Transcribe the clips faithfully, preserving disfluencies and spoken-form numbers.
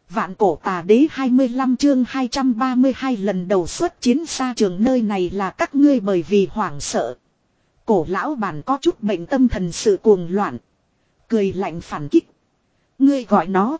Vạn cổ tà đế hai mươi lăm chương hai trăm ba mươi hai lần đầu xuất chiến xa trường nơi này là các ngươi bởi vì hoảng sợ. Cổ lão bản có chút bệnh tâm thần sự cuồng loạn. Cười lạnh phản kích. Ngươi gọi nó.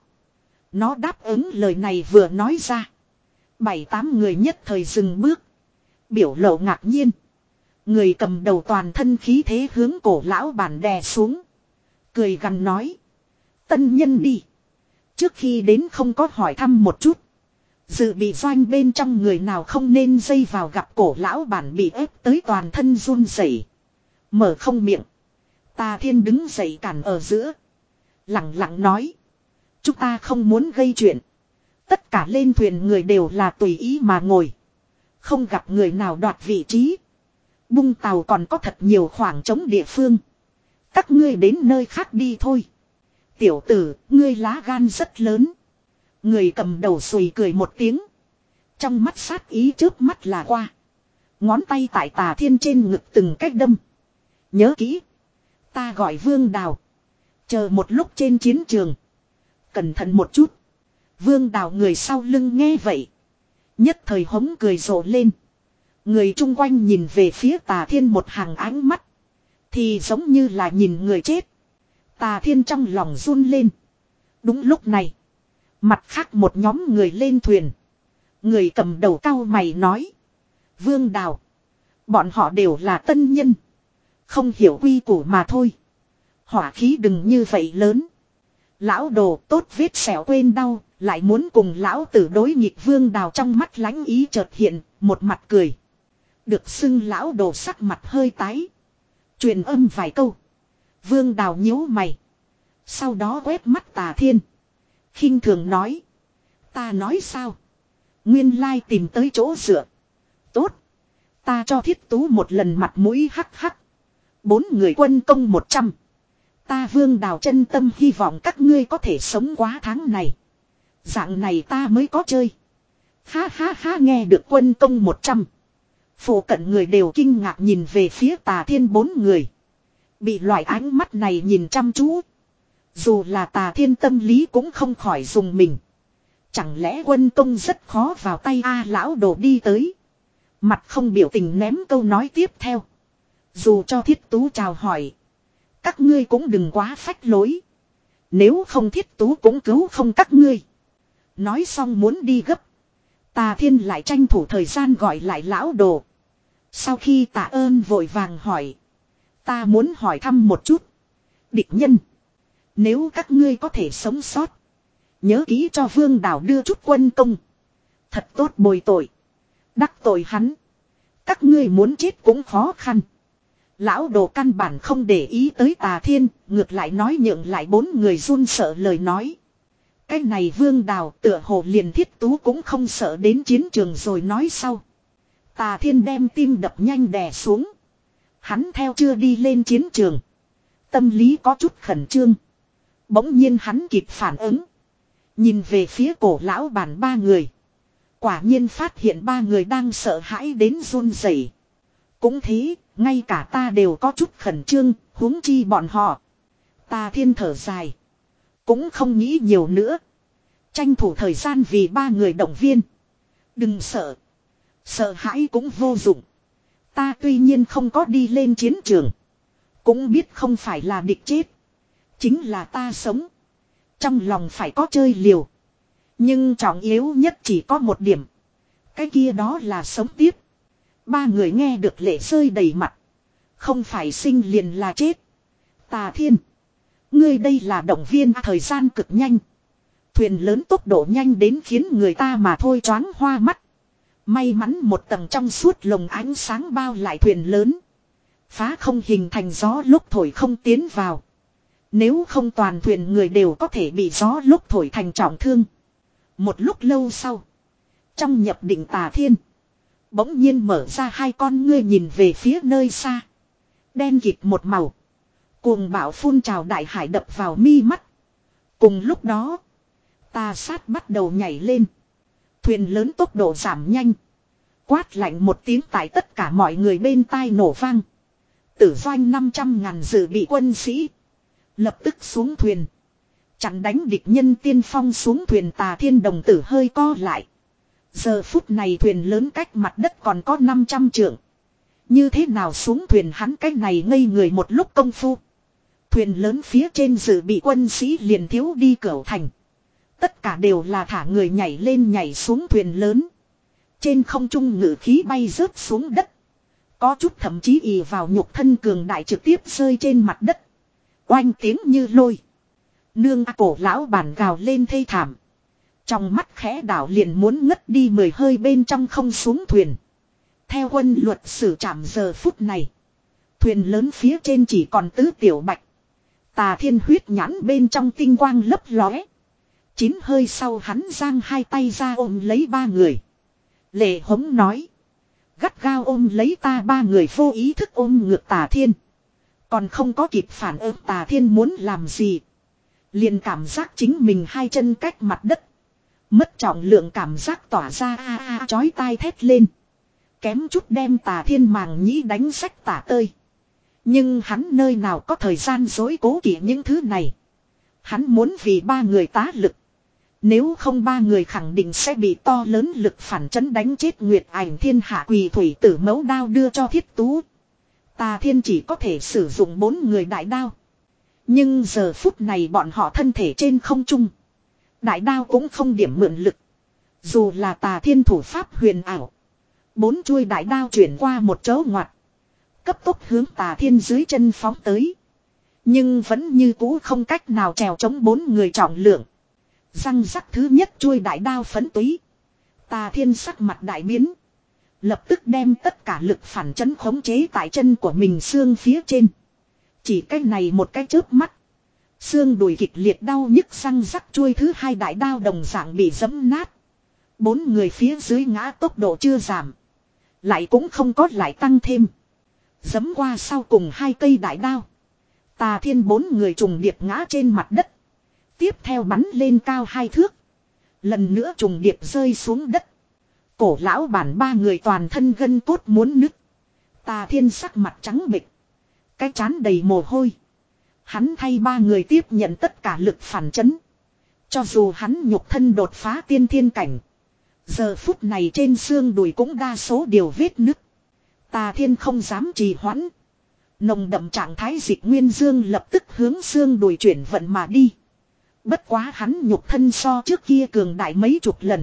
Nó đáp ứng lời này vừa nói ra. Bảy tám người nhất thời dừng bước. Biểu lộ ngạc nhiên. Người cầm đầu toàn thân khí thế hướng cổ lão bản đè xuống. Cười gằn nói. Tân nhân đi. Trước khi đến không có hỏi thăm một chút. Dự bị doanh bên trong người nào không nên dây vào gặp cổ lão bản bị ép tới toàn thân run rẩy. Mở không miệng. Tà Thiên đứng dậy cản ở giữa. Lặng lặng nói. Chúng ta không muốn gây chuyện. Tất cả lên thuyền người đều là tùy ý mà ngồi. Không gặp người nào đoạt vị trí. Bung tàu còn có thật nhiều khoảng trống địa phương. Các ngươi đến nơi khác đi thôi. Tiểu tử, ngươi lá gan rất lớn. Người cầm đầu sùi cười một tiếng. Trong mắt sát ý trước mắt là qua. Ngón tay tại Tà Thiên trên ngực từng cách đâm. Nhớ kỹ. Ta gọi Vương Đào. Chờ một lúc trên chiến trường. Cẩn thận một chút. Vương Đào người sau lưng nghe vậy. Nhất thời hống cười rộ lên. Người chung quanh nhìn về phía Tà Thiên một hàng ánh mắt. Thì giống như là nhìn người chết. Tà Thiên trong lòng run lên. Đúng lúc này. Mặt khác một nhóm người lên thuyền. Người cầm đầu cau mày nói. Vương Đào. Bọn họ đều là tân nhân. Không hiểu quy củ mà thôi. Hỏa khí đừng như vậy lớn. Lão đồ tốt vết xẻo quên đau. Lại muốn cùng lão tử đối nghịch. Vương Đào trong mắt lánh ý chợt hiện. Một mặt cười. Được xưng lão đồ sắc mặt hơi tái. Truyền âm vài câu. Vương Đào nhíu mày. Sau đó quét mắt Tà Thiên. Khinh thường nói. Ta nói sao? Nguyên lai tìm tới chỗ dựa. Tốt. Ta cho Thiết Tú một lần mặt mũi hắc hắc. Bốn người quân công một trăm. Ta Vương Đào chân tâm hy vọng các ngươi có thể sống quá tháng này. Dạng này ta mới có chơi. Ha ha ha nghe được quân công một trăm. Phổ cận người đều kinh ngạc nhìn về phía Tà Thiên bốn người. Bị loại ánh mắt này nhìn chăm chú. Dù là Tà Thiên tâm lý cũng không khỏi dùng mình. Chẳng lẽ quân công rất khó vào tay A lão đồ đi tới. Mặt không biểu tình ném câu nói tiếp theo. Dù cho Thiết Tú chào hỏi. Các ngươi cũng đừng quá phách lối. Nếu không Thiết Tú cũng cứu không các ngươi. Nói xong muốn đi gấp. Tà Thiên lại tranh thủ thời gian gọi lại lão đồ. Sau khi tạ ơn vội vàng hỏi. Ta muốn hỏi thăm một chút. Địch nhân. Nếu các ngươi có thể sống sót. Nhớ kỹ cho Vương Đào đưa chút quân công. Thật tốt bồi tội. Đắc tội hắn. Các ngươi muốn chết cũng khó khăn. Lão đồ căn bản không để ý tới Tà Thiên. Ngược lại nói nhượng lại bốn người run sợ lời nói. Cái này Vương Đào tựa hồ liền Thiết Tú cũng không sợ đến chiến trường rồi nói sau. Tà Thiên đem tim đập nhanh đè xuống. Hắn theo chưa đi lên chiến trường. Tâm lý có chút khẩn trương. Bỗng nhiên hắn kịp phản ứng. Nhìn về phía cổ lão bản ba người. Quả nhiên phát hiện ba người đang sợ hãi đến run rẩy. Cũng thế, ngay cả ta đều có chút khẩn trương, huống chi bọn họ. Tà Thiên thở dài. Cũng không nghĩ nhiều nữa. Tranh thủ thời gian vì ba người động viên. Đừng sợ. Sợ hãi cũng vô dụng. Ta tuy nhiên không có đi lên chiến trường. Cũng biết không phải là địch chết. Chính là ta sống. Trong lòng phải có chơi liều. Nhưng trọng yếu nhất chỉ có một điểm. Cái kia đó là sống tiếp. Ba người nghe được lệ rơi đầy mặt. Không phải sinh liền là chết. Tà Thiên. Ngươi đây là động viên thời gian cực nhanh. Thuyền lớn tốc độ nhanh đến khiến người ta mà thôi choáng hoa mắt. May mắn một tầng trong suốt lồng ánh sáng bao lại thuyền lớn. Phá không hình thành gió lúc thổi không tiến vào. Nếu không toàn thuyền người đều có thể bị gió lúc thổi thành trọng thương. Một lúc lâu sau. Trong nhập định Tà Thiên. Bỗng nhiên mở ra hai con ngươi nhìn về phía nơi xa. Đen kịt một màu. Cuồng bão phun trào đại hải đập vào mi mắt. Cùng lúc đó. Tà sát bắt đầu nhảy lên. Thuyền lớn tốc độ giảm nhanh. Quát lạnh một tiếng tại tất cả mọi người bên tai nổ vang. Tử doanh năm trăm ngàn dự bị quân sĩ. Lập tức xuống thuyền. Chặn đánh địch nhân tiên phong xuống thuyền Tà Thiên đồng tử hơi co lại. Giờ phút này thuyền lớn cách mặt đất còn có năm trăm trượng. Như thế nào xuống thuyền hắn cách này ngây người một lúc công phu. Thuyền lớn phía trên dự bị quân sĩ liền thiếu đi cửu thành. Tất cả đều là thả người nhảy lên nhảy xuống thuyền lớn. Trên không trung ngự khí bay rớt xuống đất. Có chút thậm chí ì vào nhục thân cường đại trực tiếp rơi trên mặt đất. Oanh tiếng như lôi. Nương a cổ lão bản gào lên thê thảm. Trong mắt khẽ đảo liền muốn ngất đi mười hơi bên trong không xuống thuyền. Theo quân luật xử trảm giờ phút này. Thuyền lớn phía trên chỉ còn tứ tiểu bạch. Tà Thiên huyết nhãn bên trong tinh quang lấp lóe. Chín hơi sau hắn giang hai tay ra ôm lấy ba người. Lệ hống nói. Gắt gao ôm lấy ta ba người vô ý thức ôm ngược Tà Thiên. Còn không có kịp phản ứng Tà Thiên muốn làm gì. Liền cảm giác chính mình hai chân cách mặt đất. Mất trọng lượng cảm giác tỏa ra a a chói tai thét lên. Kém chút đem Tà Thiên màng nhĩ đánh sách tả tơi. Nhưng hắn nơi nào có thời gian dối cố kỵ những thứ này. Hắn muốn vì ba người tá lực. Nếu không ba người khẳng định sẽ bị to lớn lực phản chấn đánh chết Nguyệt Ảnh Thiên Hạ quỳ thủy tử mấu đao đưa cho Thiết Tú. Tà Thiên chỉ có thể sử dụng bốn người đại đao. Nhưng giờ phút này bọn họ thân thể trên không trung. Đại đao cũng không điểm mượn lực. Dù là Tà Thiên thủ pháp huyền ảo. Bốn chuôi đại đao chuyển qua một chỗ ngoặt. Cấp tốc hướng Tà Thiên dưới chân phóng tới. Nhưng vẫn như cũ không cách nào trèo chống bốn người trọng lượng. Răng rắc thứ nhất chuôi đại đao phấn túy. Tà Thiên sắc mặt đại biến. Lập tức đem tất cả lực phản chấn khống chế tại chân của mình xương phía trên. Chỉ cái này một cái chớp mắt. Xương đùi kịch liệt đau nhức răng rắc chuôi thứ hai đại đao đồng dạng bị giẫm nát. Bốn người phía dưới ngã tốc độ chưa giảm. Lại cũng không có lại tăng thêm. Giẫm qua sau cùng hai cây đại đao. Tà Thiên bốn người trùng điệp ngã trên mặt đất. Tiếp theo bắn lên cao hai thước. Lần nữa trùng điệp rơi xuống đất. Cổ lão bản ba người toàn thân gân cốt muốn nứt. Tà Thiên sắc mặt trắng bệch. Cái trán đầy mồ hôi. Hắn thay ba người tiếp nhận tất cả lực phản chấn. Cho dù hắn nhục thân đột phá tiên thiên cảnh. Giờ phút này trên xương đùi cũng đa số đều vết nứt. Tà Thiên không dám trì hoãn. Nồng đậm trạng thái dịch nguyên dương lập tức hướng xương đùi chuyển vận mà đi. Bất quá hắn nhục thân so trước kia cường đại mấy chục lần.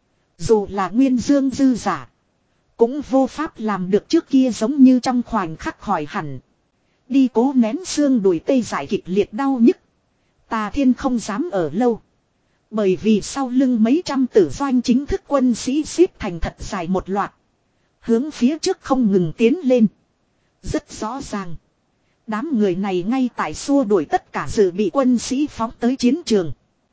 Dù là nguyên dương dư giả. Cũng vô pháp làm được trước kia giống như trong khoảnh khắc khỏi hẳn. Đi cố nén xương đùi tê dại kịch liệt đau nhức. Tà Thiên không dám ở lâu. Bởi vì sau lưng mấy trăm tử doanh chính thức quân sĩ xếp thành thật dài một loạt. Hướng phía trước không ngừng tiến lên. Rất rõ ràng. Đám người này ngay tại xua đuổi tất cả dự bị quân sĩ phóng tới chiến trường.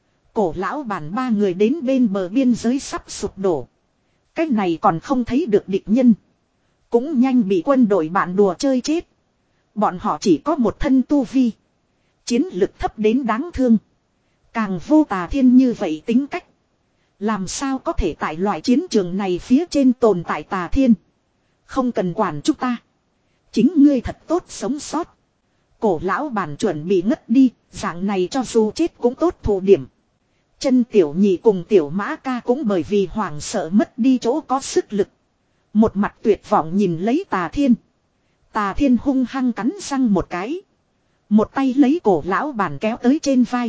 Cổ lão bản ba người đến bên bờ biên giới sắp sụp đổ. Cách này còn không thấy được địch nhân. Cũng nhanh bị quân đội bạn đùa chơi chết. Bọn họ chỉ có một thân tu vi. Chiến lực thấp đến đáng thương. Càng vô Tà Thiên như vậy tính cách. Làm sao có thể tại loại chiến trường này phía trên tồn tại Tà Thiên. Không cần quản chúng ta. Chính ngươi thật tốt sống sót. Cổ lão bản chuẩn bị ngất đi. Dạng này cho dù chết cũng tốt thù điểm. Chân tiểu nhị cùng tiểu mã ca cũng bởi vì hoảng sợ mất đi chỗ có sức lực. Một mặt tuyệt vọng nhìn lấy Tà Thiên. Tà Thiên hung hăng cắn răng một cái. Một tay lấy cổ lão bản kéo tới trên vai.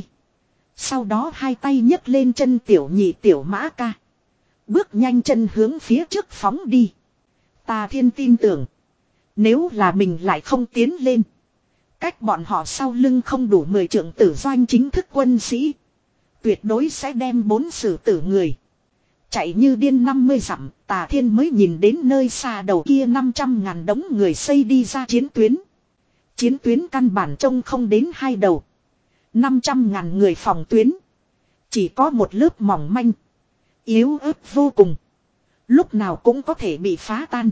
Sau đó hai tay nhấc lên chân tiểu nhị tiểu mã ca. Bước nhanh chân hướng phía trước phóng đi. Tà Thiên tin tưởng. Nếu là mình lại không tiến lên. Cách bọn họ sau lưng không đủ mười trượng tử doanh chính thức quân sĩ. Tuyệt đối sẽ đem bốn xử tử người. Chạy như điên năm mươi dặm, Tà Thiên mới nhìn đến nơi xa đầu kia năm trăm ngàn đống người xây đi ra chiến tuyến. Chiến tuyến căn bản trông không đến hai đầu. năm trăm ngàn người phòng tuyến. Chỉ có một lớp mỏng manh. Yếu ớt vô cùng. Lúc nào cũng có thể bị phá tan.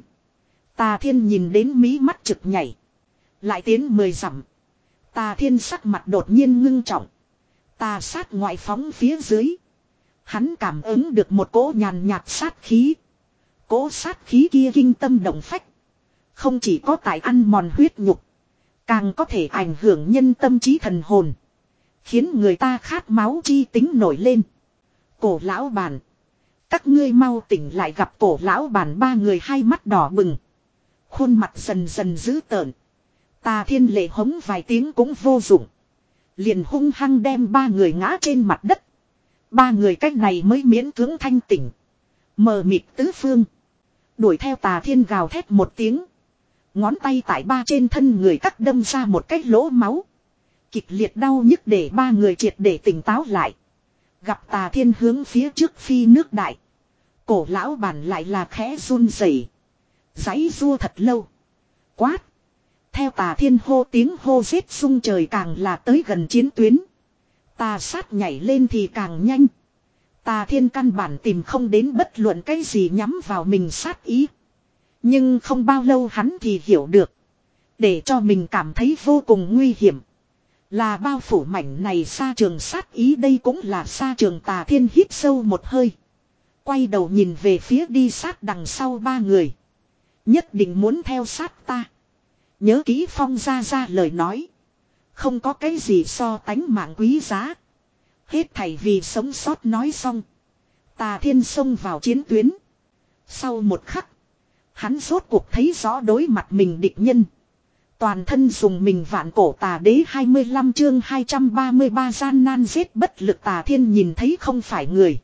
Tà Thiên nhìn đến mí mắt trực nhảy. Lại tiến mười dặm. Tà Thiên sắc mặt đột nhiên ngưng trọng. Tà sát ngoại phóng phía dưới. Hắn cảm ứng được một cỗ nhàn nhạt sát khí. Cỗ sát khí kia kinh tâm động phách. Không chỉ có tại ăn mòn huyết nhục. Càng có thể ảnh hưởng nhân tâm trí thần hồn. Khiến người ta khát máu chi tính nổi lên. Cổ lão bản. Các ngươi mau tỉnh lại, gặp cổ lão bản ba người hai mắt đỏ bừng. Khuôn mặt dần dần dữ tợn. Tà Thiên Lệ hống vài tiếng cũng vô dụng. Liền hung hăng đem ba người ngã trên mặt đất. Ba người cách này mới miễn cưỡng thanh tỉnh. Mờ mịt tứ phương. Đuổi theo Tà Thiên gào thét một tiếng. Ngón tay tại ba trên thân người cắt đâm ra một cái lỗ máu. Kịch liệt đau nhức để ba người triệt để tỉnh táo lại. Gặp Tà Thiên hướng phía trước phi nước đại. Cổ lão bản lại là khẽ run rẩy, giãy giụa thật lâu. Quát. Theo Tà Thiên hô tiếng hô giết xung trời càng là tới gần chiến tuyến. Tà sát nhảy lên thì càng nhanh. Tà Thiên căn bản tìm không đến bất luận cái gì nhắm vào mình sát ý. Nhưng không bao lâu hắn thì hiểu được. Để cho mình cảm thấy vô cùng nguy hiểm. Là bao phủ mảnh này xa trường sát ý, đây cũng là xa trường. Tà Thiên hít sâu một hơi. Quay đầu nhìn về phía đi sát đằng sau ba người. Nhất định muốn theo sát ta. Nhớ kỹ Phong gia gia lời nói. Không có cái gì so tánh mạng quý giá. Hết thảy vì sống sót nói xong. Tà Thiên xông vào chiến tuyến. Sau một khắc. Hắn rốt cuộc thấy rõ đối mặt mình địch nhân. Toàn thân dùng mình vạn cổ tà đế hai mươi lăm chương hai trăm ba mươi ba gian nan giết bất lực. Tà Thiên nhìn thấy không phải người.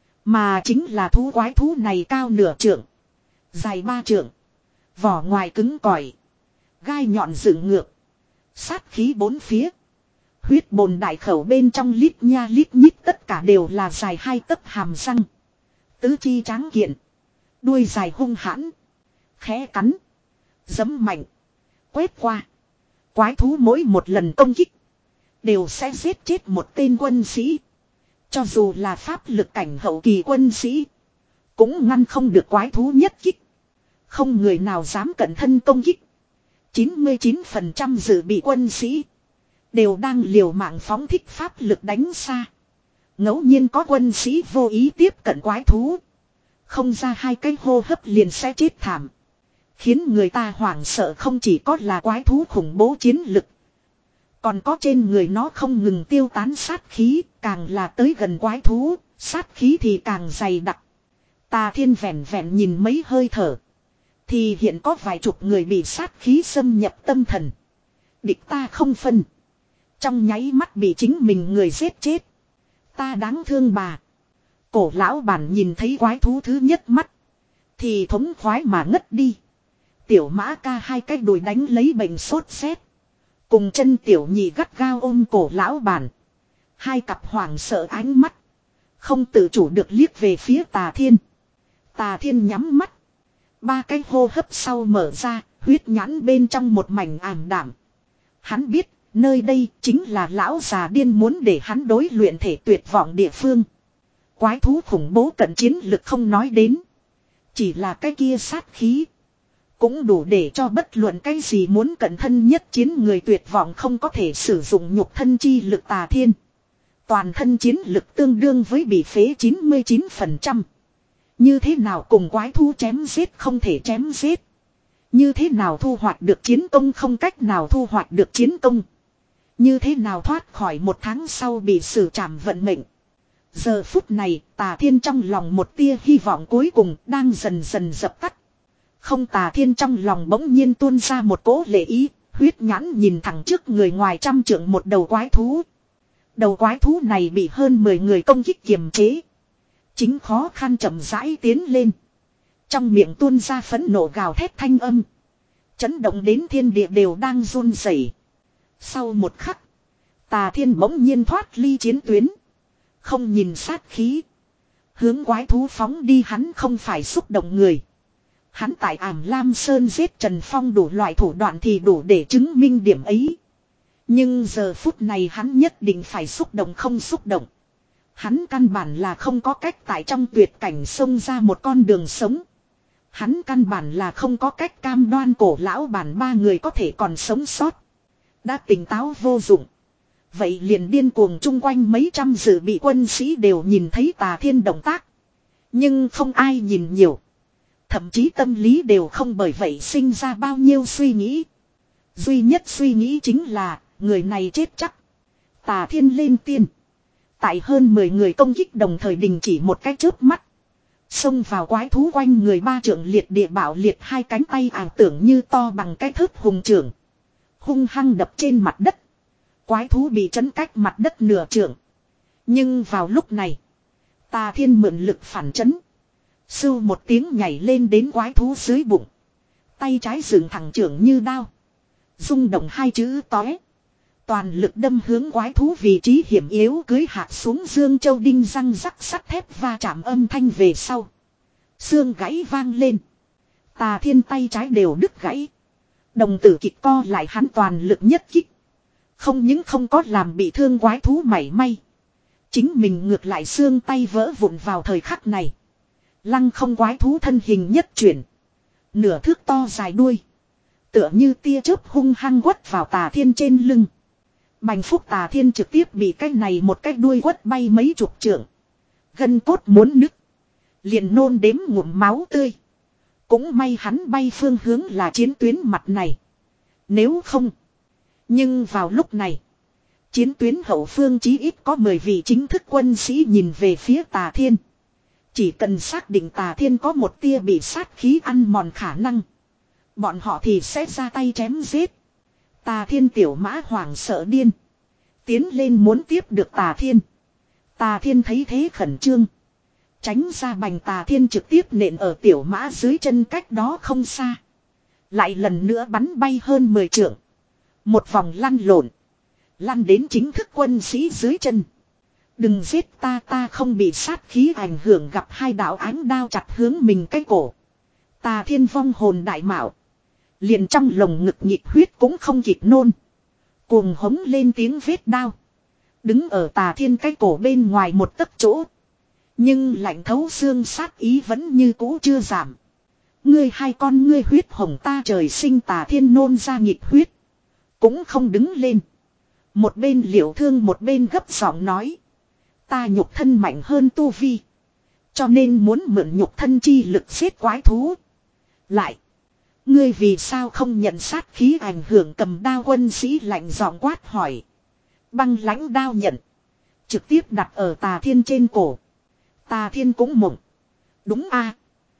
Mà chính là thú quái thú này cao nửa trượng. Dài ba trượng. Vỏ ngoài cứng cỏi. Gai nhọn dựng ngược. Sát khí bốn phía. Huyết bồn đại khẩu bên trong lít nha lít nhít tất cả đều là dài hai tấc hàm răng. Tứ chi tráng kiện. Đuôi dài hung hãn. Khẽ cắn. Giấm mạnh. Quét qua. Quái thú mỗi một lần công kích. Đều sẽ giết chết một tên quân sĩ. Cho dù là pháp lực cảnh hậu kỳ quân sĩ. Cũng ngăn không được quái thú nhất kích. Không người nào dám cận thân công kích. chín mươi chín phần trăm dự bị quân sĩ. Đều đang liều mạng phóng thích pháp lực đánh xa. Ngẫu nhiên có quân sĩ vô ý tiếp cận quái thú. Không ra hai cái hô hấp liền sẽ chết thảm. Khiến người ta hoảng sợ không chỉ có là quái thú khủng bố chiến lực. Còn có trên người nó không ngừng tiêu tán sát khí. Càng là tới gần quái thú, sát khí thì càng dày đặc. Tà Thiên vẹn vẹn nhìn mấy hơi thở. Thì hiện có vài chục người bị sát khí xâm nhập tâm thần. Địch ta không phân. Trong nháy mắt bị chính mình người giết chết. Ta đáng thương bà. Cổ lão bản nhìn thấy quái thú thứ nhất mắt. Thì thống khoái mà ngất đi. Tiểu Mã Ca hai cái đùi đánh lấy bệnh sốt rét. Cùng chân tiểu nhị gắt gao ôm cổ lão bản. Hai cặp hoảng sợ ánh mắt. Không tự chủ được liếc về phía Tà Thiên. Tà Thiên nhắm mắt. Ba cái hô hấp sau mở ra. Huyết nhãn bên trong một mảnh ảm đạm. Hắn biết nơi đây chính là lão già điên muốn để hắn đối luyện thể tuyệt vọng địa phương. Quái thú khủng bố cận chiến lực không nói đến. Chỉ là cái kia sát khí. Cũng đủ để cho bất luận cái gì muốn cận thân nhất chiến người tuyệt vọng không có thể sử dụng nhục thân chi lực. Tà Thiên. Toàn thân chiến lực tương đương với bị phế chín mươi chín phần trăm. Như thế nào cùng quái thú chém giết không thể chém giết. Như thế nào thu hoạch được chiến công không cách nào thu hoạch được chiến công. Như thế nào thoát khỏi một tháng sau bị xử trảm vận mệnh. Giờ phút này Tà Thiên trong lòng một tia hy vọng cuối cùng đang dần dần dập tắt. Không, Tà Thiên trong lòng bỗng nhiên tuôn ra một cỗ lệ ý. Huyết nhãn nhìn thẳng trước người ngoài trăm trượng một đầu quái thú. Đầu quái thú này bị hơn mười người công kích kiềm chế. Chính khó khăn chậm rãi tiến lên. Trong miệng tuôn ra phẫn nộ gào thét thanh âm. Chấn động đến thiên địa đều đang run rẩy. Sau một khắc. Tà Thiên bỗng nhiên thoát ly chiến tuyến. Không nhìn sát khí. Hướng quái thú phóng đi, hắn không phải xúc động người. Hắn tại Ảm Lam Sơn giết Trần Phong đủ loại thủ đoạn thì đủ để chứng minh điểm ấy. Nhưng giờ phút này hắn nhất định phải xúc động không xúc động. Hắn căn bản là không có cách tại trong tuyệt cảnh xông ra một con đường sống. Hắn căn bản là không có cách cam đoan cổ lão bản ba người có thể còn sống sót. Đã tỉnh táo vô dụng. Vậy liền điên cuồng chung quanh mấy trăm dự bị quân sĩ đều nhìn thấy Tà Thiên động tác. Nhưng không ai nhìn nhiều. Thậm chí tâm lý đều không bởi vậy sinh ra bao nhiêu suy nghĩ. Duy nhất suy nghĩ chính là người này chết chắc. Tà Thiên lên tiên. Tại hơn mười người công kích đồng thời đình chỉ một cái chớp mắt. Xông vào quái thú quanh người ba trượng liệt địa bảo liệt hai cánh tay ảo tưởng như to bằng cái thớt hùng trưởng. Hung hăng đập trên mặt đất. Quái thú bị chấn cách mặt đất nửa trượng. Nhưng vào lúc này. Tà Thiên mượn lực phản chấn. Sưu một tiếng nhảy lên đến quái thú dưới bụng. Tay trái dựng thẳng trưởng như đao. Rung động hai chữ tóe. Toàn lực đâm hướng quái thú vị trí hiểm yếu cưới hạ xuống dương châu đinh răng rắc sắt thép va chạm âm thanh về sau. Xương gãy vang lên. Tà Thiên tay trái đều đứt gãy. Đồng tử kịch co lại hắn toàn lực nhất kích. Không những không có làm bị thương quái thú mảy may. Chính mình ngược lại xương tay vỡ vụn vào thời khắc này. Lăng không quái thú thân hình nhất chuyển. Nửa thước to dài đuôi. Tựa như tia chớp hung hăng quất vào Tà Thiên trên lưng. Bành phúc Tà Thiên trực tiếp bị cái này một cái đuôi quất bay mấy chục trượng. Gân cốt muốn nứt. Liền nôn đếm ngụm máu tươi. Cũng may hắn bay phương hướng là chiến tuyến mặt này. Nếu không. Nhưng vào lúc này. Chiến tuyến hậu phương chí ít có mười vị chính thức quân sĩ nhìn về phía Tà Thiên. Chỉ cần xác định Tà Thiên có một tia bị sát khí ăn mòn khả năng. Bọn họ thì sẽ ra tay chém giết. Tà Thiên tiểu mã hoảng sợ điên. Tiến lên muốn tiếp được Tà Thiên. Tà Thiên thấy thế khẩn trương. Tránh ra bành Tà Thiên trực tiếp nện ở tiểu mã dưới chân cách đó không xa. Lại lần nữa bắn bay hơn mười trượng. Một vòng lăn lộn. Lăn đến chính thức quân sĩ dưới chân. Đừng giết ta ta không bị sát khí ảnh hưởng gặp hai đạo ánh đao chặt hướng mình cái cổ. Tà Thiên vong hồn đại mạo. Liền trong lồng ngực nhịp huyết cũng không kịp nôn. Cuồng hống lên tiếng vết đao. Đứng ở Tà Thiên cái cổ bên ngoài một tấc chỗ. Nhưng lạnh thấu xương sát ý vẫn như cũ chưa giảm. Ngươi hai con ngươi huyết hồng ta trời sinh Tà Thiên nôn ra nhịp huyết. Cũng không đứng lên. Một bên liệu thương một bên gấp giọng nói. Ta nhục thân mạnh hơn tu vi. Cho nên muốn mượn nhục thân chi lực giết quái thú. Lại. Ngươi vì sao không nhận sát khí ảnh hưởng cầm đao quân sĩ lạnh giọng quát hỏi. Băng lãnh đao nhận. Trực tiếp đặt ở Tà Thiên trên cổ. Tà Thiên cũng mộng. Đúng a,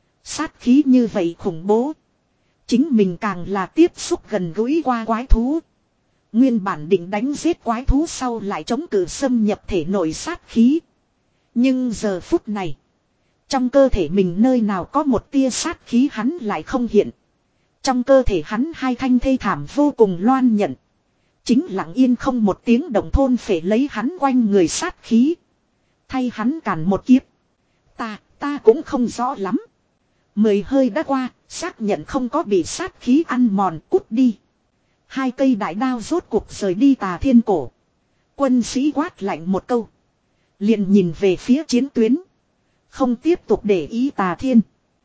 sát khí như vậy khủng bố. Chính mình càng là tiếp xúc gần gũi qua quái thú. Nguyên bản định đánh giết quái thú sau lại chống cự xâm nhập thể nội sát khí. Nhưng giờ phút này. Trong cơ thể mình nơi nào có một tia sát khí hắn lại không hiện. Trong cơ thể hắn hai thanh thê thảm vô cùng loan nhận. Chính lặng yên không một tiếng động thôn phệ lấy hắn quanh người sát khí. Thay hắn cản một kiếp. Ta, ta cũng không rõ lắm. Mười hơi đã qua, xác nhận không có bị sát khí ăn mòn cút đi. Hai cây đại đao rốt cuộc rời đi Tà Thiên cổ. Quân sĩ quát lạnh một câu. Liền nhìn về phía chiến tuyến. Không tiếp tục để ý Tà Thiên.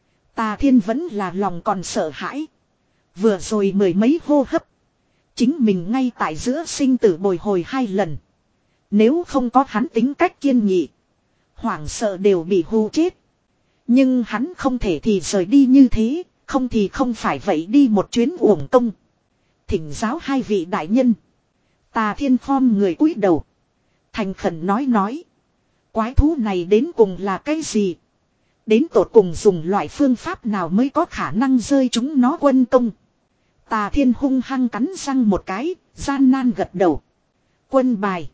Tà Thiên vẫn là lòng còn sợ hãi. Vừa rồi mười mấy hô hấp. Chính mình ngay tại giữa sinh tử bồi hồi hai lần. Nếu không có hắn tính cách kiên nghị. Hoảng sợ đều bị hù chết. Nhưng hắn không thể thì rời đi như thế. Không thì không phải vậy đi một chuyến uổng công. Thỉnh giáo hai vị đại nhân. Tà Thiên khom người cúi đầu. Thành khẩn nói nói. Quái thú này đến cùng là cái gì? Đến tột cùng dùng loại phương pháp nào mới có khả năng rơi chúng nó quân công? Tà Thiên hung hăng cắn răng một cái, gian nan gật đầu. Quân bài.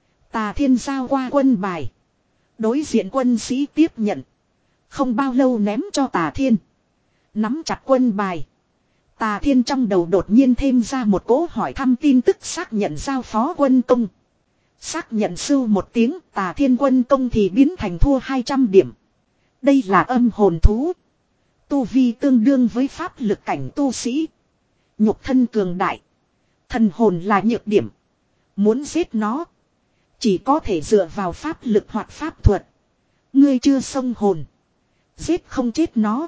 Tà Thiên giao qua quân bài. Đối diện quân sĩ tiếp nhận. Không bao lâu ném cho Tà Thiên. Nắm chặt quân bài. Tà Thiên trong đầu đột nhiên thêm ra một cỗ hỏi thăm tin tức xác nhận giao phó quân công. Xác nhận sưu một tiếng Tà Thiên quân công thì biến thành thua hai trăm điểm. Đây là âm hồn thú. Tu vi tương đương với pháp lực cảnh tu sĩ. Nhục thân cường đại. Thần hồn là nhược điểm. Muốn giết nó. Chỉ có thể dựa vào pháp lực hoặc pháp thuật. Ngươi chưa xông hồn. Giết không chết nó.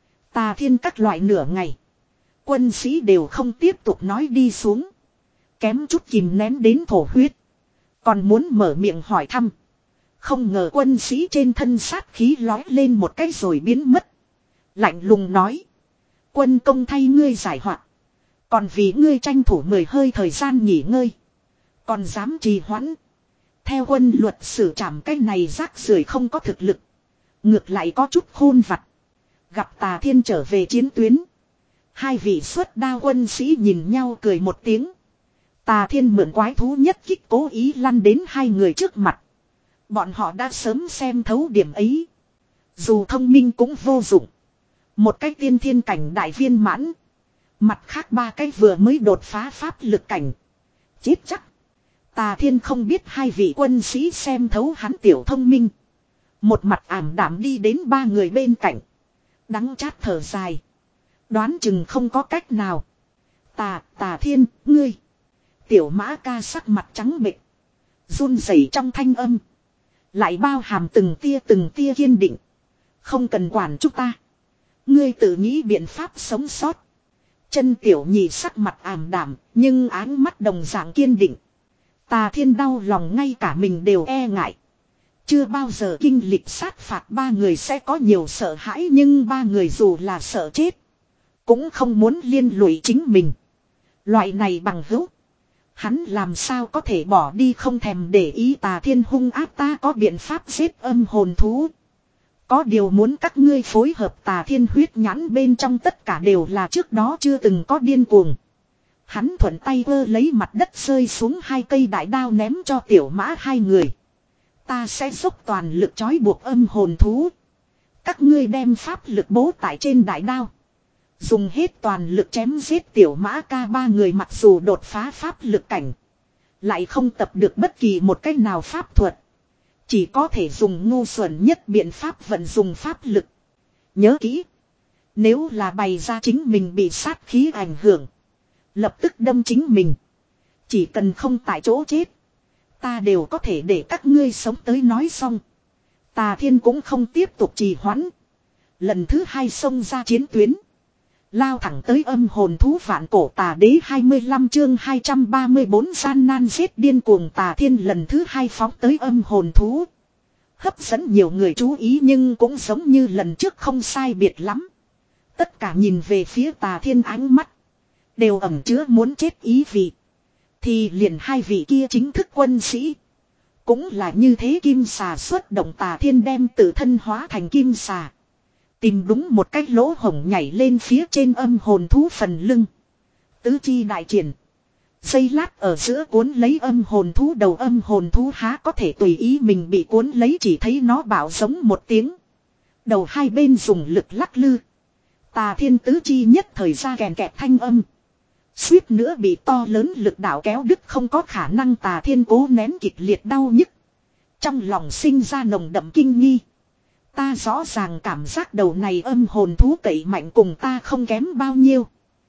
Tà Thiên các loại nửa ngày. Quân sĩ đều không tiếp tục nói đi xuống. Kém chút kìm nén đến thổ huyết. Còn muốn mở miệng hỏi thăm. Không ngờ quân sĩ trên thân sát khí lói lên một cái rồi biến mất. Lạnh lùng nói. Quân công thay ngươi giải hoạt. Còn vì ngươi tranh thủ mười hơi thời gian nghỉ ngơi. Còn dám trì hoãn. Theo quân luật xử trảm cái này rác rưởi không có thực lực. Ngược lại có chút khôn vặt. Gặp Tà Thiên trở về chiến tuyến. Hai vị xuất đao quân sĩ nhìn nhau cười một tiếng. Tà Thiên mượn quái thú nhất kích cố ý lăn đến hai người trước mặt. Bọn họ đã sớm xem thấu điểm ấy. Dù thông minh cũng vô dụng. Một cái tiên thiên cảnh đại viên mãn. Mặt khác ba cái vừa mới đột phá pháp lực cảnh. Chết chắc. Tà Thiên không biết hai vị quân sĩ xem thấu hắn tiểu thông minh. Một mặt ảm đạm đi đến ba người bên cạnh. Đắng chát thở dài. Đoán chừng không có cách nào. Tà, Tà Thiên, ngươi. Tiểu Mã Ca sắc mặt trắng bệch, run rẩy trong thanh âm. Lại bao hàm từng tia từng tia kiên định. Không cần quản chúng ta. Ngươi tự nghĩ biện pháp sống sót. Chân Tiểu Nhị sắc mặt ảm đạm, nhưng áng mắt đồng dạng kiên định. Tà Thiên đau lòng ngay cả mình đều e ngại. Chưa bao giờ kinh lịch sát phạt ba người sẽ có nhiều sợ hãi, nhưng ba người dù là sợ chết cũng không muốn liên lụy chính mình. Loại này bằng hữu, hắn làm sao có thể bỏ đi không thèm để ý. Tà Thiên hung ác, ta có biện pháp giết âm hồn thú. Có điều muốn các ngươi phối hợp. Tà Thiên huyết nhãn bên trong tất cả đều là trước đó chưa từng có điên cuồng. Hắn thuận tay vơ lấy mặt đất rơi xuống hai cây đại đao ném cho Tiểu Mã hai người. Ta sẽ dốc toàn lực trói buộc âm hồn thú. Các ngươi đem pháp lực bố tại trên đại đao. Dùng hết toàn lực chém giết Tiểu Mã Ca ba người, mặc dù đột phá pháp lực cảnh. Lại không tập được bất kỳ một cách nào pháp thuật. Chỉ có thể dùng ngu xuẩn nhất biện pháp vận dùng pháp lực. Nhớ kỹ. Nếu là bày ra chính mình bị sát khí ảnh hưởng. Lập tức đâm chính mình. Chỉ cần không tại chỗ chết. Ta đều có thể để các ngươi sống tới nói xong. Tà Thiên cũng không tiếp tục trì hoãn. Lần thứ hai xông ra chiến tuyến. Lao thẳng tới âm hồn thú vạn cổ tà đế. Hai mươi lăm chương hai trăm ba mươi bốn gian nan giết điên cuồng. Tà Thiên lần thứ hai phóng tới âm hồn thú. Hấp dẫn nhiều người chú ý, nhưng cũng giống như lần trước không sai biệt lắm. Tất cả nhìn về phía Tà Thiên ánh mắt đều ẩn chứa muốn chết ý vị. Thì liền hai vị kia chính thức quân sĩ cũng là như thế. Kim xà xuất động. Tà Thiên đem tự thân hóa thành kim xà, tìm đúng một cái lỗ hổng nhảy lên phía trên âm hồn thú phần lưng. Tứ chi đại triển. Giây lát ở giữa cuốn lấy âm hồn thú đầu. Âm hồn thú há có thể tùy ý mình bị cuốn lấy, chỉ thấy nó bảo giống một tiếng. Đầu hai bên dùng lực lắc lư. Tà Thiên tứ chi nhất thời ra kèn kẹt thanh âm. Suýt nữa bị to lớn lực đạo kéo đứt, không có khả năng. Tà Thiên cố nén kịch liệt đau nhức. Trong lòng sinh ra nồng đậm kinh nghi. Ta rõ ràng cảm giác đầu này âm hồn thú cậy mạnh cùng ta không kém bao nhiêu.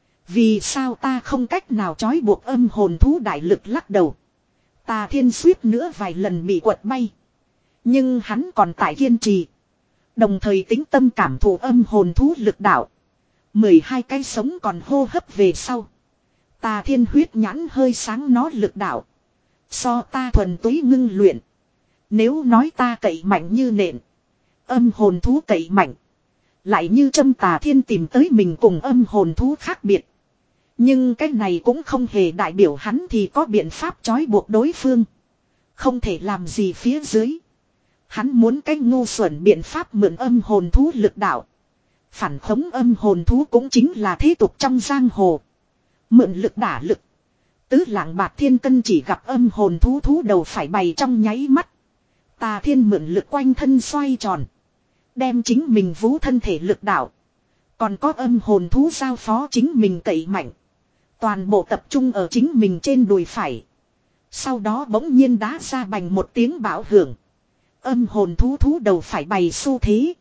Vì sao ta không cách nào trói buộc âm hồn thú? Đại lực lắc đầu. Tà Thiên suýt nữa vài lần bị quật bay. Nhưng hắn còn tại kiên trì. Đồng thời tĩnh tâm cảm thụ âm hồn thú lực đạo. mười hai cái sống còn hô hấp về sau. Tà Thiên huyết nhãn hơi sáng, nó lực đạo so ta thuần túy ngưng luyện. Nếu nói ta cậy mạnh như nện, âm hồn thú cậy mạnh lại như châm. Tà Thiên tìm tới mình cùng âm hồn thú khác biệt. Nhưng cái này cũng không hề đại biểu hắn thì có biện pháp trói buộc đối phương. Không thể làm gì phía dưới. Hắn muốn cái ngu xuẩn biện pháp mượn âm hồn thú lực đạo. Phản khống âm hồn thú cũng chính là thế tục trong giang hồ. Mượn lực đả lực. Tứ lạng bạc thiên cân, chỉ gặp âm hồn thú thú đầu phải bày trong nháy mắt. Tà Thiên mượn lực quanh thân xoay tròn. Đem chính mình vú thân thể lực đạo. Còn có âm hồn thú giao phó chính mình cậy mạnh. Toàn bộ tập trung ở chính mình trên đùi phải. Sau đó bỗng nhiên đá ra bành một tiếng bão hưởng. Âm hồn thú thú đầu phải bày xu thế.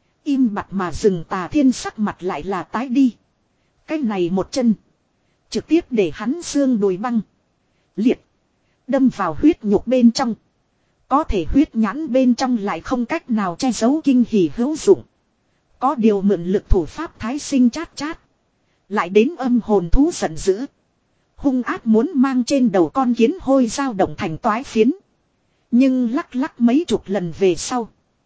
Im bặt mà dừng. Tà Thiên sắc mặt lại là tái đi. Cái này một chân trực tiếp để hắn xương đùi băng liệt, đâm vào huyết nhục bên trong. Có thể huyết nhãn bên trong lại không cách nào che giấu kinh hỉ hữu dụng. Có điều mượn lực thủ pháp thái sinh chát chát. Lại đến âm hồn thú giận dữ. Hung ác muốn mang trên đầu con kiến hôi dao động thành toái phiến. Nhưng lắc lắc mấy chục lần về sau.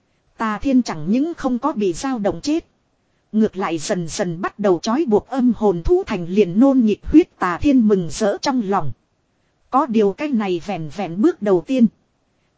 Tà Thiên chẳng những không có bị dao động chết. Ngược lại dần dần bắt đầu trói buộc âm hồn thú thành liền nôn nhịp huyết. Tà Thiên mừng rỡ trong lòng. Có điều cái này vẹn vẹn bước đầu tiên.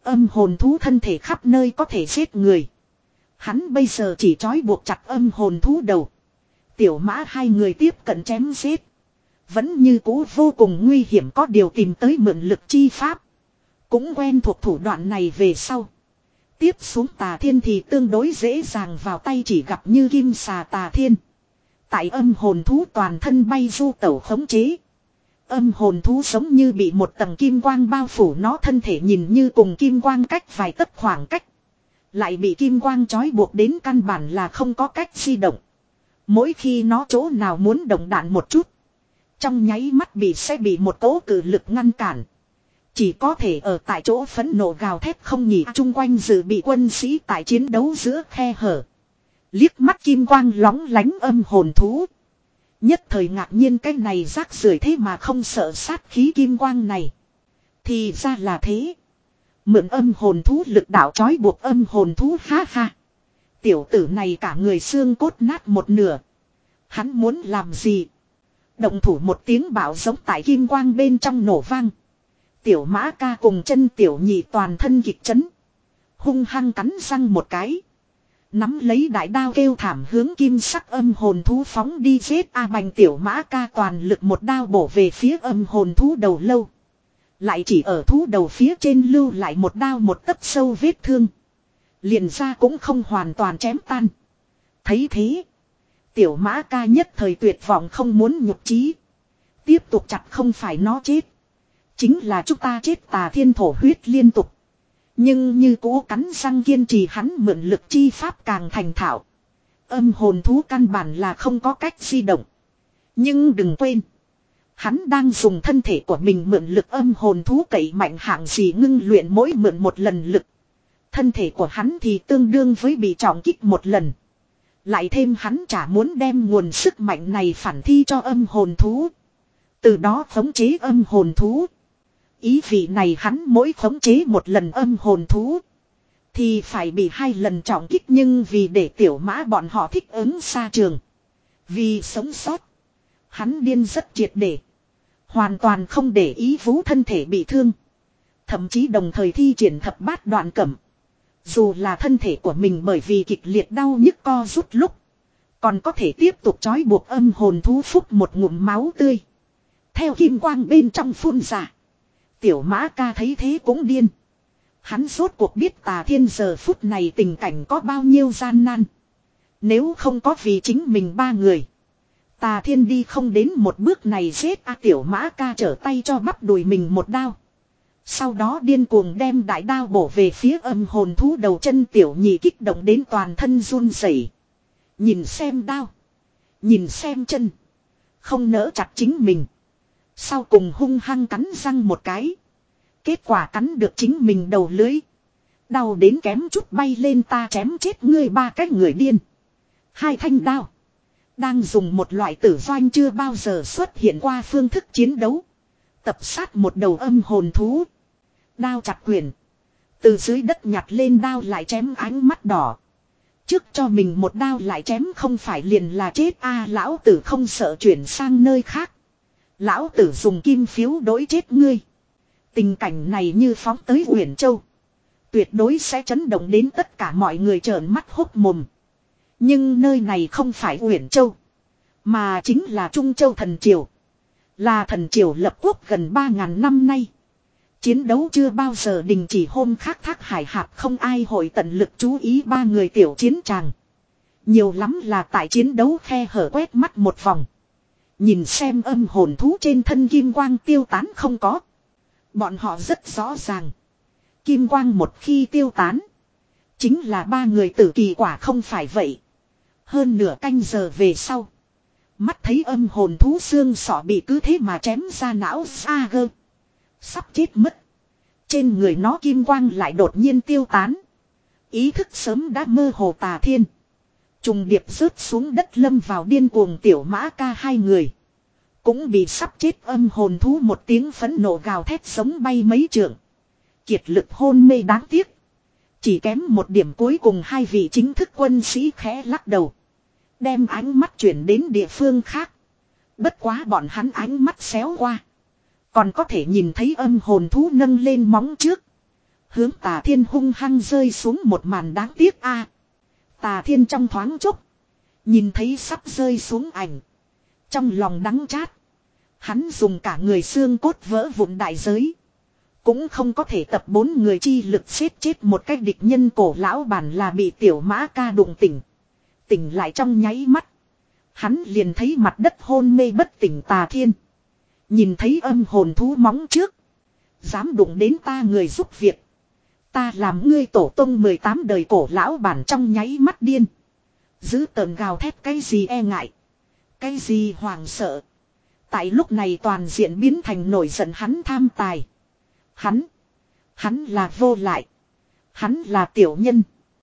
Âm hồn thú thân thể khắp nơi có thể giết người. Hắn bây giờ chỉ trói buộc chặt âm hồn thú đầu. Tiểu mã hai người tiếp cận chém giết. Vẫn như cũ vô cùng nguy hiểm, có điều tìm tới mượn lực chi pháp. Cũng quen thuộc thủ đoạn này về sau. Tiếp xuống Tà Thiên thì tương đối dễ dàng vào tay, chỉ gặp như kim xà Tà Thiên. Tại âm hồn thú toàn thân bay du tẩu khống chế. Âm hồn thú giống như bị một tầng kim quang bao phủ, nó thân thể nhìn như cùng kim quang cách vài tấc khoảng cách. Lại bị kim quang trói buộc đến căn bản là không có cách di động. Mỗi khi nó chỗ nào muốn động đạn một chút, trong nháy mắt bị sẽ bị một cỗ cự lực ngăn cản. Chỉ có thể ở tại chỗ phẫn nộ gào thét không nhỉ. Chung quanh dự bị quân sĩ tại chiến đấu giữa khe hở. Liếc mắt kim quang lóng lánh âm hồn thú. Nhất thời ngạc nhiên cái này rác rưởi thế mà không sợ sát khí kim quang này. Thì ra là thế. Mượn âm hồn thú lực đạo trói buộc âm hồn thú, ha ha. Tiểu tử này cả người xương cốt nát một nửa. Hắn muốn làm gì? Động thủ, một tiếng bạo giống tại kim quang bên trong nổ vang. Tiểu mã ca cùng chân tiểu nhị toàn thân kịch chấn. Hung hăng cắn răng một cái. Nắm lấy đại đao kêu thảm hướng kim sắc âm hồn thú phóng đi giết. A bành, tiểu mã ca toàn lực một đao bổ về phía âm hồn thú đầu lâu. Lại chỉ ở thú đầu phía trên lưu lại một đao một tấc sâu vết thương. Liền ra cũng không hoàn toàn chém tan. Thấy thế, tiểu mã ca nhất thời tuyệt vọng, không muốn nhục chí. Tiếp tục chặt, không phải nó chết, chính là chúng ta chết. Tà Thiên thổ huyết liên tục, nhưng như cũ cắn răng kiên trì. Hắn mượn lực chi pháp càng thành thạo. Âm hồn thú căn bản là không có cách di động. Nhưng đừng quên, hắn đang dùng thân thể của mình mượn lực âm hồn thú cậy mạnh hạng gì ngưng luyện, mỗi mượn một lần lực. Thân thể của hắn thì tương đương với bị trọng kích một lần. Lại thêm hắn chả muốn đem nguồn sức mạnh này phản thi cho âm hồn thú. Từ đó khống chế âm hồn thú. Ý vị này hắn mỗi khống chế một lần âm hồn thú thì phải bị hai lần trọng kích. Nhưng vì để tiểu mã bọn họ thích ứng xa trường, vì sống sót, hắn điên rất triệt để. Hoàn toàn không để ý Vũ thân thể bị thương. Thậm chí đồng thời thi triển thập bát đoạn cẩm. Dù là thân thể của mình bởi vì kịch liệt đau nhức co rút lúc, còn có thể tiếp tục trói buộc âm hồn thú, phúc một ngụm máu tươi theo kim quang bên trong phun ra. Tiểu mã ca thấy thế cũng điên. Hắn rốt cuộc biết Tà Thiên giờ phút này tình cảnh có bao nhiêu gian nan. Nếu không có vì chính mình ba người, Tà Thiên đi không đến một bước này giết. A tiểu mã ca trở tay cho bắp đùi mình một đao. Sau đó điên cuồng đem đại đao bổ về phía âm hồn thú đầu. Chân tiểu nhị kích động đến toàn thân run rẩy. Nhìn xem đao, nhìn xem chân, không nỡ chặt chính mình. Sau cùng hung hăng cắn răng một cái. Kết quả cắn được chính mình đầu lưới. Đau đến kém chút bay lên. Ta chém chết ngươi ba cái người điên. Hai thanh đao đang dùng một loại tử doanh chưa bao giờ xuất hiện qua phương thức chiến đấu. Tập sát một đầu âm hồn thú. Đao chặt quyền. Từ dưới đất nhặt lên đao lại chém, ánh mắt đỏ. Trước cho mình một đao lại chém, không phải liền là chết. A à, lão tử không sợ chuyển sang nơi khác. Lão tử dùng kim phiếu đối chết ngươi. Tình cảnh này như phóng tới Uyển Châu, tuyệt đối sẽ chấn động đến tất cả mọi người trợn mắt hốc mồm. Nhưng nơi này không phải Uyển Châu, mà chính là Trung Châu thần triều. Là thần triều lập quốc gần ba ngàn năm nay. Chiến đấu chưa bao giờ đình chỉ. Hôm khác Thác Hải Hạp không ai hội tận lực chú ý ba người tiểu chiến tràng. Nhiều lắm là tại chiến đấu khe hở quét mắt một vòng. Nhìn xem âm hồn thú trên thân kim quang tiêu tán không có. Bọn họ rất rõ ràng, kim quang một khi tiêu tán, chính là ba người tử kỳ. Quả không phải vậy. Hơn nửa canh giờ về sau, mắt thấy âm hồn thú xương sọ bị cứ thế mà chém ra não ra gơ. Sắp chết mất. Trên người nó kim quang lại đột nhiên tiêu tán. Ý thức sớm đã mơ hồ Tà Thiên trùng điệp rớt xuống đất, lâm vào điên cuồng. Tiểu mã ca hai người cũng bị sắp chết âm hồn thú một tiếng phẫn nộ gào thét sống bay mấy trượng. Kiệt lực hôn mê đáng tiếc. Chỉ kém một điểm cuối cùng. Hai vị chính thức quân sĩ khẽ lắc đầu, đem ánh mắt chuyển đến địa phương khác. Bất quá bọn hắn ánh mắt xéo qua, còn có thể nhìn thấy âm hồn thú nâng lên móng trước, Hướng Tà Thiên hung hăng rơi xuống một màn đáng tiếc a. Tà Thiên trong thoáng chốc. Nhìn thấy sắp rơi xuống ảnh. Trong lòng đắng chát. Hắn dùng cả người xương cốt vỡ vụn đại giới. Cũng không có thể tập bốn người chi lực xếp chết một cách địch nhân. Cổ lão bản là bị tiểu mã ca đụng tỉnh. Tỉnh lại trong nháy mắt. Hắn liền thấy mặt đất hôn mê bất tỉnh Tà Thiên. Nhìn thấy âm hồn thú móng trước. Dám đụng đến ta người giúp việc. Ta làm ngươi tổ tông mười tám đời. Cổ lão bản trong nháy mắt điên. Giữ tợn gào thét cái gì e ngại. Cái gì hoàng sợ. Tại lúc này toàn diện biến thành nổi giận hắn tham tài. Hắn. Hắn là vô lại. Hắn là tiểu nhân.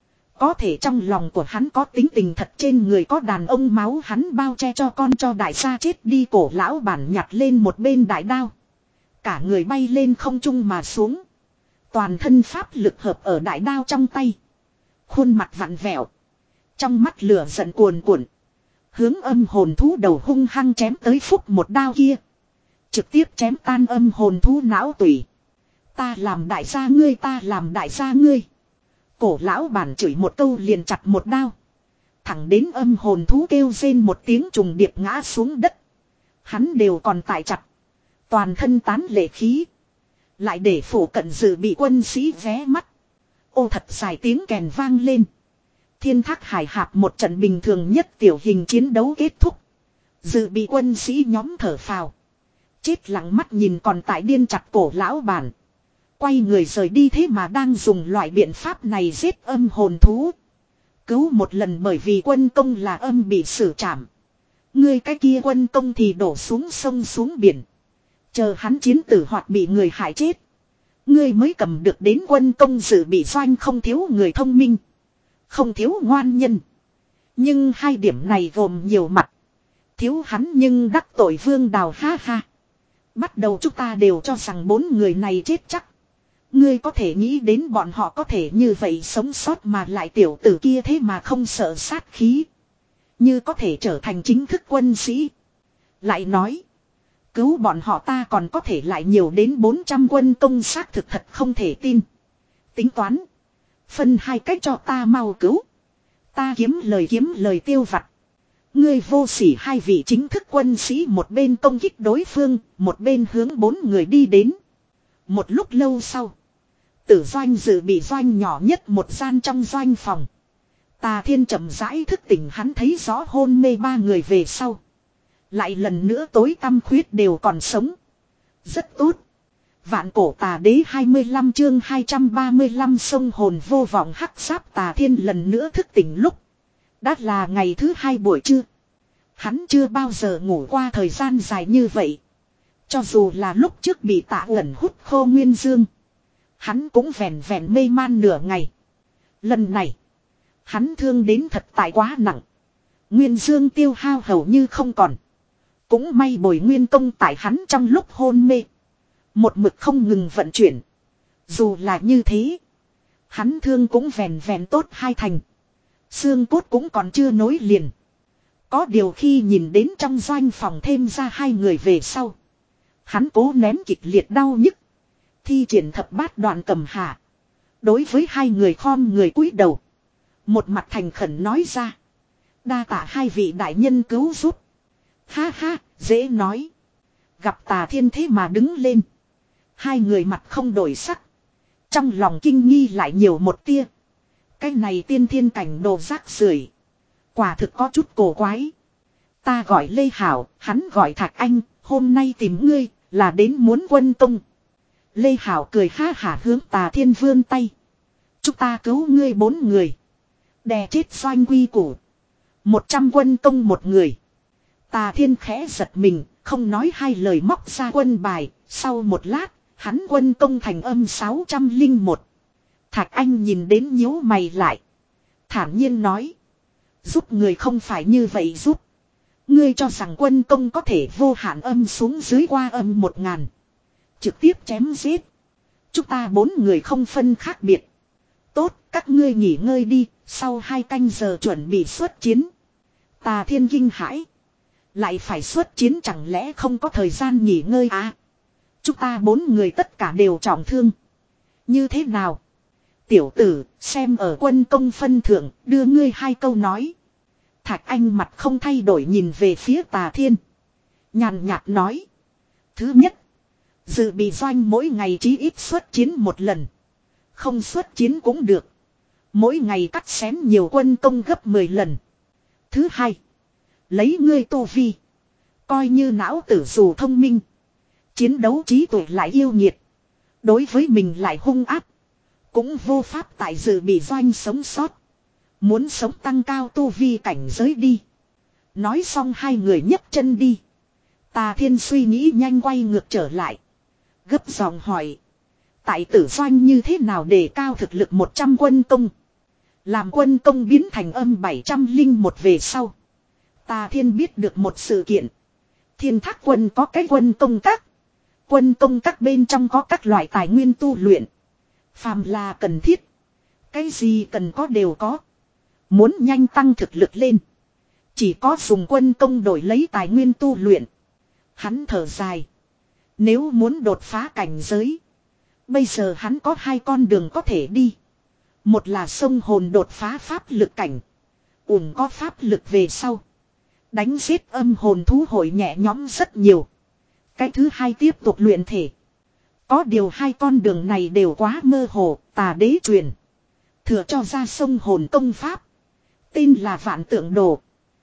Có thể trong lòng của hắn có tính tình thật, trên người có đàn ông máu hắn bao che cho con cho đại gia chết đi. Cổ lão bản nhặt lên một bên đại đao. Cả người bay lên không trung mà xuống. Toàn thân pháp lực hợp ở đại đao trong tay. Khuôn mặt vặn vẹo. Trong mắt lửa giận cuồn cuộn. Hướng âm hồn thú đầu hung hăng chém tới phúc một đao kia. Trực tiếp chém tan âm hồn thú não tủy. Ta làm đại gia ngươi, ta làm đại gia ngươi. Cổ lão bản chửi một câu liền chặt một đao. Thẳng đến âm hồn thú kêu rên một tiếng trùng điệp ngã xuống đất. Hắn đều còn tại chặt. Toàn thân tán lệ khí. Lại để phủ cận dự bị quân sĩ vé mắt. Ô thật dài tiếng kèn vang lên. Thiên Thác Hải Hạp một trận bình thường nhất tiểu hình chiến đấu kết thúc. Dự bị quân sĩ nhóm thở phào. Chết lặng mắt nhìn còn tại điên chặt cổ lão bản. Quay người rời đi, thế mà đang dùng loại biện pháp này giết âm hồn thú. Cứu một lần bởi vì quân công là âm bị xử trảm. Ngươi cái kia quân công thì đổ xuống sông xuống biển. Chờ hắn chiến tử hoặc bị người hại chết. Ngươi mới cầm được đến quân công. Dự bị doanh không thiếu người thông minh. Không thiếu ngoan nhân. Nhưng hai điểm này gồm nhiều mặt. Thiếu hắn nhưng đắc tội Vương Đào, ha ha. Bắt đầu chúng ta đều cho rằng bốn người này chết chắc. Ngươi có thể nghĩ đến bọn họ có thể như vậy sống sót mà lại tiểu tử kia thế mà không sợ sát khí. Như có thể trở thành chính thức quân sĩ. Lại nói. Cứu bọn họ ta còn có thể lại nhiều đến bốn trăm quân công, xác thực thật không thể tin. Tính toán. Phân hai cách cho ta mau cứu. Ta kiếm lời kiếm lời tiêu vặt. Ngươi vô sỉ. Hai vị chính thức quân sĩ một bên công kích đối phương, một bên hướng bốn người đi đến. Một lúc lâu sau. Tử doanh dự bị doanh nhỏ nhất một gian trong doanh phòng. Tà Thiên chậm rãi thức tỉnh, hắn thấy rõ hôn mê ba người về sau. Lại lần nữa tối tăm khuyết đều còn sống. Rất tốt. Vạn cổ tà đế hai mươi lăm chương hai trăm ba mươi lăm sông hồn vô vọng hắc giáp. Tà Thiên lần nữa thức tỉnh lúc. Đã là ngày thứ hai buổi trưa. Hắn chưa bao giờ ngủ qua thời gian dài như vậy. Cho dù là lúc trước bị Tạ Uẩn hút khô nguyên dương. Hắn cũng vẹn vẹn mê man nửa ngày. Lần này. Hắn thương đến thật tại quá nặng. Nguyên dương tiêu hao hầu như không còn. Cũng may bồi nguyên công tại hắn trong lúc hôn mê. Một mực không ngừng vận chuyển. Dù là như thế. Hắn thương cũng vẹn vẹn tốt hai thành. Xương cốt cũng còn chưa nối liền. Có điều khi nhìn đến trong doanh phòng thêm ra hai người về sau. Hắn cố nén kịch liệt đau nhức. Thi triển thập bát đoạn cầm hạ. Đối với hai người khom người cúi đầu. Một mặt thành khẩn nói ra. Đa tạ hai vị đại nhân cứu giúp. Ha ha, dễ nói. Gặp Tà Thiên thế mà đứng lên. Hai người mặt không đổi sắc. Trong lòng kinh nghi lại nhiều một tia. Cái này tiên thiên cảnh đồ rác rưởi, quả thực có chút cổ quái. Ta gọi Lê Hảo, hắn gọi Thạc Anh. Hôm nay tìm ngươi là đến muốn quân công. Lê Hảo cười ha hả hướng Tà Thiên vươn tay. Chúng ta cứu ngươi bốn người. Đè chết doanh quy củ. Một trăm quân công một người. Tà Thiên khẽ giật mình, không nói hai lời móc ra quân bài. Sau một lát, hắn quân công thành âm sáu trăm lẻ một. Thạc Anh nhìn đến nhíu mày lại. Thản nhiên nói. Giúp người không phải như vậy giúp. Ngươi cho rằng quân công có thể vô hạn âm xuống dưới qua âm một ngàn. Trực tiếp chém giết. Chúng ta bốn người không phân khác biệt. Tốt, các ngươi nghỉ ngơi đi, sau hai canh giờ chuẩn bị xuất chiến. Tà Thiên kinh hãi. Lại phải xuất chiến, chẳng lẽ không có thời gian nghỉ ngơi à? Chúng ta bốn người tất cả đều trọng thương. Như thế nào? Tiểu tử, xem ở quân công phân thượng, đưa ngươi hai câu nói. Thạch Anh mặt không thay đổi nhìn về phía Tà Thiên. Nhàn nhạt nói. Thứ nhất, dự bị doanh mỗi ngày chí ít xuất chiến một lần. Không xuất chiến cũng được. Mỗi ngày cắt xén nhiều quân công gấp mười lần. Thứ hai, lấy ngươi tu vi. Coi như não tử dù thông minh. Chiến đấu trí tuệ lại yêu nhiệt. Đối với mình lại hung áp. Cũng vô pháp tại dự bị doanh sống sót. Muốn sống tăng cao tu vi cảnh giới đi. Nói xong hai người nhấc chân đi. Tà Thiên suy nghĩ nhanh quay ngược trở lại. Gấp giọng hỏi. Tại tử doanh như thế nào để cao thực lực một trăm quân công. Làm quân công biến thành âm bảy trăm linh một về sau. Tà Thiên biết được một sự kiện. Thiên Thác quân có cái quân công các. Quân công các bên trong có các loại tài nguyên tu luyện. Phàm là cần thiết. Cái gì cần có đều có. Muốn nhanh tăng thực lực lên. Chỉ có dùng quân công đổi lấy tài nguyên tu luyện. Hắn thở dài. Nếu muốn đột phá cảnh giới. Bây giờ hắn có hai con đường có thể đi. Một là sông hồn đột phá pháp lực cảnh. Ủng có pháp lực về sau. Đánh giết âm hồn thú hội nhẹ nhõm rất nhiều. Cái thứ hai tiếp tục luyện thể. Có điều hai con đường này đều quá mơ hồ, Tà đế truyền. Thừa cho ra sông hồn công pháp. Tên là Vạn Tượng Đồ.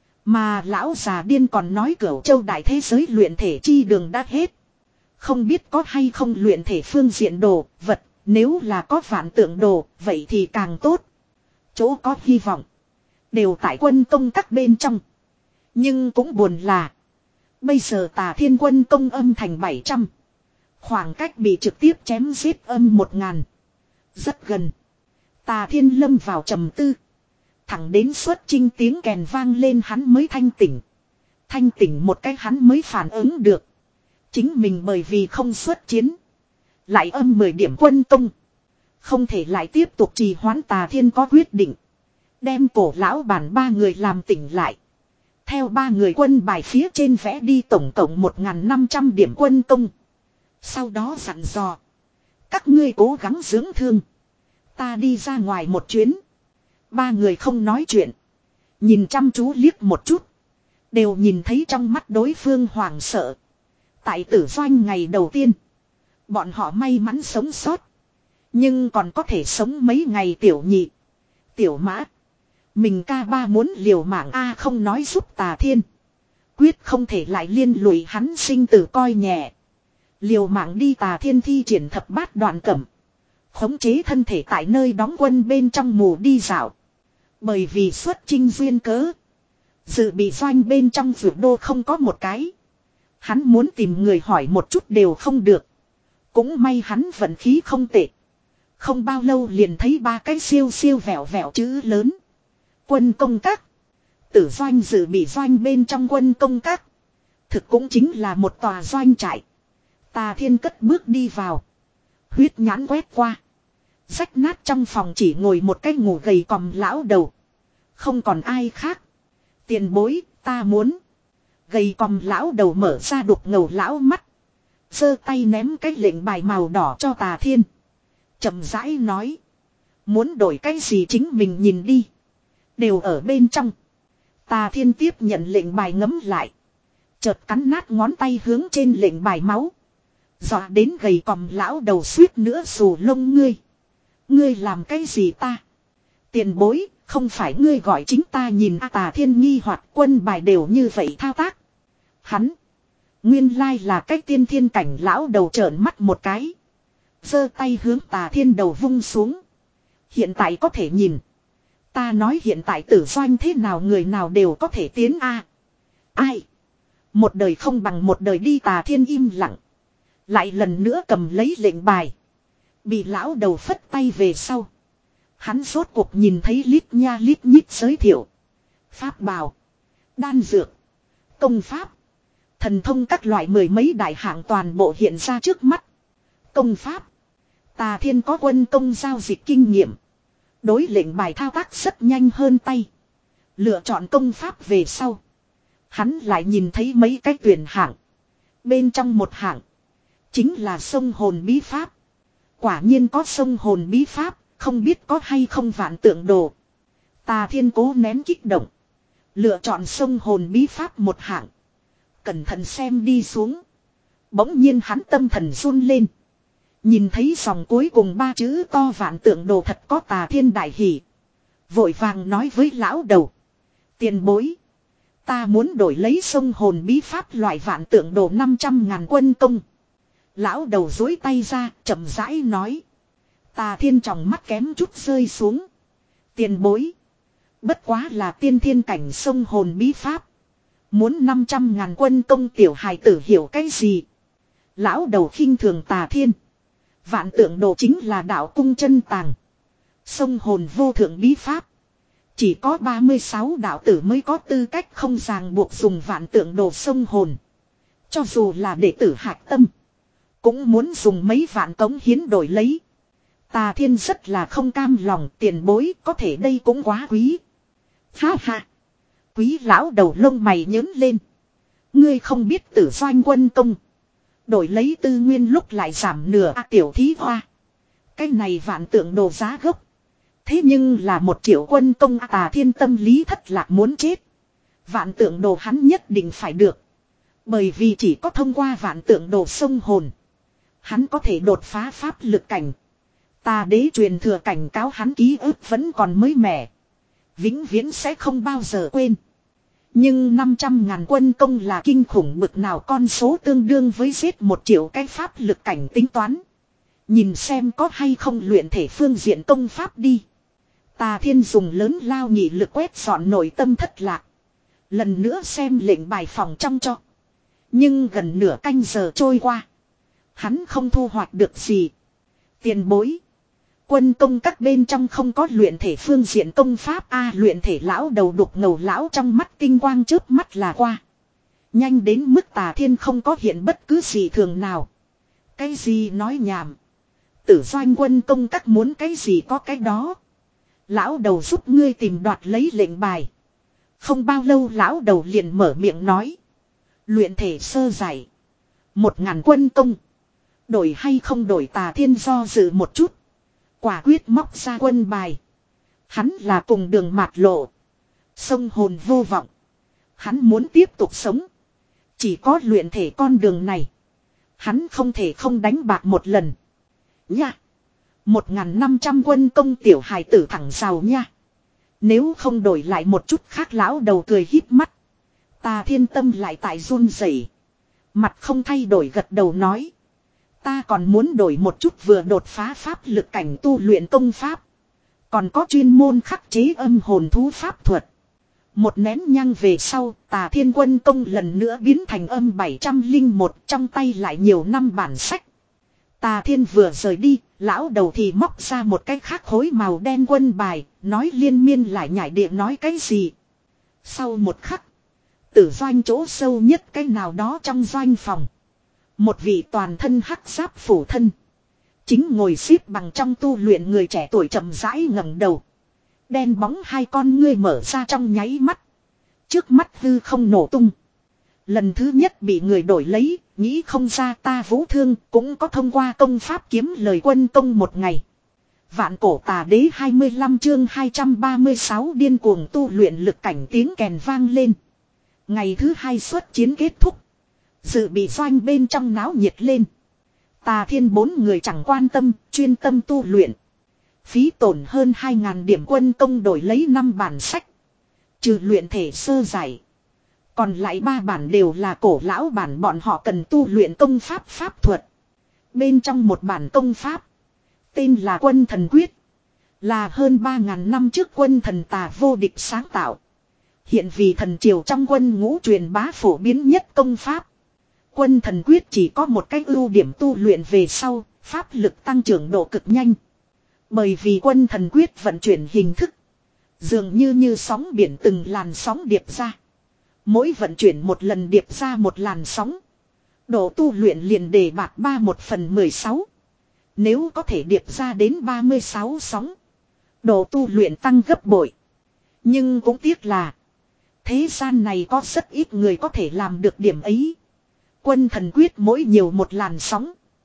Mà lão già điên còn nói Cửu Châu đại thế giới luyện thể chi đường đã hết. Không biết có hay không luyện thể phương diện đồ, vật, nếu là có Vạn Tượng Đồ, vậy thì càng tốt. Chỗ có hy vọng. Đều tại quân công các bên trong. Nhưng cũng buồn là. Bây giờ Tà Thiên quân công âm thành bảy trăm. Khoảng cách bị trực tiếp chém giết âm một ngàn. Rất gần. Tà Thiên lâm vào trầm tư. Thẳng đến xuất chinh tiếng kèn vang lên hắn mới thanh tỉnh. Thanh tỉnh một cách hắn mới phản ứng được. Chính mình bởi vì không xuất chiến. Lại âm mười điểm quân công. Không thể lại tiếp tục trì hoãn. Tà Thiên có quyết định. Đem cổ lão bản ba người làm tỉnh lại. Theo ba người quân bài phía trên vẽ đi tổng cộng một nghìn năm trăm điểm quân công. Sau đó dặn dò. Các ngươi cố gắng dưỡng thương. Ta đi ra ngoài một chuyến. Ba người không nói chuyện. Nhìn chăm chú liếc một chút. Đều nhìn thấy trong mắt đối phương hoảng sợ. Tại tử doanh ngày đầu tiên. Bọn họ may mắn sống sót. Nhưng còn có thể sống mấy ngày. Tiểu nhị, Tiểu Mã, mình ca ba muốn liều mạng A không nói giúp Tà Thiên. Quyết không thể lại liên lụy hắn sinh tử coi nhẹ. Liều mạng đi. Tà Thiên thi triển thập bát đoạn cẩm. Khống chế thân thể tại nơi đóng quân bên trong mù đi dạo. Bởi vì xuất chinh duyên cớ. Dự bị doanh bên trong vượt đô không có một cái. Hắn muốn tìm người hỏi một chút đều không được. Cũng may hắn vận khí không tệ. Không bao lâu liền thấy ba cái siêu siêu vẹo vẹo chữ lớn. Quân công các. Tử doanh dự bị doanh bên trong quân công các. Thực cũng chính là một tòa doanh trại. Tà Thiên cất bước đi vào. Huyết nhãn quét qua. Rách nát trong phòng chỉ ngồi một cái ngủ gầy còm lão đầu. Không còn ai khác. Tiền bối, ta muốn. Gầy còm lão đầu mở ra đục ngầu lão mắt. Giơ tay ném cái lệnh bài màu đỏ cho Tà Thiên. Chậm rãi nói. Muốn đổi cái gì chính mình nhìn đi. Đều ở bên trong. Tà Thiên tiếp nhận lệnh bài ngấm lại. Chợt cắn nát ngón tay hướng trên lệnh bài máu. Dọa đến gầy còm lão đầu suýt nữa xù lông ngươi. Ngươi làm cái gì ta? Tiền bối, không phải ngươi gọi chính ta nhìn à. Tà Thiên nghi hoặc quân bài đều như vậy thao tác. Hắn. Nguyên lai là cái tiên thiên cảnh lão đầu trợn mắt một cái. Giơ tay hướng Tà Thiên đầu vung xuống. Hiện tại có thể nhìn. Ta nói hiện tại tử doanh thế nào người nào đều có thể tiến a. À. Ai? Một đời không bằng một đời đi. Tà Thiên im lặng. Lại lần nữa cầm lấy lệnh bài. Bị lão đầu phất tay về sau. Hắn rốt cuộc nhìn thấy lít nha lít nhít giới thiệu. Pháp bào. Đan dược. Công pháp. Thần thông các loại mười mấy đại hạng toàn bộ hiện ra trước mắt. Công pháp. Tà Thiên có quân công giao dịch kinh nghiệm. Đối lệnh bài thao tác rất nhanh hơn tay. Lựa chọn công pháp về sau. Hắn lại nhìn thấy mấy cái tuyển hạng. Bên trong một hạng. Chính là sông hồn bí pháp. Quả nhiên có sông hồn bí pháp, không biết có hay không vạn tượng đồ. Tà Thiên cố nén kích động. Lựa chọn sông hồn bí pháp một hạng. Cẩn thận xem đi xuống. Bỗng nhiên hắn tâm thần run lên. Nhìn thấy dòng cuối cùng ba chữ to vạn tượng đồ thật có Tà Thiên đại hỉ. Vội vàng nói với lão đầu. Tiền bối. Ta muốn đổi lấy sông hồn bí pháp loại vạn tượng đồ năm trăm ngàn quân công. Lão đầu dối tay ra chậm rãi nói. Tà Thiên tròng mắt kém chút rơi xuống. Tiền bối. Bất quá là tiên thiên cảnh sông hồn bí pháp. Muốn năm trăm ngàn quân công tiểu hài tử hiểu cái gì. Lão đầu khinh thường Tà Thiên. Vạn tượng đồ chính là đạo cung chân tàng. Sông hồn vô thượng bí pháp. Chỉ có ba mươi sáu đạo tử mới có tư cách không ràng buộc dùng vạn tượng đồ sông hồn. Cho dù là đệ tử hạc tâm. Cũng muốn dùng mấy vạn cống hiến đổi lấy. Tà Thiên rất là không cam lòng, tiền bối có thể đây cũng quá quý. Ha ha. Quý lão đầu lông mày nhớn lên. Ngươi không biết tử doanh quân công. Đổi lấy tư nguyên lúc lại giảm nửa à, tiểu thí hoa. Cái này vạn tượng đồ giá gốc. Thế nhưng là một triệu quân công à, Tà Thiên tâm lý thất lạc muốn chết. Vạn tượng đồ hắn nhất định phải được. Bởi vì chỉ có thông qua vạn tượng đồ sông hồn. Hắn có thể đột phá pháp lực cảnh. Tà đế truyền thừa cảnh cáo hắn ký ức vẫn còn mới mẻ. Vĩnh viễn sẽ không bao giờ quên. Nhưng năm trăm ngàn quân công là kinh khủng bực nào, con số tương đương với giết một triệu cái pháp lực cảnh tính toán. Nhìn xem có hay không luyện thể phương diện công pháp đi. Tà Thiên dùng lớn lao nhị lực quét dọn nội tâm thất lạc. Lần nữa xem lệnh bài phòng trong cho. Nhưng gần nửa canh giờ trôi qua. Hắn không thu hoạch được gì. Tiền bối. Quân công các bên trong không có luyện thể phương diện công pháp a à, luyện thể lão đầu đục ngầu lão trong mắt tinh quang chớp mắt là qua. Nhanh đến mức Tà Thiên không có hiện bất cứ gì thường nào. Cái gì nói nhảm. Tử doanh quân công các muốn cái gì có cái đó. Lão đầu giúp ngươi tìm đoạt lấy lệnh bài. Không bao lâu lão đầu liền mở miệng nói. Luyện thể sơ giải. Một ngàn quân công. Đổi hay không đổi, Tà Thiên do dự một chút. Quả quyết móc ra quân bài. Hắn là cùng đường mạt lộ. Sông hồn vô vọng. Hắn muốn tiếp tục sống. Chỉ có luyện thể con đường này. Hắn không thể không đánh bạc một lần. Nha. Một ngàn năm trăm quân công tiểu hài tử thẳng rào nha. Nếu không đổi lại một chút khác, lão đầu cười híp mắt. Tà Thiên tâm lại tại run rẩy. Mặt không thay đổi gật đầu nói. Ta còn muốn đổi một chút vừa đột phá pháp lực cảnh tu luyện công pháp. Còn có chuyên môn khắc chế âm hồn thú pháp thuật. Một nén nhang về sau, Tà Thiên quân công lần nữa biến thành âm bảy trăm lẻ một, trong tay lại nhiều năm bản sách. Tà Thiên vừa rời đi, lão đầu thì móc ra một cái khác khối màu đen quân bài, nói liên miên lại nhảy địa nói cái gì. Sau một khắc, tử doanh chỗ sâu nhất cái nào đó trong doanh phòng. Một vị toàn thân hắc giáp phủ thân. Chính ngồi xếp bằng trong tu luyện người trẻ tuổi chậm rãi ngẩng đầu. Đen bóng hai con ngươi mở ra trong nháy mắt. Trước mắt hư không nổ tung. Lần thứ nhất bị người đổi lấy, nghĩ không ra ta Vũ Thương cũng có thông qua công pháp kiếm lời quân công một ngày. Vạn cổ tà đế hai mươi lăm chương hai trăm ba mươi sáu điên cuồng tu luyện lực cảnh tiếng kèn vang lên. Ngày thứ hai xuất chiến kết thúc. Dự bị doanh bên trong náo nhiệt lên. Tà Thiên bốn người chẳng quan tâm, chuyên tâm tu luyện. Phí tổn hơn hai ngàn điểm quân công đổi lấy năm bản sách. Trừ luyện thể sơ giải. Còn lại ba bản đều là cổ lão bản, bọn họ cần tu luyện công pháp pháp thuật. Bên trong một bản công pháp. Tên là Quân Thần Quyết. Là hơn ba ngàn năm trước quân thần Tà vô địch sáng tạo. Hiện vì thần triều trong quân ngũ truyền bá phổ biến nhất công pháp. Quân Thần Quyết chỉ có một cái ưu điểm, tu luyện về sau, pháp lực tăng trưởng độ cực nhanh. Bởi vì Quân Thần Quyết vận chuyển hình thức. Dường như như sóng biển từng làn sóng điệp ra. Mỗi vận chuyển một lần điệp ra một làn sóng. Độ tu luyện liền đề bạt ba một phần mười sáu. Nếu có thể điệp ra đến ba mươi sáu sóng. Độ tu luyện tăng gấp bội. Nhưng cũng tiếc là. Thế gian này có rất ít người có thể làm được điểm ấy. Quân Thần Quyết mỗi nhiều một làn sóng.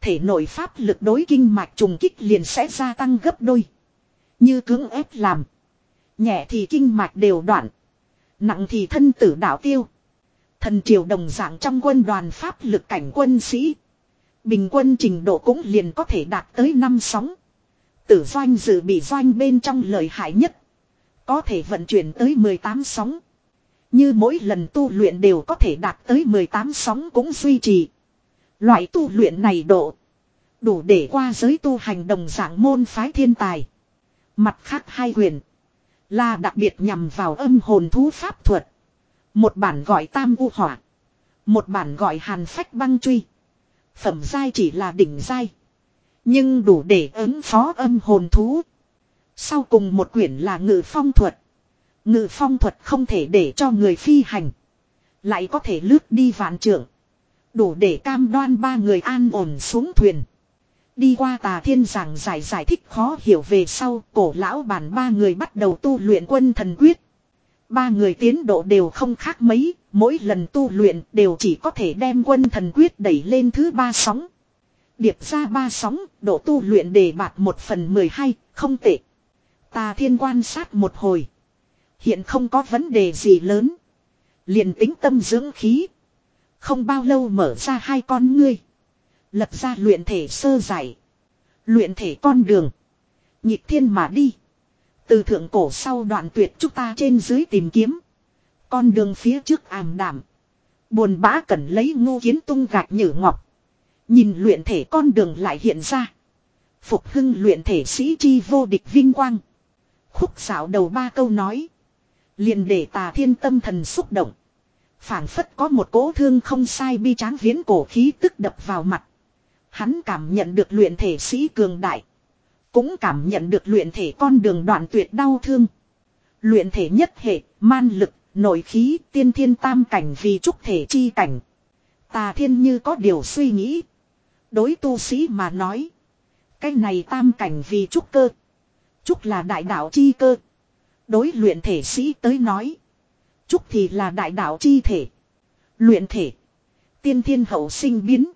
thể nội pháp lực đối kinh mạch trùng kích liền sẽ gia tăng gấp đôi. Như cưỡng ép làm. Nhẹ thì kinh mạch đều đoạn. Nặng thì thân tử đạo tiêu. Thần triều đồng dạng trong quân đoàn pháp lực cảnh quân sĩ. Bình quân trình độ cũng liền có thể đạt tới năm sóng. Tử doanh dự bị doanh bên trong lợi hại nhất. Có thể vận chuyển tới mười tám sóng. Như mỗi lần tu luyện đều có thể đạt tới mười tám sóng cũng duy trì. Loại tu luyện này độ. Đủ để qua giới tu hành đồng dạng môn phái thiên tài. Mặt khác hai quyền. Là đặc biệt nhằm vào âm hồn thú pháp thuật. Một bản gọi tam u hỏa. Một bản gọi hàn phách băng truy. Phẩm giai chỉ là đỉnh giai. Nhưng đủ để ứng phó âm hồn thú. Sau cùng một quyển là ngự phong thuật. Ngự phong thuật không thể để cho người phi hành. Lại có thể lướt đi vạn trượng. Đủ để cam đoan ba người an ổn xuống thuyền. Đi qua Tà Thiên giảng giải giải thích khó hiểu về sau, cổ lão bản ba người bắt đầu tu luyện quân thần quyết. Ba người tiến độ đều không khác mấy, mỗi lần tu luyện đều chỉ có thể đem quân thần quyết đẩy lên thứ ba sóng. Điệp ra ba sóng, độ tu luyện đề bạt một phần mười hai, không tệ. Tà Thiên quan sát một hồi. Hiện không có vấn đề gì lớn. Liền tính tâm dưỡng khí. Không bao lâu mở ra hai con ngươi. Lập ra luyện thể sơ giải. Luyện thể con đường. Nhịp thiên mà đi. Từ thượng cổ sau đoạn tuyệt chúng ta trên dưới tìm kiếm. Con đường phía trước ảm đảm. Buồn bã cần lấy ngô kiến tung gạch nhử ngọc. Nhìn luyện thể con đường lại hiện ra. Phục hưng luyện thể sĩ chi vô địch vinh quang. Khúc xảo đầu ba câu nói. Liền để Tà Thiên tâm thần xúc động. Phảng phất có một cỗ thương không sai bi tráng viễn cổ khí tức đập vào mặt. Hắn cảm nhận được luyện thể sĩ cường đại. Cũng cảm nhận được luyện thể con đường đoạn tuyệt đau thương. Luyện thể nhất hệ, man lực, nội khí, tiên thiên tam cảnh vì trúc thể chi cảnh. Tà Thiên như có điều suy nghĩ. Đối tu sĩ mà nói. Cái này tam cảnh vì trúc cơ. Trúc là đại đạo chi cơ. Đối luyện thể sĩ tới nói. Trúc thì là đại đạo chi thể. Luyện thể. Tiên thiên hậu sinh biến.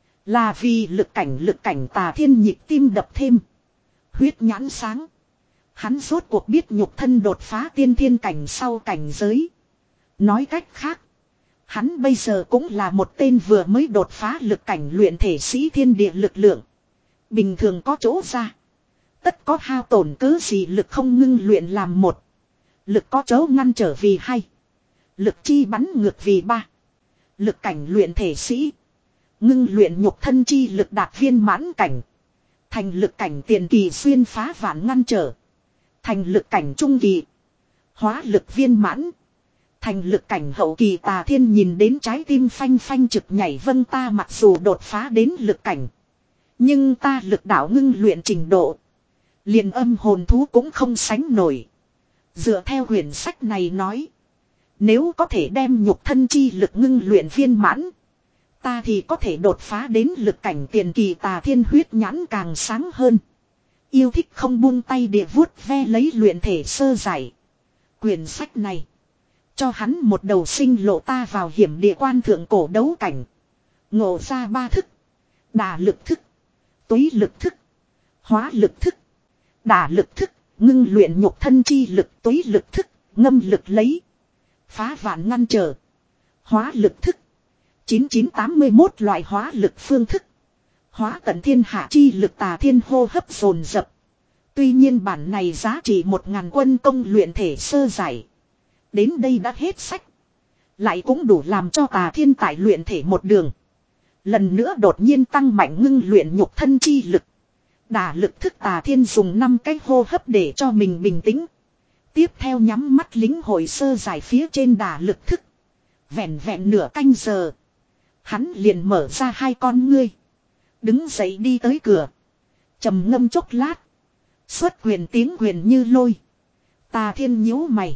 Là vì lực cảnh lực cảnh Tà Thiên nhịp tim đập thêm. Huyết nhãn sáng. Hắn rốt cuộc biết nhục thân đột phá tiên thiên cảnh sau cảnh giới. Nói cách khác. Hắn bây giờ cũng là một tên vừa mới đột phá lực cảnh luyện thể sĩ thiên địa lực lượng. Bình thường có chỗ ra. Tất có hao tổn cứ gì lực không ngưng luyện làm một. Lực có chỗ ngăn trở vì hai. Lực chi bắn ngược vì ba. Lực cảnh luyện thể sĩ. Ngưng luyện nhục thân chi lực đạt viên mãn cảnh. Thành lực cảnh tiền kỳ xuyên phá vạn ngăn trở. Thành lực cảnh trung kỳ. Hóa lực viên mãn. Thành lực cảnh hậu kỳ. Tà Thiên nhìn đến trái tim phanh phanh trực nhảy. Vâng, ta mặc dù đột phá đến lực cảnh. Nhưng ta lực đạo ngưng luyện trình độ. Liền âm hồn thú cũng không sánh nổi. Dựa theo quyển sách này nói. Nếu có thể đem nhục thân chi lực ngưng luyện viên mãn. Ta thì có thể đột phá đến lực cảnh tiền kỳ. Tà Thiên huyết nhãn càng sáng hơn. Yêu thích không buông tay địa vuốt ve lấy luyện thể sơ giải. Quyển sách này. Cho hắn một đầu sinh lộ ta vào hiểm địa quan thượng cổ đấu cảnh. Ngộ ra ba thức. Đả lực thức. Túy lực thức. Hóa lực thức. Đả lực thức. Ngưng luyện nhục thân chi lực. Túy lực thức. Ngâm lực lấy. Phá vạn ngăn trở. Hóa lực thức. chín chín tám mươi mốt loại hóa lực phương thức. Hóa tận thiên hạ chi lực. Tà Thiên hô hấp dồn dập. Tuy nhiên bản này giá trị một ngàn quân công luyện thể sơ giải. Đến đây đã hết sách. Lại cũng đủ làm cho Tà Thiên tại luyện thể một đường. Lần nữa đột nhiên tăng mạnh ngưng luyện nhục thân chi lực. Đả lực thức. Tà Thiên dùng năm cái hô hấp để cho mình bình tĩnh. Tiếp theo nhắm mắt lính hội sơ giải phía trên đả lực thức. Vẹn vẹn nửa canh giờ. Hắn liền mở ra hai con ngươi. Đứng dậy đi tới cửa. Trầm ngâm chốc lát. Xuất quyền tiếng quyền như lôi. Tà Thiên nhíu mày.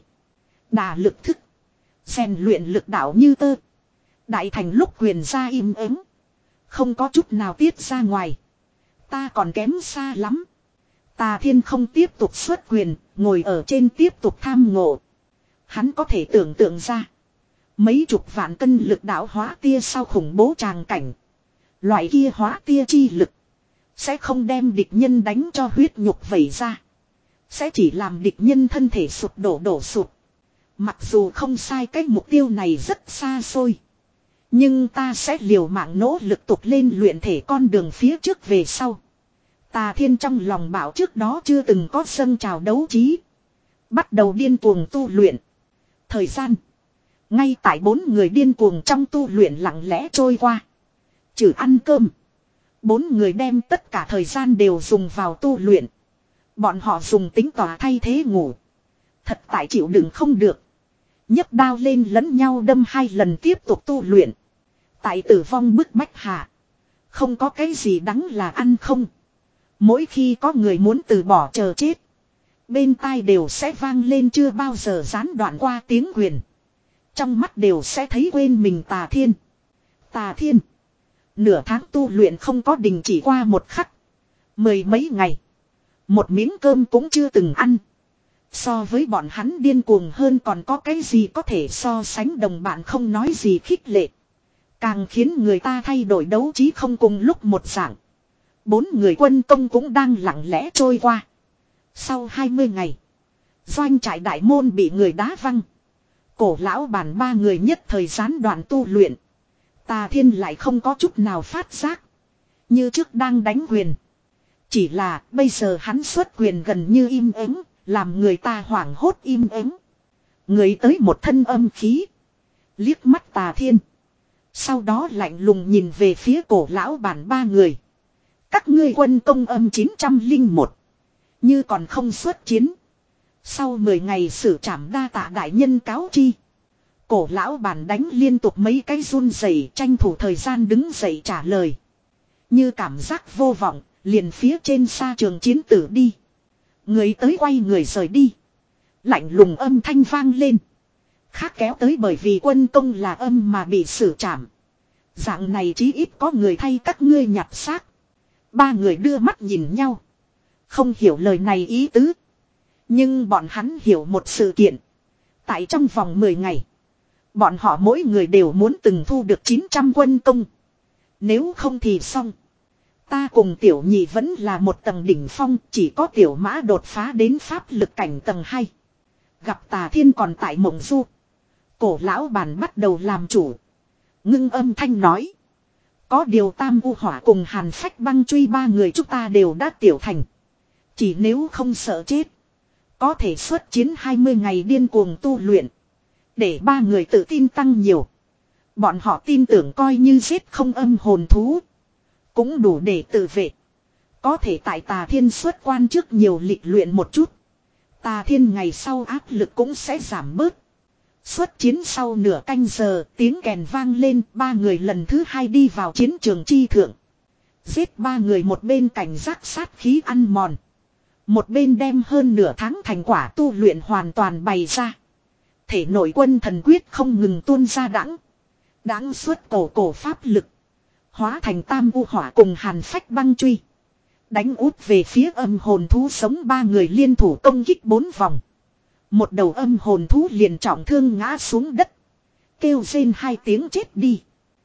Đả lực thức. Rèn luyện lực đạo như tơ. Đại thành lúc quyền ra im ắng. Không có chút nào tiết ra ngoài. Ta còn kém xa lắm. Tà Thiên không tiếp tục xuất quyền. Ngồi ở trên tiếp tục tham ngộ. Hắn có thể tưởng tượng ra. Mấy chục vạn cân lực đạo hóa tia sau khủng bố tràng cảnh. Loại kia hóa tia chi lực. Sẽ không đem địch nhân đánh cho huyết nhục vẩy ra. Sẽ chỉ làm địch nhân thân thể sụp đổ đổ sụp. Mặc dù không sai, cái mục tiêu này rất xa xôi. Nhưng ta sẽ liều mạng nỗ lực tục lên luyện thể con đường phía trước về sau. Tà Thiên trong lòng bảo trước đó chưa từng có dâng trào đấu trí. Bắt đầu điên cuồng tu luyện. Thời gian. Ngay tại bốn người điên cuồng trong tu luyện lặng lẽ trôi qua. Trừ ăn cơm. Bốn người đem tất cả thời gian đều dùng vào tu luyện. Bọn họ dùng tính tỏa thay thế ngủ. Thật tại chịu đựng không được. Nhấc đao lên lẫn nhau đâm hai lần tiếp tục tu luyện. Tại tử vong bức bách hạ. Không có cái gì đắng là ăn không. Mỗi khi có người muốn từ bỏ chờ chết. Bên tai đều sẽ vang lên chưa bao giờ gián đoạn qua tiếng quyền. Trong mắt đều sẽ thấy quên mình Tà Thiên. Tà Thiên. Nửa tháng tu luyện không có đình chỉ qua một khắc. Mười mấy ngày. Một miếng cơm cũng chưa từng ăn. So với bọn hắn điên cuồng hơn còn có cái gì có thể so sánh, đồng bạn không nói gì khích lệ. Càng khiến người ta thay đổi đấu trí không cùng lúc một dạng. Bốn người quân công cũng đang lặng lẽ trôi qua. Sau hai mươi ngày. Doanh trại đại môn bị người đá văng. Cổ lão bản ba người nhất thời gián đoạn tu luyện. Tà Thiên lại không có chút nào phát giác. Như trước đang đánh quyền. Chỉ là bây giờ hắn xuất quyền gần như im ắng, làm người ta hoảng hốt im ắng. Người tới một thân âm khí. Liếc mắt Tà Thiên. Sau đó lạnh lùng nhìn về phía cổ lão bản ba người. Các ngươi quân công âm chín trăm lẻ một. Như còn không xuất chiến. Sau mười ngày xử trảm đa tạ đại nhân cáo chi. Cổ lão bản đánh liên tục mấy cái run rẩy, tranh thủ thời gian đứng dậy trả lời. Như cảm giác vô vọng, liền phía trên xa trường chiến tử đi. Người tới quay người rời đi. Lạnh lùng âm thanh vang lên. Khác kéo tới bởi vì quân công là âm mà bị xử trảm. Dạng này chí ít có người thay các ngươi nhặt xác. Ba người đưa mắt nhìn nhau. Không hiểu lời này ý tứ. Nhưng bọn hắn hiểu một sự kiện. Tại trong vòng mười ngày. Bọn họ mỗi người đều muốn từng thu được chín trăm quân công. Nếu không thì xong. Ta cùng tiểu nhị vẫn là một tầng đỉnh phong. Chỉ có tiểu mã đột phá đến pháp lực cảnh tầng hai. Gặp Tà Thiên còn tại mộng du. Cổ lão bản bắt đầu làm chủ. Ngưng âm thanh nói. Có điều Tam U Hỏa cùng Hàn Phách Băng Truy ba người chúng ta đều đã tiểu thành. Chỉ nếu không sợ chết. Có thể xuất chiến hai mươi ngày điên cuồng tu luyện. Để ba người tự tin tăng nhiều. Bọn họ tin tưởng coi như giết không âm hồn thú. Cũng đủ để tự vệ. Có thể tại Tà Thiên xuất quan trước nhiều lịch luyện một chút. Tà Thiên ngày sau áp lực cũng sẽ giảm bớt. Xuất chiến sau nửa canh giờ, tiếng kèn vang lên, ba người lần thứ hai đi vào chiến trường chi thượng. Giết ba người một bên cảnh giác sát khí ăn mòn. Một bên đem hơn nửa tháng thành quả tu luyện hoàn toàn bày ra. Thể nội quân thần quyết không ngừng tuôn ra đãng. Đãng suốt cổ cổ pháp lực. Hóa thành Tam U Hỏa cùng Hàn Phách Băng Truy. Đánh út về phía âm hồn thú sống, ba người liên thủ công kích bốn vòng. Một đầu âm hồn thú liền trọng thương ngã xuống đất. Kêu rên hai tiếng chết đi.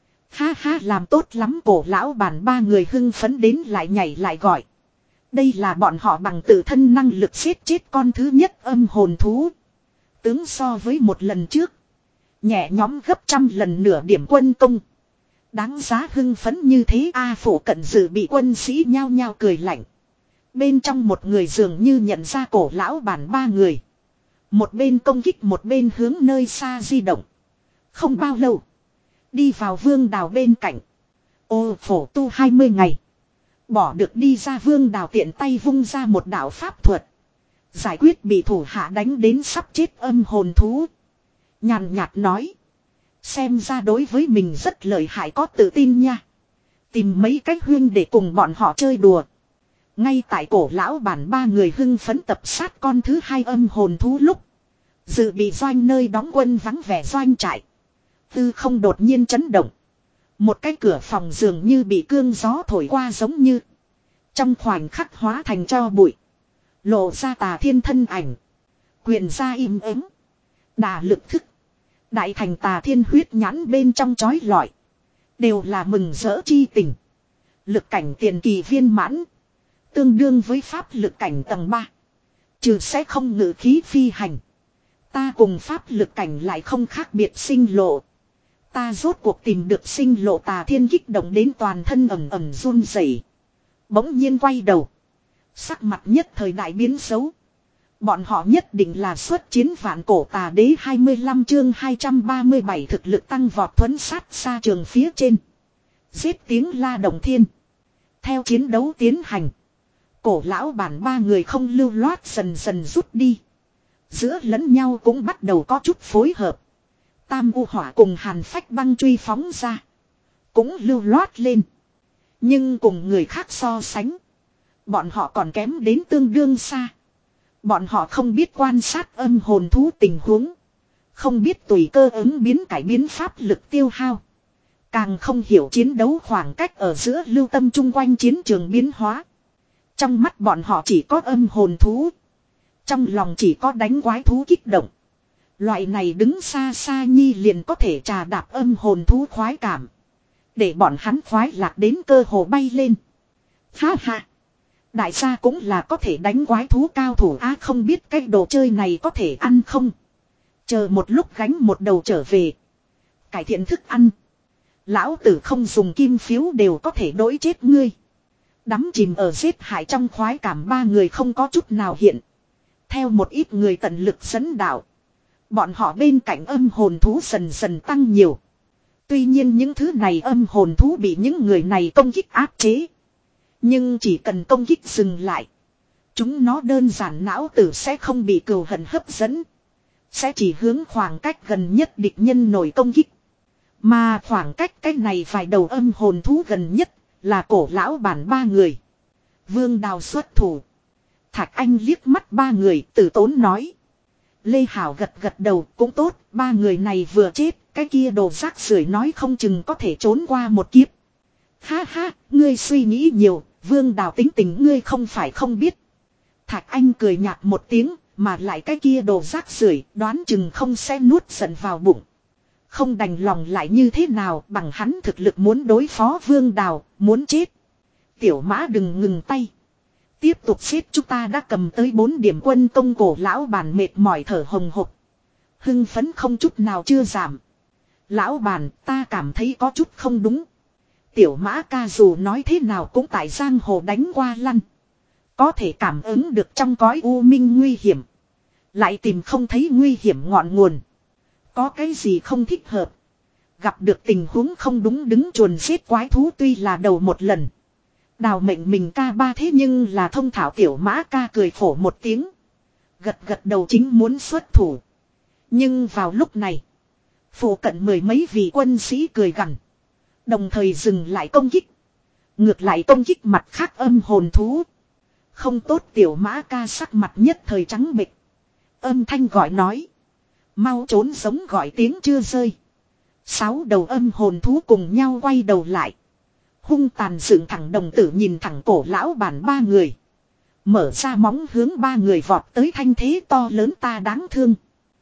Ha ha, làm tốt lắm. Cổ lão bản ba người hưng phấn đến lại nhảy lại gọi. Đây là bọn họ bằng tự thân năng lực giết chết con thứ nhất âm hồn thú. Tướng so với một lần trước. Nhẹ nhóm gấp trăm lần nửa điểm quân công. Đáng giá hưng phấn như thế a. Phổ cận dự bị quân sĩ nhao nhao cười lạnh. Bên trong một người dường như nhận ra cổ lão bản ba người. Một bên công kích một bên hướng nơi xa di động. Không bao lâu. Đi vào vương đào bên cạnh. Ô phổ tu hai mươi ngày. Bỏ được đi ra, vương đào tiện tay vung ra một đạo pháp thuật. Giải quyết bị thủ hạ đánh đến sắp chết âm hồn thú. Nhàn nhạt nói. Xem ra đối với mình rất lợi hại, có tự tin nha. Tìm mấy cách huyên để cùng bọn họ chơi đùa. Ngay tại cổ lão bản ba người hưng phấn tập sát con thứ hai âm hồn thú lúc. Dự bị doanh nơi đóng quân vắng vẻ doanh trại. Tư không đột nhiên chấn động. Một cái cửa phòng dường như bị cương gió thổi qua, giống như trong khoảnh khắc hóa thành tro bụi. Lộ ra Tà Thiên thân ảnh. Quyền ra im ắng. Đà lực thức. Đại thành Tà Thiên huyết nhãn bên trong chói lọi. Đều là mừng rỡ chi tình. Lực cảnh tiền kỳ viên mãn. Tương đương với pháp lực cảnh tầng ba. Trừ sẽ không ngự khí phi hành. Ta cùng pháp lực cảnh lại không khác biệt sinh lộ. Ta rốt cuộc tìm được sinh lộ Tà Thiên kích động đến toàn thân ẩm ẩm run rẩy. Bỗng nhiên quay đầu. Sắc mặt nhất thời đại biến xấu. Bọn họ nhất định là xuất chiến vạn cổ tà đế hai mươi lăm chương hai trăm ba mươi bảy thực lực tăng vọt thuấn sát xa trường phía trên. Giết tiếng la động thiên. Theo chiến đấu tiến hành. Cổ lão bản ba người không lưu loát dần dần rút đi. Giữa lẫn nhau cũng bắt đầu có chút phối hợp. Tam u hỏa cùng hàn phách băng truy phóng ra. Cũng lưu loát lên. Nhưng cùng người khác so sánh. Bọn họ còn kém đến tương đương xa. Bọn họ không biết quan sát âm hồn thú tình huống. Không biết tùy cơ ứng biến cải biến pháp lực tiêu hao. Càng không hiểu chiến đấu khoảng cách ở giữa lưu tâm chung quanh chiến trường biến hóa. Trong mắt bọn họ chỉ có âm hồn thú. Trong lòng chỉ có đánh quái thú kích động. Loại này đứng xa xa nhi liền có thể trà đạp âm hồn thú khoái cảm. Để bọn hắn khoái lạc đến cơ hồ bay lên. Ha ha. Đại gia cũng là có thể đánh quái thú cao thủ á, không biết cái đồ chơi này có thể ăn không. Chờ một lúc gánh một đầu trở về. Cải thiện thức ăn. Lão tử không dùng kim phiếu đều có thể đổi chết ngươi. Đắm chìm ở giết hại trong khoái cảm ba người không có chút nào hiện. Theo một ít người tận lực dẫn đạo. Bọn họ bên cạnh âm hồn thú dần dần tăng nhiều. Tuy nhiên những thứ này âm hồn thú bị những người này công kích áp chế. Nhưng chỉ cần công kích dừng lại. Chúng nó đơn giản não tử sẽ không bị cừu hận hấp dẫn. Sẽ chỉ hướng khoảng cách gần nhất địch nhân nổi công kích. Mà khoảng cách cách này vài đầu âm hồn thú gần nhất là cổ lão bản ba người. Vương Đào xuất thủ. Thạch Anh liếc mắt ba người tử tốn nói. Lê Hảo gật gật đầu cũng tốt, ba người này vừa chết, cái kia đồ rác rưởi nói không chừng có thể trốn qua một kiếp. Ha ha, ngươi suy nghĩ nhiều, Vương Đào tính tình ngươi không phải không biết. Thạch Anh cười nhạt một tiếng, mà lại cái kia đồ rác rưởi đoán chừng không sẽ nuốt giận vào bụng. Không đành lòng lại như thế nào bằng hắn thực lực muốn đối phó Vương Đào, muốn chết. Tiểu Mã đừng ngừng tay. Tiếp tục xếp chúng ta đã cầm tới bốn điểm quân công cổ lão bản mệt mỏi thở hồng hộc. Hưng phấn không chút nào chưa giảm. Lão bản ta cảm thấy có chút không đúng. Tiểu Mã ca dù nói thế nào cũng tại giang hồ đánh qua lăn. Có thể cảm ứng được trong cõi u minh nguy hiểm. Lại tìm không thấy nguy hiểm ngọn nguồn. Có cái gì không thích hợp. Gặp được tình huống không đúng đứng chuồn giết quái thú tuy là đầu một lần. Đào mệnh mình ca ba thế nhưng là thông thảo Tiểu Mã ca cười khổ một tiếng. Gật gật đầu chính muốn xuất thủ. Nhưng vào lúc này. Phủ cận mười mấy vị quân sĩ cười gằn. Đồng thời dừng lại công kích. Ngược lại công kích mặt khác âm hồn thú. Không tốt Tiểu Mã ca sắc mặt nhất thời trắng bệch. Âm thanh gọi nói. Mau trốn giống gọi tiếng chưa rơi. Sáu đầu âm hồn thú cùng nhau quay đầu lại. Hung tàn dựng thẳng đồng tử nhìn thẳng cổ lão bản ba người. Mở ra móng hướng ba người vọt tới thanh thế to lớn ta đáng thương.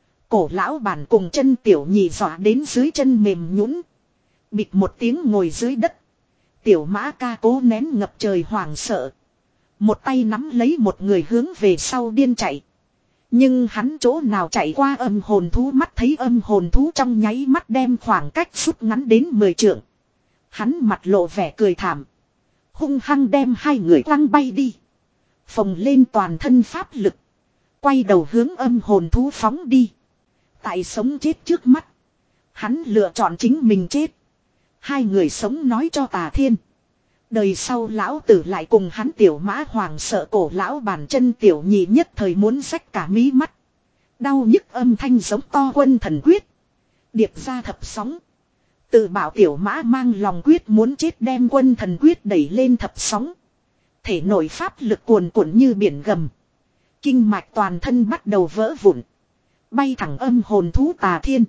Cổ lão bản cùng chân tiểu nhị dọa đến dưới chân mềm nhũn, bịt một tiếng ngồi dưới đất. Tiểu Mã ca cố nén ngập trời hoảng sợ. Một tay nắm lấy một người hướng về sau điên chạy. Nhưng hắn chỗ nào chạy qua âm hồn thú mắt thấy âm hồn thú trong nháy mắt đem khoảng cách rút ngắn đến mười trượng. Hắn mặt lộ vẻ cười thảm. Hung hăng đem hai người quăng bay đi. Phồng lên toàn thân pháp lực. Quay đầu hướng âm hồn thú phóng đi. Tại sống chết trước mắt. Hắn lựa chọn chính mình chết. Hai người sống nói cho Tà Thiên. Đời sau lão tử lại cùng hắn Tiểu Mã hoàng sợ cổ lão bàn chân tiểu nhị nhất thời muốn rách cả mí mắt. Đau nhức âm thanh giống to quân thần quyết. Điệp ra thập sóng. Tự bảo Tiểu Mã mang lòng quyết muốn chết đem quân thần quyết đẩy lên thập sóng. Thể nội pháp lực cuồn cuộn như biển gầm. Kinh mạch toàn thân bắt đầu vỡ vụn. Bay thẳng âm hồn thú Tà Thiên.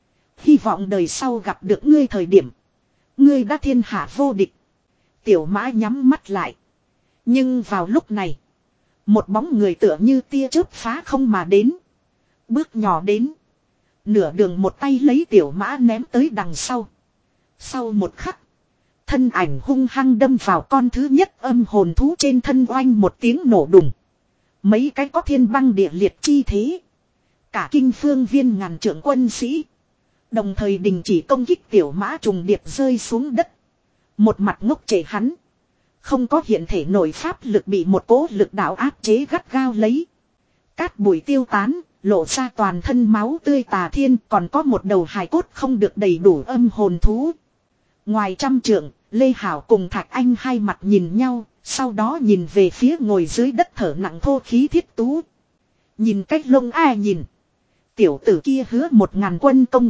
Hy vọng đời sau gặp được ngươi thời điểm. Ngươi đã thiên hạ vô địch. Tiểu Mã nhắm mắt lại. Nhưng vào lúc này. Một bóng người tựa như tia chớp phá không mà đến. Bước nhỏ đến. Nửa đường một tay lấy Tiểu Mã ném tới đằng sau. Sau một khắc. Thân ảnh hung hăng đâm vào con thứ nhất âm hồn thú trên thân, oanh một tiếng nổ đùng. Mấy cái có thiên băng địa liệt chi thế. Cả kinh phương viên ngàn trượng quân sĩ. Đồng thời đình chỉ công kích, tiểu mã trùng điệp rơi xuống đất. Một mặt ngốc trệ hắn. Không có hiện thể nội pháp lực, bị một cỗ lực đạo áp chế gắt gao lấy. Cát bụi tiêu tán, lộ ra toàn thân máu tươi Tà Thiên, còn có một đầu hài cốt không được đầy đủ âm hồn thú. Ngoài trăm trượng, Lê Hảo cùng Thạch Anh hai mặt nhìn nhau, sau đó nhìn về phía ngồi dưới đất thở nặng thô khí Thiết Tú. Nhìn cách lông ai nhìn. Tiểu tử kia hứa một ngàn quân công.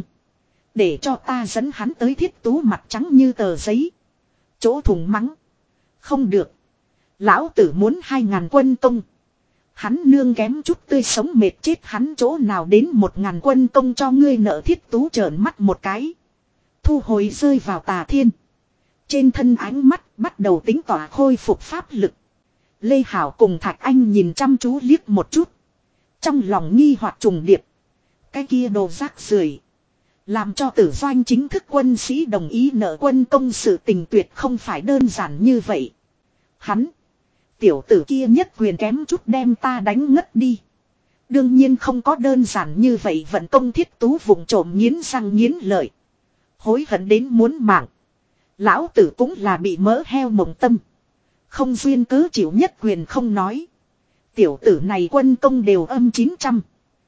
Để cho ta dẫn hắn tới. Thiết Tú mặt trắng như tờ giấy. Chỗ thùng mắng. Không được. Lão tử muốn hai ngàn quân công. Hắn nương kém chút tươi sống mệt chết hắn chỗ nào đến một ngàn quân công cho ngươi nợ. Thiết Tú trợn mắt một cái. Thu hồi rơi vào Tà Thiên. Trên thân ánh mắt bắt đầu tính tỏa khôi phục pháp lực. Lê Hảo cùng Thạch Anh nhìn chăm chú liếc một chút. Trong lòng nghi hoặc trùng điệp. Cái kia đồ rác rưởi làm cho Tử Doanh chính thức quân sĩ đồng ý nợ quân công, sự tình tuyệt không phải đơn giản như vậy. Hắn, tiểu tử kia nhất quyền kém chút đem ta đánh ngất đi. Đương nhiên không có đơn giản như vậy. Vận công. Thiết Tú vùng trộm nghiến răng nghiến lợi. Hối hận đến muốn mạng. Lão tử cũng là bị mỡ heo mộng tâm. Không duyên cớ chịu nhất quyền không nói. Tiểu tử này quân công đều âm chín trăm.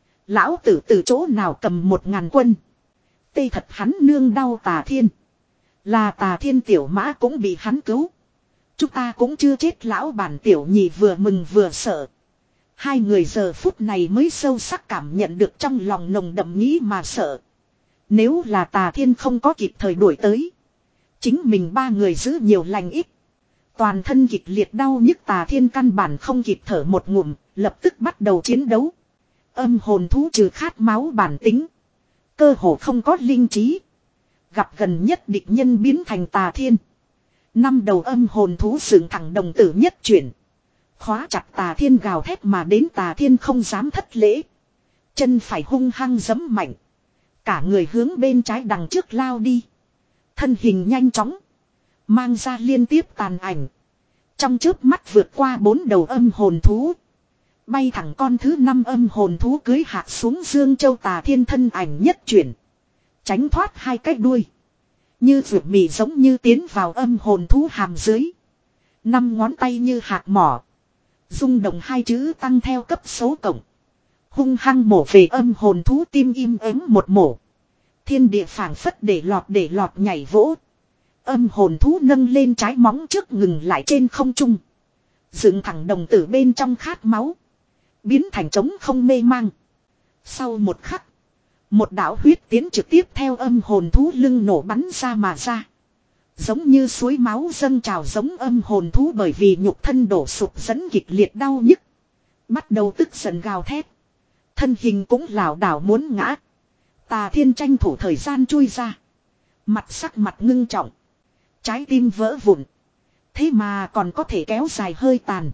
Lão tử từ chỗ nào cầm một ngàn quân. Tê thật hắn nương đau. Tà Thiên. Là Tà Thiên tiểu mã cũng bị hắn cứu. Chúng ta cũng chưa chết. Lão bản tiểu nhị vừa mừng vừa sợ. Hai người giờ phút này mới sâu sắc cảm nhận được trong lòng nồng đậm nghĩ mà sợ. Nếu là Tà Thiên không có kịp thời đuổi tới. Chính mình ba người giữ nhiều lành ít. Toàn thân kịch liệt đau nhức. Tà Thiên căn bản không kịp thở một ngụm. Lập tức bắt đầu chiến đấu. Âm hồn thú trừ khát máu bản tính. Cơ hồ không có linh trí. Gặp gần nhất địch nhân biến thành Tà Thiên. Năm đầu âm hồn thú dựng thẳng đồng tử nhất chuyển. Khóa chặt Tà Thiên gào thét mà đến. Tà Thiên không dám thất lễ. Chân phải hung hăng giẫm mạnh. Cả người hướng bên trái đằng trước lao đi. Thân hình nhanh chóng. Mang ra liên tiếp tàn ảnh. Trong chớp mắt vượt qua bốn đầu âm hồn thú. Bay thẳng con thứ năm âm hồn thú cưới hạ xuống Dương Châu. Tà Thiên thân ảnh nhất chuyển. Tránh thoát hai cái đuôi. Như vượt mì giống như tiến vào âm hồn thú hàm dưới. Năm ngón tay như hạt mỏ. Rung động hai chữ tăng theo cấp số cộng. Hung hăng mổ về âm hồn thú tim im ắng một mổ. Thiên địa phảng phất để lọt để lọt nhảy vỗ. Âm hồn thú nâng lên trái móng trước ngừng lại trên không trung. Dựng thẳng đồng tử bên trong khát máu. Biến thành trống không mê mang. Sau một khắc. Một đạo huyết tiến trực tiếp theo âm hồn thú lưng nổ bắn ra mà ra. Giống như suối máu dâng trào. Giống âm hồn thú bởi vì nhục thân đổ sụp dẫn kịch liệt đau nhức. Bắt đầu tức giận gào thét. Thân hình cũng lảo đảo muốn ngã. Tà Thiên tranh thủ thời gian chui ra. Mặt sắc mặt ngưng trọng. Trái tim vỡ vụn. Thế mà còn có thể kéo dài hơi tàn.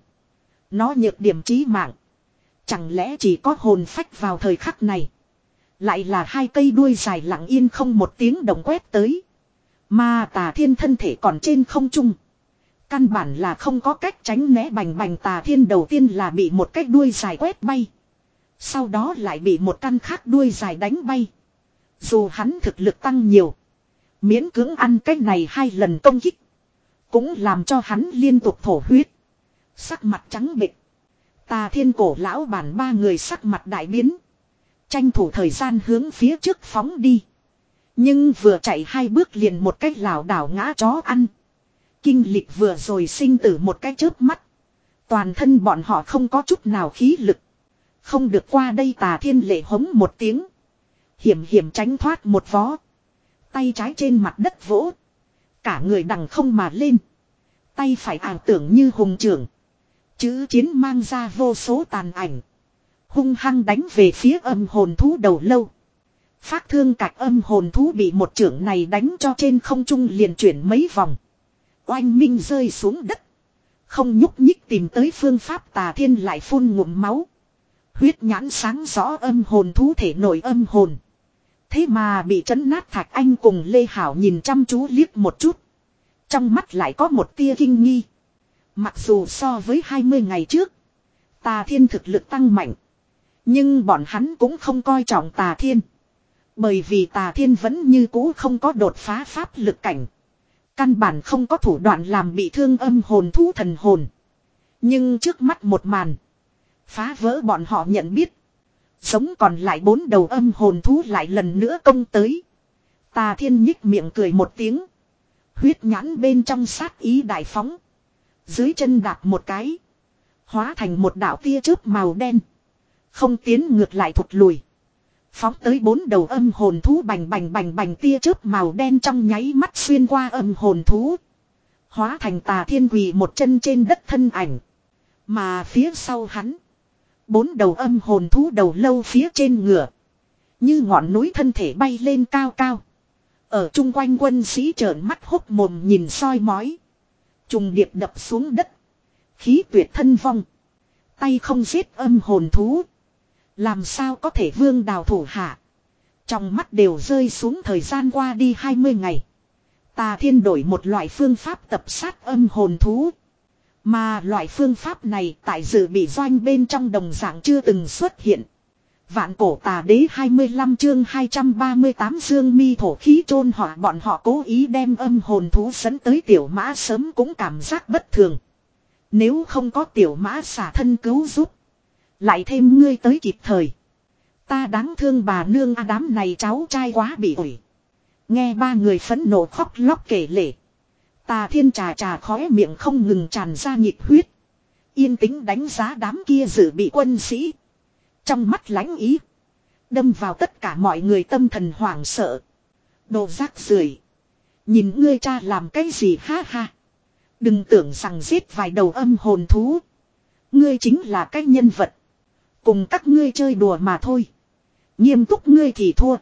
Nó nhược điểm chí mạng. Chẳng lẽ chỉ có hồn phách vào thời khắc này. Lại là hai cây đuôi dài lặng yên không một tiếng động quét tới. Mà Tà Thiên thân thể còn trên không trung. Căn bản là không có cách tránh né. Bành bành. Tà Thiên đầu tiên là bị một cái đuôi dài quét bay. Sau đó lại bị một căn khác đuôi dài đánh bay. Dù hắn thực lực tăng nhiều. Miễn cưỡng ăn cách này hai lần công kích. Cũng làm cho hắn liên tục thổ huyết. Sắc mặt trắng bệch. Tà Thiên cổ lão bản ba người sắc mặt đại biến. Tranh thủ thời gian hướng phía trước phóng đi. Nhưng vừa chạy hai bước liền một cách lảo đảo ngã chó ăn. Kinh lịch vừa rồi sinh tử một cái chớp mắt. Toàn thân bọn họ không có chút nào khí lực. Không được qua đây. Tà Thiên lệ hống một tiếng. Hiểm hiểm tránh thoát một vó. Tay trái trên mặt đất vỗ. Cả người đằng không mà lên. Tay phải ảo tưởng như hùng trưởng. Chữ chiến mang ra vô số tàn ảnh. Hung hăng đánh về phía âm hồn thú đầu lâu. Phát thương cạch âm hồn thú bị một trưởng này đánh cho trên không trung liền chuyển mấy vòng. Oanh minh rơi xuống đất. Không nhúc nhích tìm tới phương pháp. Tà Thiên lại phun ngụm máu. Huyết nhãn sáng rõ âm hồn thú thể nội âm hồn. Thế mà bị trấn nát. Thạch Anh cùng Lê Hảo nhìn chăm chú liếc một chút. Trong mắt lại có một tia kinh nghi. Mặc dù so với hai mươi ngày trước, Tà Thiên thực lực tăng mạnh. Nhưng bọn hắn cũng không coi trọng Tà Thiên. Bởi vì Tà Thiên vẫn như cũ không có đột phá pháp lực cảnh. Căn bản không có thủ đoạn làm bị thương âm hồn thú thần hồn. Nhưng trước mắt một màn, phá vỡ bọn họ nhận biết. Sống còn lại bốn đầu âm hồn thú lại lần nữa công tới. Tà Thiên nhích miệng cười một tiếng. Huyết nhãn bên trong sát ý đại phóng. Dưới chân đạp một cái, hóa thành một đạo tia chớp màu đen. Không tiến ngược lại thụt lùi. Phóng tới bốn đầu âm hồn thú, bành bành bành bành, tia chớp màu đen trong nháy mắt xuyên qua âm hồn thú. Hóa thành Tà Thiên quỳ một chân trên đất thân ảnh. Mà phía sau hắn, bốn đầu âm hồn thú đầu lâu phía trên ngựa. Như ngọn núi thân thể bay lên cao cao. Ở chung quanh quân sĩ trợn mắt hốc mồm nhìn soi mói. Trùng điệp đập xuống đất. Khí tuyệt thân vong. Tay không giết âm hồn thú, làm sao có thể vương đào thủ hạ. Trong mắt đều rơi xuống. Thời gian qua đi hai mươi ngày, Tà Thiên đổi một loại phương pháp tập sát âm hồn thú. Mà loại phương pháp này tại dự bị doanh bên trong đồng dạng chưa từng xuất hiện. Vạn cổ tà đế hai mươi lăm chương hai trăm ba mươi tám, dương mi thổ khí chôn hỏa. Bọn họ cố ý đem âm hồn thú dẫn tới tiểu mã sớm cũng cảm giác bất thường. Nếu không có tiểu mã xả thân cứu giúp, lại thêm ngươi tới kịp thời, ta đáng thương bà nương a, đám này cháu trai quá bị ủi. Nghe ba người phẫn nộ khóc lóc kể lể, Tà Thiên trà trà khóe miệng không ngừng tràn ra nhiệt huyết. Yên tĩnh đánh giá đám kia dự bị quân sĩ. Trong mắt lãnh ý, đâm vào tất cả mọi người tâm thần hoảng sợ. Đồ rác rưởi, nhìn ngươi cha làm cái gì ha ha. Đừng tưởng rằng giết vài đầu âm hồn thú, ngươi chính là cái nhân vật. Cùng các ngươi chơi đùa mà thôi. Nghiêm túc ngươi thì thua.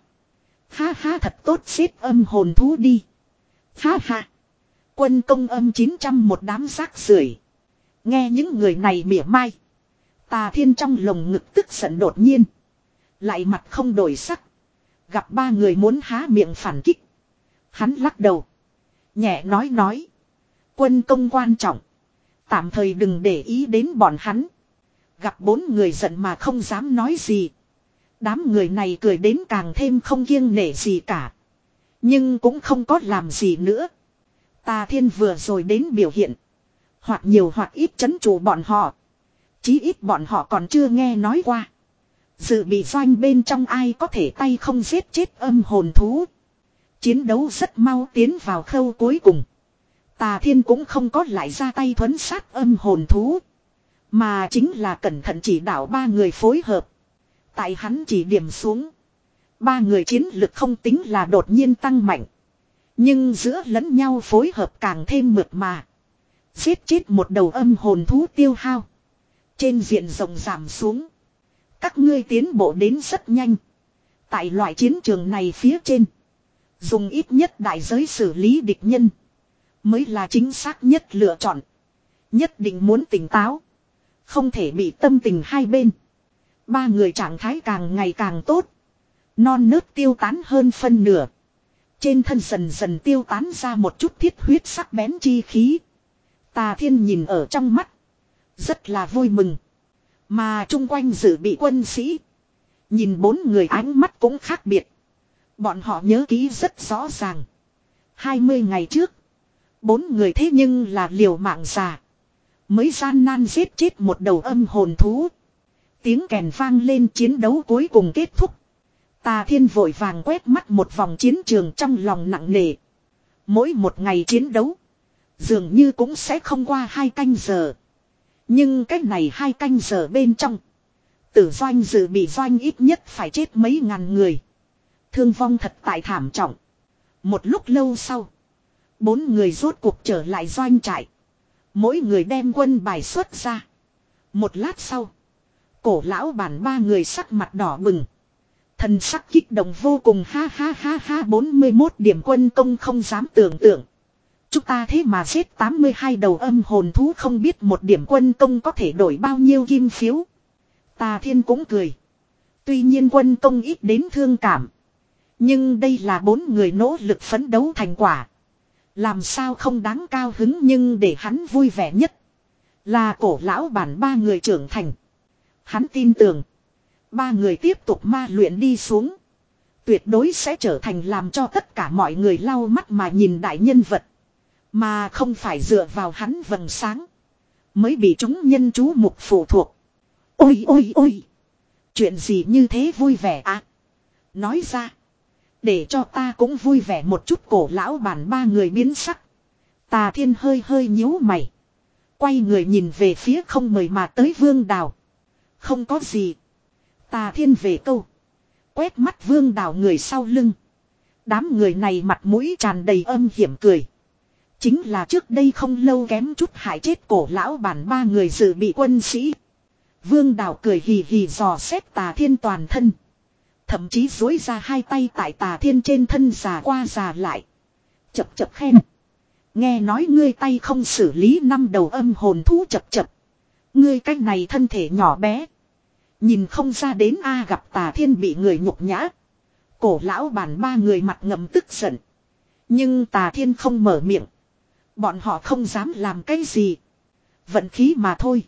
Ha ha, thật tốt, giết âm hồn thú đi. Ha ha. Quân công âm chín trăm một đám rác rưởi. Nghe những người này mỉa mai, Tà Thiên trong lồng ngực tức giận đột nhiên, lại mặt không đổi sắc. Gặp ba người muốn há miệng phản kích, hắn lắc đầu, nhẹ nói nói. Quân công quan trọng, tạm thời đừng để ý đến bọn hắn. Gặp bốn người giận mà không dám nói gì. Đám người này cười đến càng thêm không kiêng nể gì cả. Nhưng cũng không có làm gì nữa. Tà Thiên vừa rồi đến biểu hiện, hoặc nhiều hoặc ít trấn trụ bọn họ. Chí ít bọn họ còn chưa nghe nói qua. Dự bị doanh bên trong ai có thể tay không giết chết âm hồn thú. Chiến đấu rất mau tiến vào khâu cuối cùng. Tà Thiên cũng không có lại ra tay thuấn sát âm hồn thú, mà chính là cẩn thận chỉ đạo ba người phối hợp. Tại hắn chỉ điểm xuống, ba người chiến lực không tính là đột nhiên tăng mạnh, nhưng giữa lẫn nhau phối hợp càng thêm mượt mà. Giết chết một đầu âm hồn thú tiêu hao trên diện rộng giảm xuống. Các ngươi tiến bộ đến rất nhanh. Tại loại chiến trường này phía trên, dùng ít nhất đại giới xử lý địch nhân mới là chính xác nhất lựa chọn. Nhất định muốn tỉnh táo, không thể bị tâm tình hai bên. Ba người trạng thái càng ngày càng tốt. Non nớt tiêu tán hơn phân nửa. Trên thân dần dần tiêu tán ra một chút thiết huyết sắc bén chi khí. Tà Thiên nhìn ở trong mắt, rất là vui mừng. Mà chung quanh dự bị quân sĩ, nhìn bốn người ánh mắt cũng khác biệt. Bọn họ nhớ kỹ rất rõ ràng. Hai mươi ngày trước, bốn người thế nhưng là liều mạng già, mới gian nan giết chết một đầu âm hồn thú. Tiếng kèn vang lên, chiến đấu cuối cùng kết thúc. Tà Thiên vội vàng quét mắt một vòng chiến trường, trong lòng nặng nề. Mỗi một ngày chiến đấu dường như cũng sẽ không qua hai canh giờ. Nhưng cách này hai canh giờ bên trong, tử doanh dự bị doanh ít nhất phải chết mấy ngàn người. Thương vong thật tại thảm trọng. Một lúc lâu sau, bốn người rốt cuộc trở lại doanh trại. Mỗi người đem quân bài xuất ra. Một lát sau, Cổ lão bản ba người sắc mặt đỏ bừng, thần sắc kích động vô cùng. Ha ha ha ha, bốn mươi mốt điểm quân công, không dám tưởng tượng. Chúng ta thế mà giết tám mươi hai đầu âm hồn thú, không biết một điểm quân công có thể đổi bao nhiêu kim phiếu. Tà Thiên cũng cười. Tuy nhiên quân công ít đến thương cảm, nhưng đây là bốn người nỗ lực phấn đấu thành quả, Làm sao không đáng cao hứng, nhưng để hắn vui vẻ nhất là cổ lão bản ba người trưởng thành. Hắn tin tưởng ba người tiếp tục ma luyện đi xuống, tuyệt đối sẽ trở thành làm cho tất cả mọi người lau mắt mà nhìn đại nhân vật. Mà không phải dựa vào hắn vầng sáng mới bị chúng nhân chú mục phụ thuộc. Ôi ôi ôi, chuyện gì như thế vui vẻ à? Nói ra, để cho ta cũng vui vẻ một chút. Cổ lão bản ba người biến sắc. Tà Thiên hơi hơi nhíu mày, quay người nhìn về phía không mời mà tới Vương Đào. Không có gì. Tà Thiên về câu, quét mắt Vương Đào người sau lưng. Đám người này mặt mũi tràn đầy âm hiểm cười. Chính là trước đây không lâu kém chút hại chết cổ lão bản ba người dự bị quân sĩ. Vương Đào cười hì hì dò xét Tà Thiên toàn thân. Thậm chí duỗi ra hai tay tại Tà Thiên trên thân già qua già lại. Chập chập khen. Nghe nói ngươi tay không xử lý năm đầu âm hồn thú. Chập chập. Ngươi cách này thân thể nhỏ bé, nhìn không ra đến a. Gặp Tà Thiên bị người nhục nhã, cổ lão bản ba người mặt ngầm tức giận. Nhưng Tà Thiên không mở miệng, bọn họ không dám làm cái gì. Vận khí mà thôi.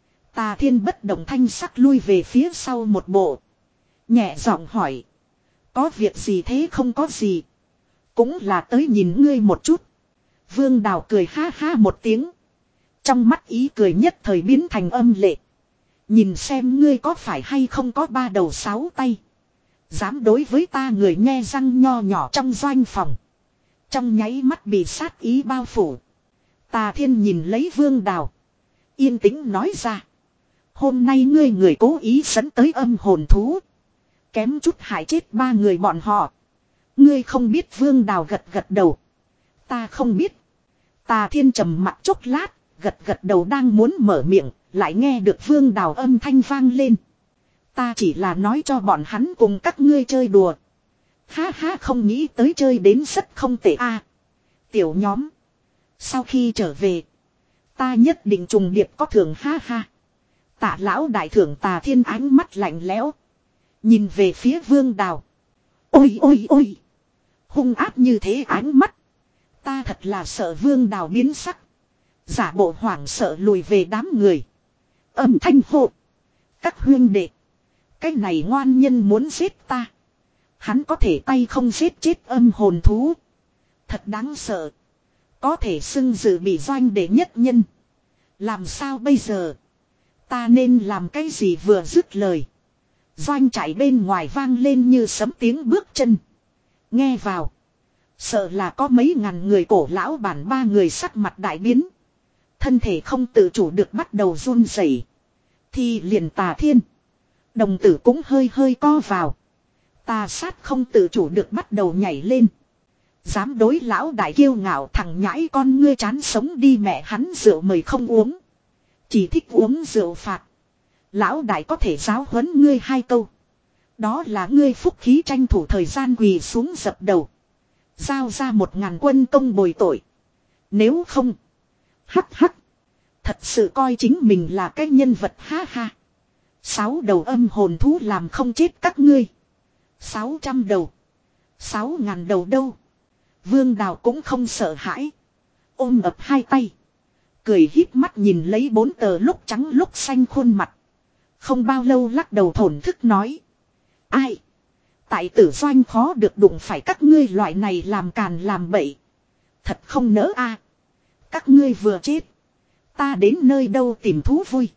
Tà Thiên bất động thanh sắc lui về phía sau một bộ, nhẹ giọng hỏi. Có việc gì thế? Không có gì, cũng là tới nhìn ngươi một chút. Vương Đào cười ha ha một tiếng, trong mắt ý cười nhất thời biến thành âm lệ. Nhìn xem ngươi có phải hay không có ba đầu sáu tay, dám đối với ta. Người nhe răng nho nhỏ trong doanh phòng, trong nháy mắt bị sát ý bao phủ. Tà Thiên nhìn lấy Vương Đào, yên tĩnh nói ra. Hôm nay ngươi người cố ý dẫn tới âm hồn thú, kém chút hại chết ba người bọn họ. Ngươi không biết. Vương Đào gật gật đầu. Ta không biết. Tà Thiên trầm mặt chốc lát, gật gật đầu đang muốn mở miệng, lại nghe được Vương Đào âm thanh vang lên. Ta chỉ là nói cho bọn hắn cùng các ngươi chơi đùa. Ha ha, không nghĩ tới chơi đến rất không tệ a. Tiểu nhóm, sau khi trở về, ta nhất định trùng điệp có thưởng. Ha ha. Tạ lão đại thưởng. Tà Thiên ánh mắt lạnh lẽo, nhìn về phía Vương Đào. Ôi ôi ôi, hung ác như thế ánh mắt, ta thật là sợ. Vương Đào biến sắc, giả bộ hoảng sợ lùi về đám người. Âm thanh hô. Các huynh đệ, cái này ngoan nhân muốn giết ta. Hắn có thể tay không giết chết âm hồn thú, thật đáng sợ. Có thể xưng dự bị doanh đệ nhất nhân. Làm sao bây giờ? Ta nên làm cái gì? Vừa dứt lời, doanh chạy bên ngoài vang lên như sấm tiếng bước chân. Nghe vào, sợ là có mấy ngàn người. Cổ lão bản ba người sắc mặt đại biến, thân thể không tự chủ được bắt đầu run rẩy. Thì liền Tà Thiên, đồng tử cũng hơi hơi co vào. Tà sát không tự chủ được bắt đầu nhảy lên. Dám đối lão đại kiêu ngạo, thằng nhãi con ngươi chán sống đi. Mẹ hắn rượu mời không uống, chỉ thích uống rượu phạt. Lão đại có thể giáo huấn ngươi hai câu, đó là ngươi phúc khí. Tranh thủ thời gian quỳ xuống dập đầu, giao ra một ngàn quân công bồi tội. Nếu không, hắc hắc, thật sự coi chính mình là cái nhân vật. Ha ha. Sáu đầu âm hồn thú làm không chết các ngươi. Sáu trăm đầu, sáu ngàn đầu đâu. Vương Đào cũng không sợ hãi, ôm ập hai tay, cười híp mắt nhìn lấy bốn tờ lúc trắng lúc xanh khuôn mặt. Không bao lâu lắc đầu thổn thức nói. Ai? Tại tử doanh khó được đụng phải các ngươi loại này làm càn làm bậy, thật không nỡ a. Các ngươi vừa chết, ta đến nơi đâu tìm thú vui.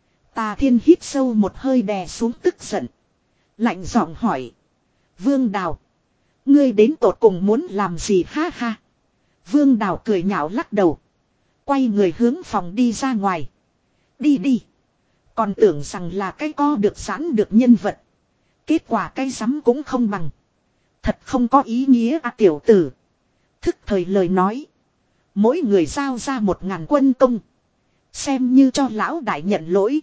Tà Thiên hít sâu một hơi đè xuống tức giận, lạnh giọng hỏi. Vương Đào, ngươi đến tột cùng muốn làm gì? Ha ha. Vương Đào cười nhạo lắc đầu, quay người hướng phòng đi ra ngoài. Đi đi, còn tưởng rằng là cái co được sẵn được nhân vật, kết quả cái rắm cũng không bằng. Thật không có ý nghĩa à tiểu tử. Thức thời lời nói, mỗi người giao ra một ngàn quân công, xem như cho lão đại nhận lỗi.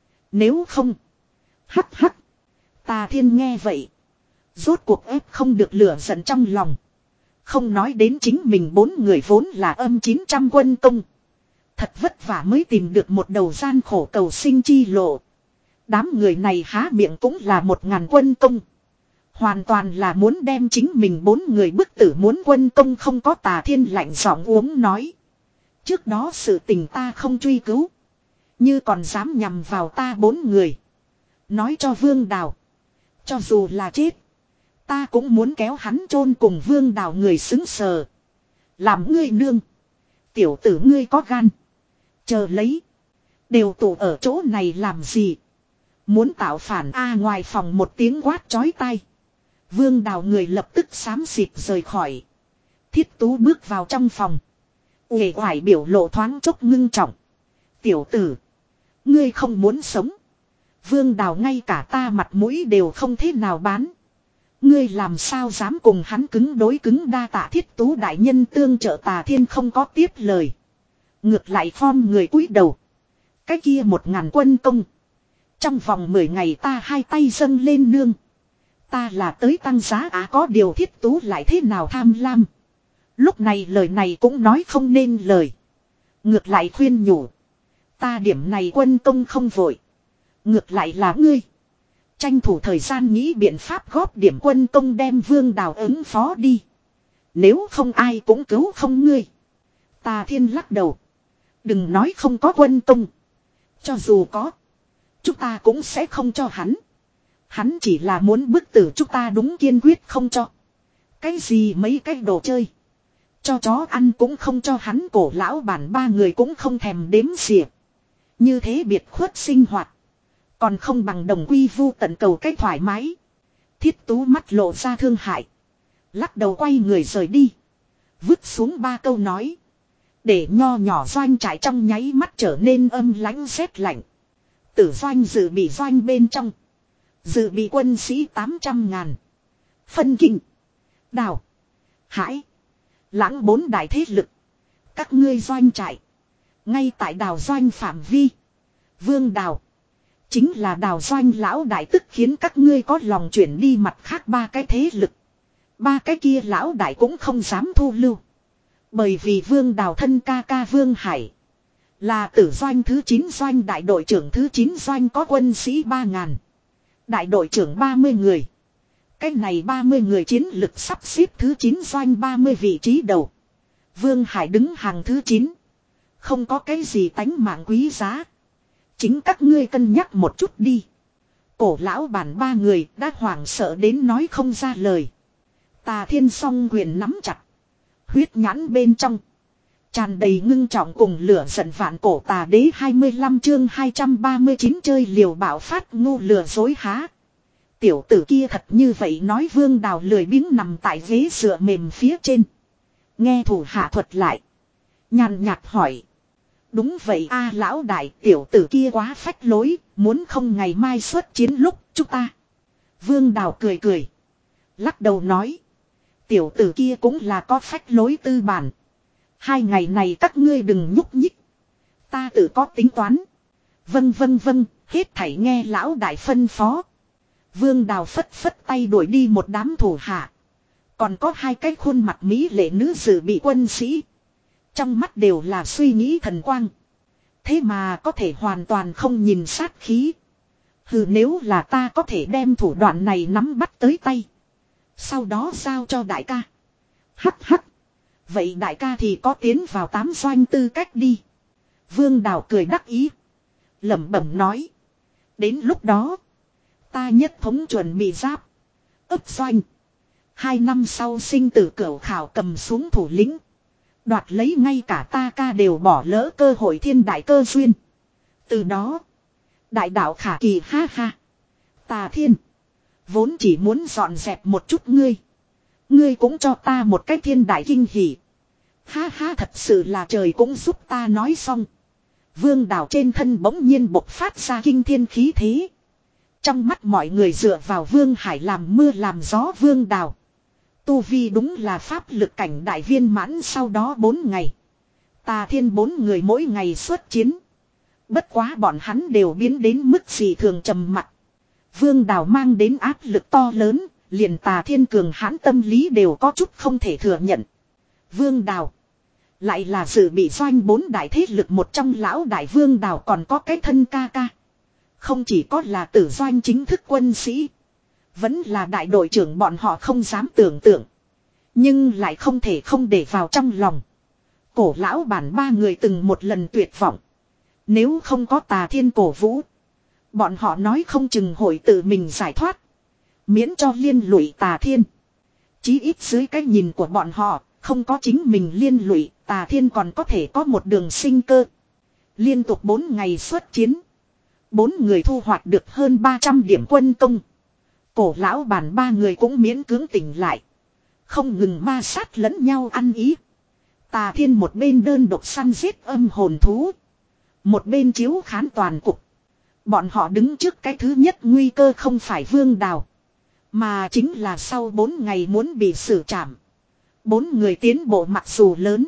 Nếu không, hắc hắc. Tà Thiên nghe vậy, rốt cuộc ép không được lửa giận trong lòng. Không nói đến chính mình bốn người vốn là âm chín trăm quân công, thật vất vả mới tìm được một đầu gian khổ cầu sinh chi lộ. Đám người này há miệng cũng là một ngàn quân công, Hoàn toàn là muốn đem chính mình bốn người bức tử muốn quân công không có Tà Thiên lạnh giọng uống nói. Trước đó sự tình ta không truy cứu. Như còn dám nhằm vào ta bốn người. Nói cho Vương Đào. Cho dù là chết. Ta cũng muốn kéo hắn chôn cùng Vương Đào người xứng sờ. Làm ngươi nương. Tiểu tử ngươi có gan. Chờ lấy. Đều tụ ở chỗ này làm gì. Muốn tạo phản a ngoài phòng một tiếng quát chói tai. Vương Đào người lập tức xám xịt rời khỏi. Thiết Tú bước vào trong phòng. Uể oải biểu lộ thoáng chốc ngưng trọng. Tiểu tử. Ngươi không muốn sống. Vương Đào ngay cả ta mặt mũi đều không thế nào bán. Ngươi làm sao dám cùng hắn cứng đối cứng đa tạ Thiết Tú đại nhân tương trợ Tà Thiên không có tiếp lời. Ngược lại form người cúi đầu. Cái kia một ngàn quân công. Trong vòng mười ngày ta hai tay dâng lên nương. Ta là tới tăng giá á có điều Thiết Tú lại thế nào tham lam. Lúc này lời này cũng nói không nên lời. Ngược lại khuyên nhủ. Ta điểm này quân công không vội. Ngược lại là ngươi. Tranh thủ thời gian nghĩ biện pháp góp điểm quân công đem Vương Đào ứng phó đi. Nếu không ai cũng cứu không ngươi. Tà Thiên lắc đầu. Đừng nói không có quân công. Cho dù có. Chúng ta cũng sẽ không cho hắn. Hắn chỉ là muốn bức tử chúng ta đúng kiên quyết không cho. Cái gì mấy cái đồ chơi. Cho chó ăn cũng không cho hắn cổ lão bản ba người cũng không thèm đếm xỉa. Như thế biệt khuất sinh hoạt. Còn không bằng đồng quy vu tận cầu cách thoải mái. Thiết Tú mắt lộ ra thương hại. Lắc đầu quay người rời đi. Vứt xuống ba câu nói. Để nho nhỏ doanh trại trong nháy mắt trở nên âm lãnh rét lạnh. Tử doanh dự bị doanh bên trong. Dự bị quân sĩ tám trăm ngàn. Phân Kinh. Đào. Hải. Lãng bốn đại thế lực. Các ngươi doanh trại. Ngay tại đào doanh phạm vi. Vương Đào. Chính là đào doanh lão đại tức khiến các ngươi có lòng chuyển đi mặt khác ba cái thế lực. Ba cái kia lão đại cũng không dám thu lưu. Bởi vì Vương Đào thân ca ca Vương Hải. Là tử doanh thứ chín doanh đại đội trưởng thứ chín doanh có quân sĩ ba ngàn. Đại đội trưởng ba mươi người. Cái này ba mươi người chiến lực sắp xếp thứ chín doanh ba mươi vị trí đầu. Vương Hải đứng hàng thứ chín. Không có cái gì tánh mạng quý giá. Chính các ngươi cân nhắc một chút đi. Cổ lão bản ba người đã hoảng sợ đến nói không ra lời. Tà Thiên song quyền nắm chặt. Huyết nhãn bên trong. Tràn đầy ngưng trọng cùng lửa giận vạn cổ tà đế hai mươi lăm chương hai trăm ba mươi chín chơi liều bạo phát ngu lừa dối há. Tiểu tử kia thật như vậy nói Vương Đào lười biếng nằm tại ghế dựa mềm phía trên. Nghe thủ hạ thuật lại. Nhàn nhạt hỏi. Đúng vậy a lão đại tiểu tử kia quá phách lối. Muốn không ngày mai xuất chiến lúc chúng ta. Vương Đào cười cười. Lắc đầu nói. Tiểu tử kia cũng là có phách lối tư bản. Hai ngày này các ngươi đừng nhúc nhích. Ta tự có tính toán. Vâng vâng vâng, hết thảy nghe lão đại phân phó. Vương Đào phất phất tay đuổi đi một đám thủ hạ. Còn có hai cái khuôn mặt mỹ lệ nữ dự bị quân sĩ. Trong mắt đều là suy nghĩ thần quang. Thế mà có thể hoàn toàn không nhìn sát khí. Hừ nếu là ta có thể đem thủ đoạn này nắm bắt tới tay. Sau đó giao cho đại ca. Hắc hắc. Vậy đại ca thì có tiến vào tám doanh tư cách đi. Vương Đào cười đắc ý. Lẩm bẩm nói. Đến lúc đó. Ta nhất thống chuẩn bị giáp. Ấp doanh. Hai năm sau sinh tử cửu khảo cầm xuống thủ lĩnh. Đoạt lấy ngay cả ta ca đều bỏ lỡ cơ hội thiên đại cơ duyên. Từ đó. Đại đạo khả kỳ ha ha. Tà Thiên. Vốn chỉ muốn dọn dẹp một chút ngươi. Ngươi cũng cho ta một cái thiên đại kinh hỉ. Ha ha thật sự là trời cũng giúp ta nói xong. Vương Đào trên thân bỗng nhiên bộc phát ra kinh thiên khí thế. Trong mắt mọi người dựa vào Vương Hải làm mưa làm gió Vương Đào. Tu vi đúng là pháp lực cảnh đại viên mãn sau đó bốn ngày. Tà Thiên bốn người mỗi ngày xuất chiến. Bất quá bọn hắn đều biến đến mức gì thường trầm mặc. Vương Đào mang đến áp lực to lớn, liền Tà Thiên cường hãn tâm lý đều có chút không thể thừa nhận. Vương Đào. Lại là sự bị doanh bốn đại thế lực một trong lão đại Vương Đào còn có cái thân ca ca. Không chỉ có là tử doanh chính thức quân sĩ. Vẫn là đại đội trưởng bọn họ không dám tưởng tượng. Nhưng lại không thể không để vào trong lòng. Cổ lão bản ba người từng một lần tuyệt vọng. Nếu không có Tà Thiên cổ vũ, bọn họ nói không chừng hội tự mình giải thoát. Miễn cho liên lụy Tà Thiên. Chí ít dưới cái nhìn của bọn họ, không có chính mình liên lụy, Tà Thiên còn có thể có một đường sinh cơ. Liên tục bốn ngày xuất chiến. Bốn người thu hoạch được hơn ba trăm điểm quân công. Cổ lão bản ba người cũng miễn cưỡng tỉnh lại. Không ngừng ma sát lẫn nhau ăn ý. Tà Thiên một bên đơn độc săn giết âm hồn thú. Một bên chiếu khán toàn cục. Bọn họ đứng trước cái thứ nhất nguy cơ không phải Vương Đào. Mà chính là sau bốn ngày muốn bị xử trảm. Bốn người tiến bộ mặc dù lớn.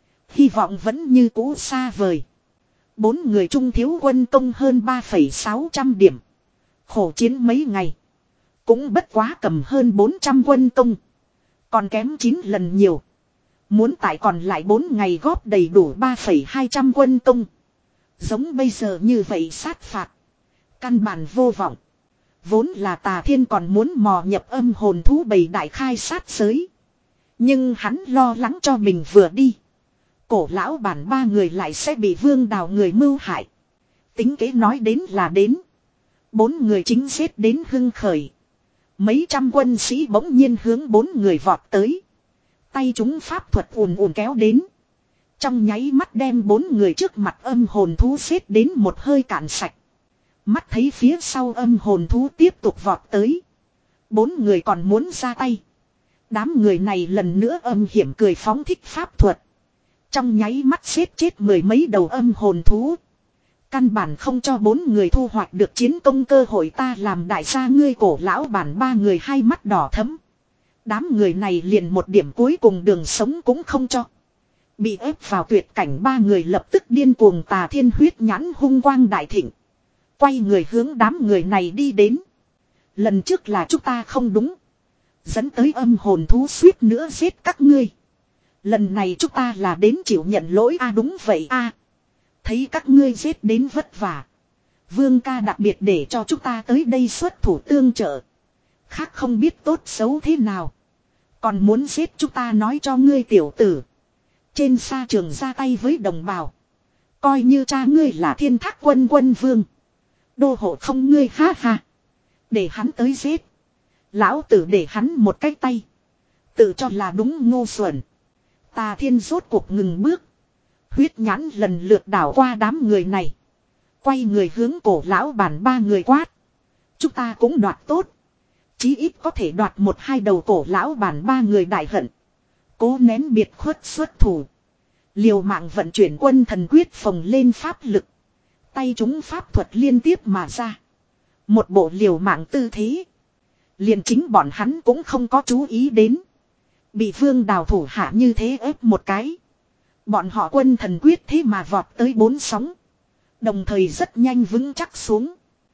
Hy vọng vẫn như cũ xa vời. Bốn người trung thiếu quân công hơn ba phẩy sáu trăm điểm. Khổ chiến mấy ngày. Cũng bất quá cầm hơn bốn trăm quân công. Còn kém chín lần nhiều. Muốn tại còn lại bốn ngày góp đầy đủ ba phẩy hai trăm quân công. Giống bây giờ như vậy sát phạt. Căn bản vô vọng. Vốn là Tà Thiên còn muốn mò nhập âm hồn thú bầy đại khai sát giới. Nhưng hắn lo lắng cho mình vừa đi. Cổ lão bản ba người lại sẽ bị Vương Đào người mưu hại. Tính kế nói đến là đến. Bốn người chính giết đến hưng khởi. Mấy trăm quân sĩ bỗng nhiên hướng bốn người vọt tới. Tay chúng pháp thuật ùn ùn kéo đến. Trong nháy mắt đem bốn người trước mặt âm hồn thú xếp đến một hơi cạn sạch. Mắt thấy phía sau âm hồn thú tiếp tục vọt tới. Bốn người còn muốn ra tay. Đám người này lần nữa âm hiểm cười phóng thích pháp thuật. Trong nháy mắt xếp chết mười mấy đầu âm hồn thú. Căn bản không cho bốn người thu hoạch được chiến công cơ hội, ta làm đại gia ngươi. Cổ lão bản ba người hai mắt đỏ thẫm. Đám người này liền một điểm cuối cùng đường sống cũng không cho. Bị ép vào tuyệt cảnh ba người lập tức điên cuồng. Tà Thiên huyết nhãn hung quang đại thịnh. Quay người hướng đám người này đi đến. Lần trước là chúng ta không đúng. Dẫn tới âm hồn thú suýt nữa giết các ngươi. Lần này chúng ta là đến chịu nhận lỗi. A à, đúng vậy a à. Thấy các ngươi giết đến vất vả. Vương ca đặc biệt để cho chúng ta tới đây xuất thủ tương trợ. Khác không biết tốt xấu thế nào. Còn muốn giết chúng ta, nói cho ngươi tiểu tử. Trên sa trường ra tay với đồng bào. Coi như cha ngươi là Thiên Thác quân quân vương. Đô hộ không ngươi, ha ha. Để hắn tới giết. Lão tử để hắn một cái tay. Tự cho là đúng ngu xuẩn. Tà Thiên rốt cuộc ngừng bước. Huyết nhãn lần lượt đảo qua đám người này. Quay người hướng cổ lão bản ba người quát. Chúng ta cũng đoạt tốt. Chí ít có thể đoạt một hai đầu. Cổ lão bản ba người đại hận. Cố nén biệt khuất xuất thủ. Liều mạng vận chuyển quân thần quyết phồng lên pháp lực. Tay chúng pháp thuật liên tiếp mà ra. Một bộ liều mạng tư thế. Liền chính bọn hắn cũng không có chú ý đến. Bị Vương Đào thủ hạ như thế ép một cái. Bọn họ quân thần quyết thế mà vọt tới bốn sóng. Đồng thời rất nhanh vững chắc xuống.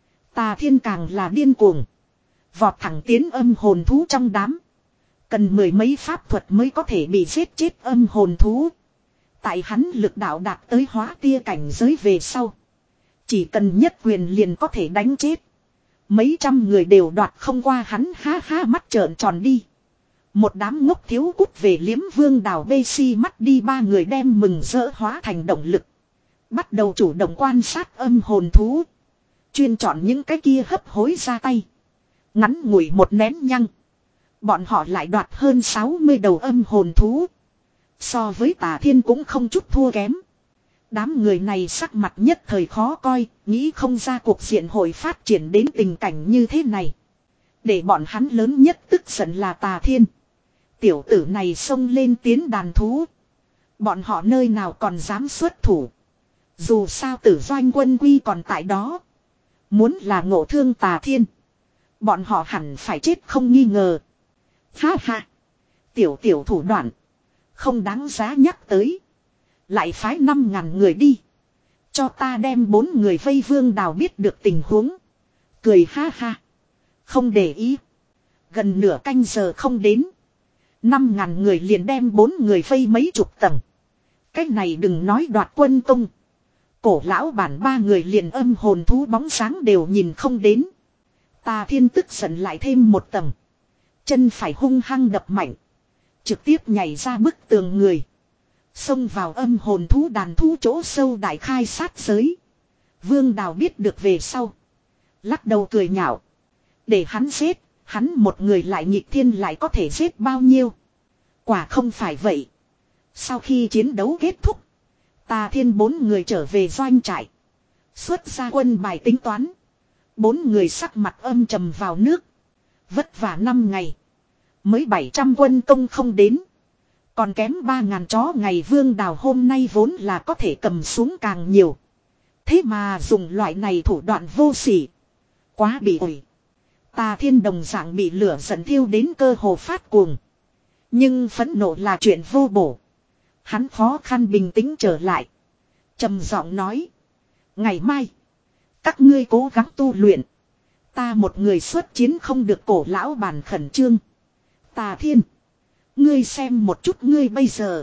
Tà Thiên càng là điên cuồng. Vọt thẳng tiến âm hồn thú trong đám. Cần mười mấy pháp thuật mới có thể bị giết chết âm hồn thú. Tại hắn lực đạo đạt tới hóa tia cảnh giới về sau. Chỉ cần nhất quyền liền có thể đánh chết. Mấy trăm người đều đoạt không qua hắn, ha ha, mắt trợn tròn đi. Một đám ngốc thiếu cút về liếm Vương Đào bê si mắt đi. Ba người đem mừng rỡ hóa thành động lực. Bắt đầu chủ động quan sát âm hồn thú. Chuyên chọn những cái kia hấp hối ra tay. Ngắn ngủi một nén nhăng. Bọn họ lại đoạt hơn sáu mươi đầu âm hồn thú. So với Tà Thiên cũng không chút thua kém. Đám người này sắc mặt nhất thời khó coi, nghĩ không ra cuộc diện hội phát triển đến tình cảnh như thế này. Để bọn hắn lớn nhất tức giận là Tà Thiên. Tiểu tử này xông lên tiến đàn thú. Bọn họ nơi nào còn dám xuất thủ. Dù sao Tử Doanh quân quy còn tại đó. Muốn là ngộ thương Tà Thiên. Bọn họ hẳn phải chết không nghi ngờ. Ha ha. Tiểu tiểu thủ đoạn. Không đáng giá nhắc tới. Lại phái năm ngàn người đi. Cho ta đem bốn người vây Vương Đào biết được tình huống. Cười ha ha. Không để ý. Gần nửa canh giờ không đến. Năm ngàn người liền đem bốn người vây mấy chục tầng. Cách này đừng nói đoạt quân công. Cổ lão bản ba người liền âm hồn thú bóng sáng đều nhìn không đến. Tà Thiên tức giận lại thêm một tầng. Chân phải hung hăng đập mạnh. Trực tiếp nhảy ra bức tường người. Xông vào âm hồn thú đàn thú chỗ sâu đại khai sát giới. Vương Đào biết được về sau. Lắc đầu cười nhạo. Để hắn giết, hắn một người lại nhịp thiên lại có thể giết bao nhiêu. Quả không phải vậy. Sau khi chiến đấu kết thúc. Tà Thiên bốn người trở về doanh trại. Xuất ra quân bài tính toán. Bốn người sắc mặt âm trầm vào nước. Vất vả năm ngày. Mới bảy trăm quân công không đến. Còn kém ba ngàn chó ngày Vương Đào hôm nay vốn là có thể cầm xuống càng nhiều. Thế mà dùng loại này thủ đoạn vô sỉ. Quá bị ủi. Tà Thiên đồng dạng bị lửa giận thiêu đến cơ hồ phát cuồng. Nhưng phẫn nộ là chuyện vô bổ. Hắn khó khăn bình tĩnh trở lại. Trầm giọng nói. Ngày mai. Các ngươi cố gắng tu luyện. Ta một người xuất chiến không được cổ lão bàn khẩn trương. Tà Thiên. Ngươi xem một chút ngươi bây giờ.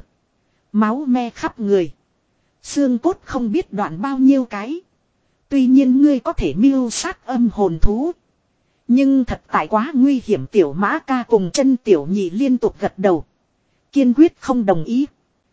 Máu me khắp người. Xương cốt không biết đoạn bao nhiêu cái. Tuy nhiên ngươi có thể mưu sát âm hồn thú. Nhưng thật tại quá nguy hiểm. Tiểu Mã Ca cùng chân tiểu nhị liên tục gật đầu. Kiên quyết không đồng ý.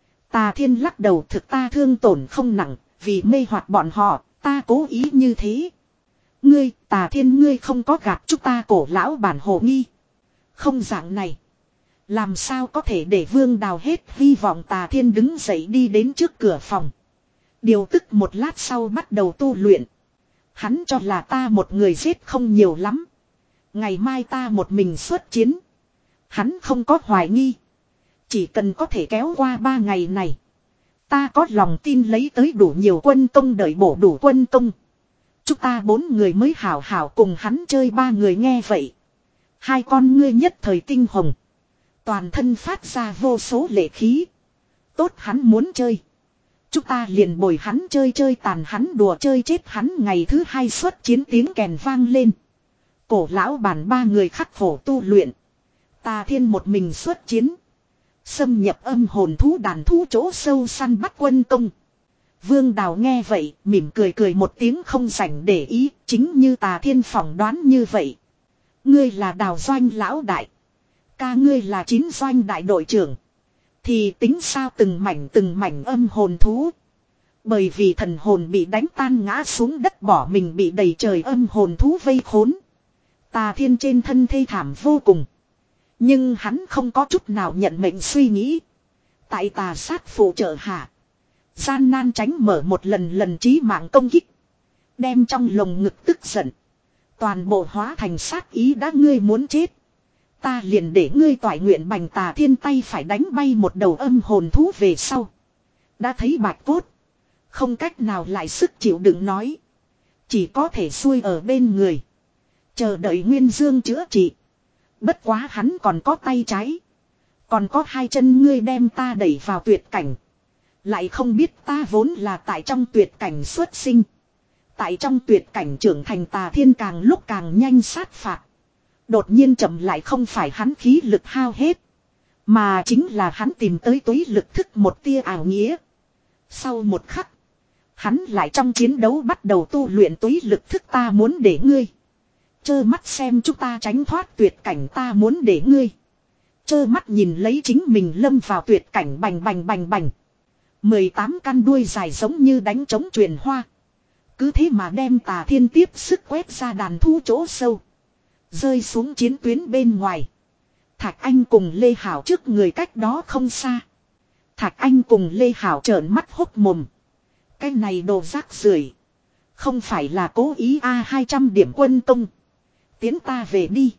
Tà Thiên lắc đầu, thực ta thương tổn không nặng. Vì mê hoặc bọn họ, ta cố ý như thế. Ngươi, Tà Thiên ngươi không có gạt chúng ta cổ lão bản hồ nghi. Không dạng này. Làm sao có thể để Vương Đào hết hy vọng. Tà Thiên đứng dậy đi đến trước cửa phòng. Điều tức một lát sau bắt đầu tu luyện. Hắn cho là ta một người giết không nhiều lắm. Ngày mai ta một mình xuất chiến. Hắn không có hoài nghi. Chỉ cần có thể kéo qua ba ngày này. Ta có lòng tin lấy tới đủ nhiều quân công đợi bổ đủ quân công. Chúng ta bốn người mới hảo hảo cùng hắn chơi. Ba người nghe vậy. Hai con ngươi nhất thời tinh hồng. Toàn thân phát ra vô số lệ khí. Tốt hắn muốn chơi. Chúng ta liền bồi hắn chơi chơi tàn hắn đùa chơi chết hắn. Ngày thứ hai xuất chiến tiếng kèn vang lên. Cổ lão bản ba người khắc khổ tu luyện. Tà Thiên một mình xuất chiến. Xâm nhập âm hồn thú đàn thú chỗ sâu săn bắt quân công. Vương Đào nghe vậy mỉm cười cười một tiếng không rảnh để ý. Chính như Tà Thiên phỏng đoán như vậy. Ngươi là Đào doanh lão đại. Ca ngươi là chín doanh đại đội trưởng. Thì tính sao từng mảnh từng mảnh âm hồn thú. Bởi vì thần hồn bị đánh tan ngã xuống đất bỏ mình bị đầy trời âm hồn thú vây khốn. Tà Thiên trên thân thê thảm vô cùng. Nhưng hắn không có chút nào nhận mệnh suy nghĩ. Tại tà sát phụ trợ hạ. Gian nan tránh mở một lần lần chí mạng công kích. Đem trong lồng ngực tức giận. Toàn bộ hóa thành sát ý đã ngươi muốn chết. Ta liền để ngươi toại nguyện bành. Tà Thiên tay phải đánh bay một đầu âm hồn thú về sau. Đã thấy bạch cốt. Không cách nào lại sức chịu đựng nói. Chỉ có thể xuôi ở bên người. Chờ đợi Nguyên Dương chữa trị. Bất quá hắn còn có tay trái. Còn có hai chân ngươi đem ta đẩy vào tuyệt cảnh. Lại không biết ta vốn là tại trong tuyệt cảnh xuất sinh. Tại trong tuyệt cảnh trưởng thành. Tà Thiên càng lúc càng nhanh sát phạt. Đột nhiên chậm lại không phải hắn khí lực hao hết. Mà chính là hắn tìm tới túy lực thức một tia ảo nghĩa. Sau một khắc. Hắn lại trong chiến đấu bắt đầu tu luyện túy lực thức. Ta muốn để ngươi. Chơ mắt xem chúng ta tránh thoát tuyệt cảnh. Ta muốn để ngươi. Chơ mắt nhìn lấy chính mình lâm vào tuyệt cảnh. Bành bành bành bành. mười tám căn đuôi dài giống như đánh trống truyền hoa. Cứ thế mà đem Tà Thiên tiếp sức quét ra đàn thu chỗ sâu. Rơi xuống chiến tuyến bên ngoài. Thạch Anh cùng Lê Hảo trước người cách đó không xa. Thạch Anh cùng Lê Hảo trợn mắt hốc mồm. Cái này đồ rác rưởi. Không phải là cố ý a hai trăm điểm quân công. Tiến ta về đi.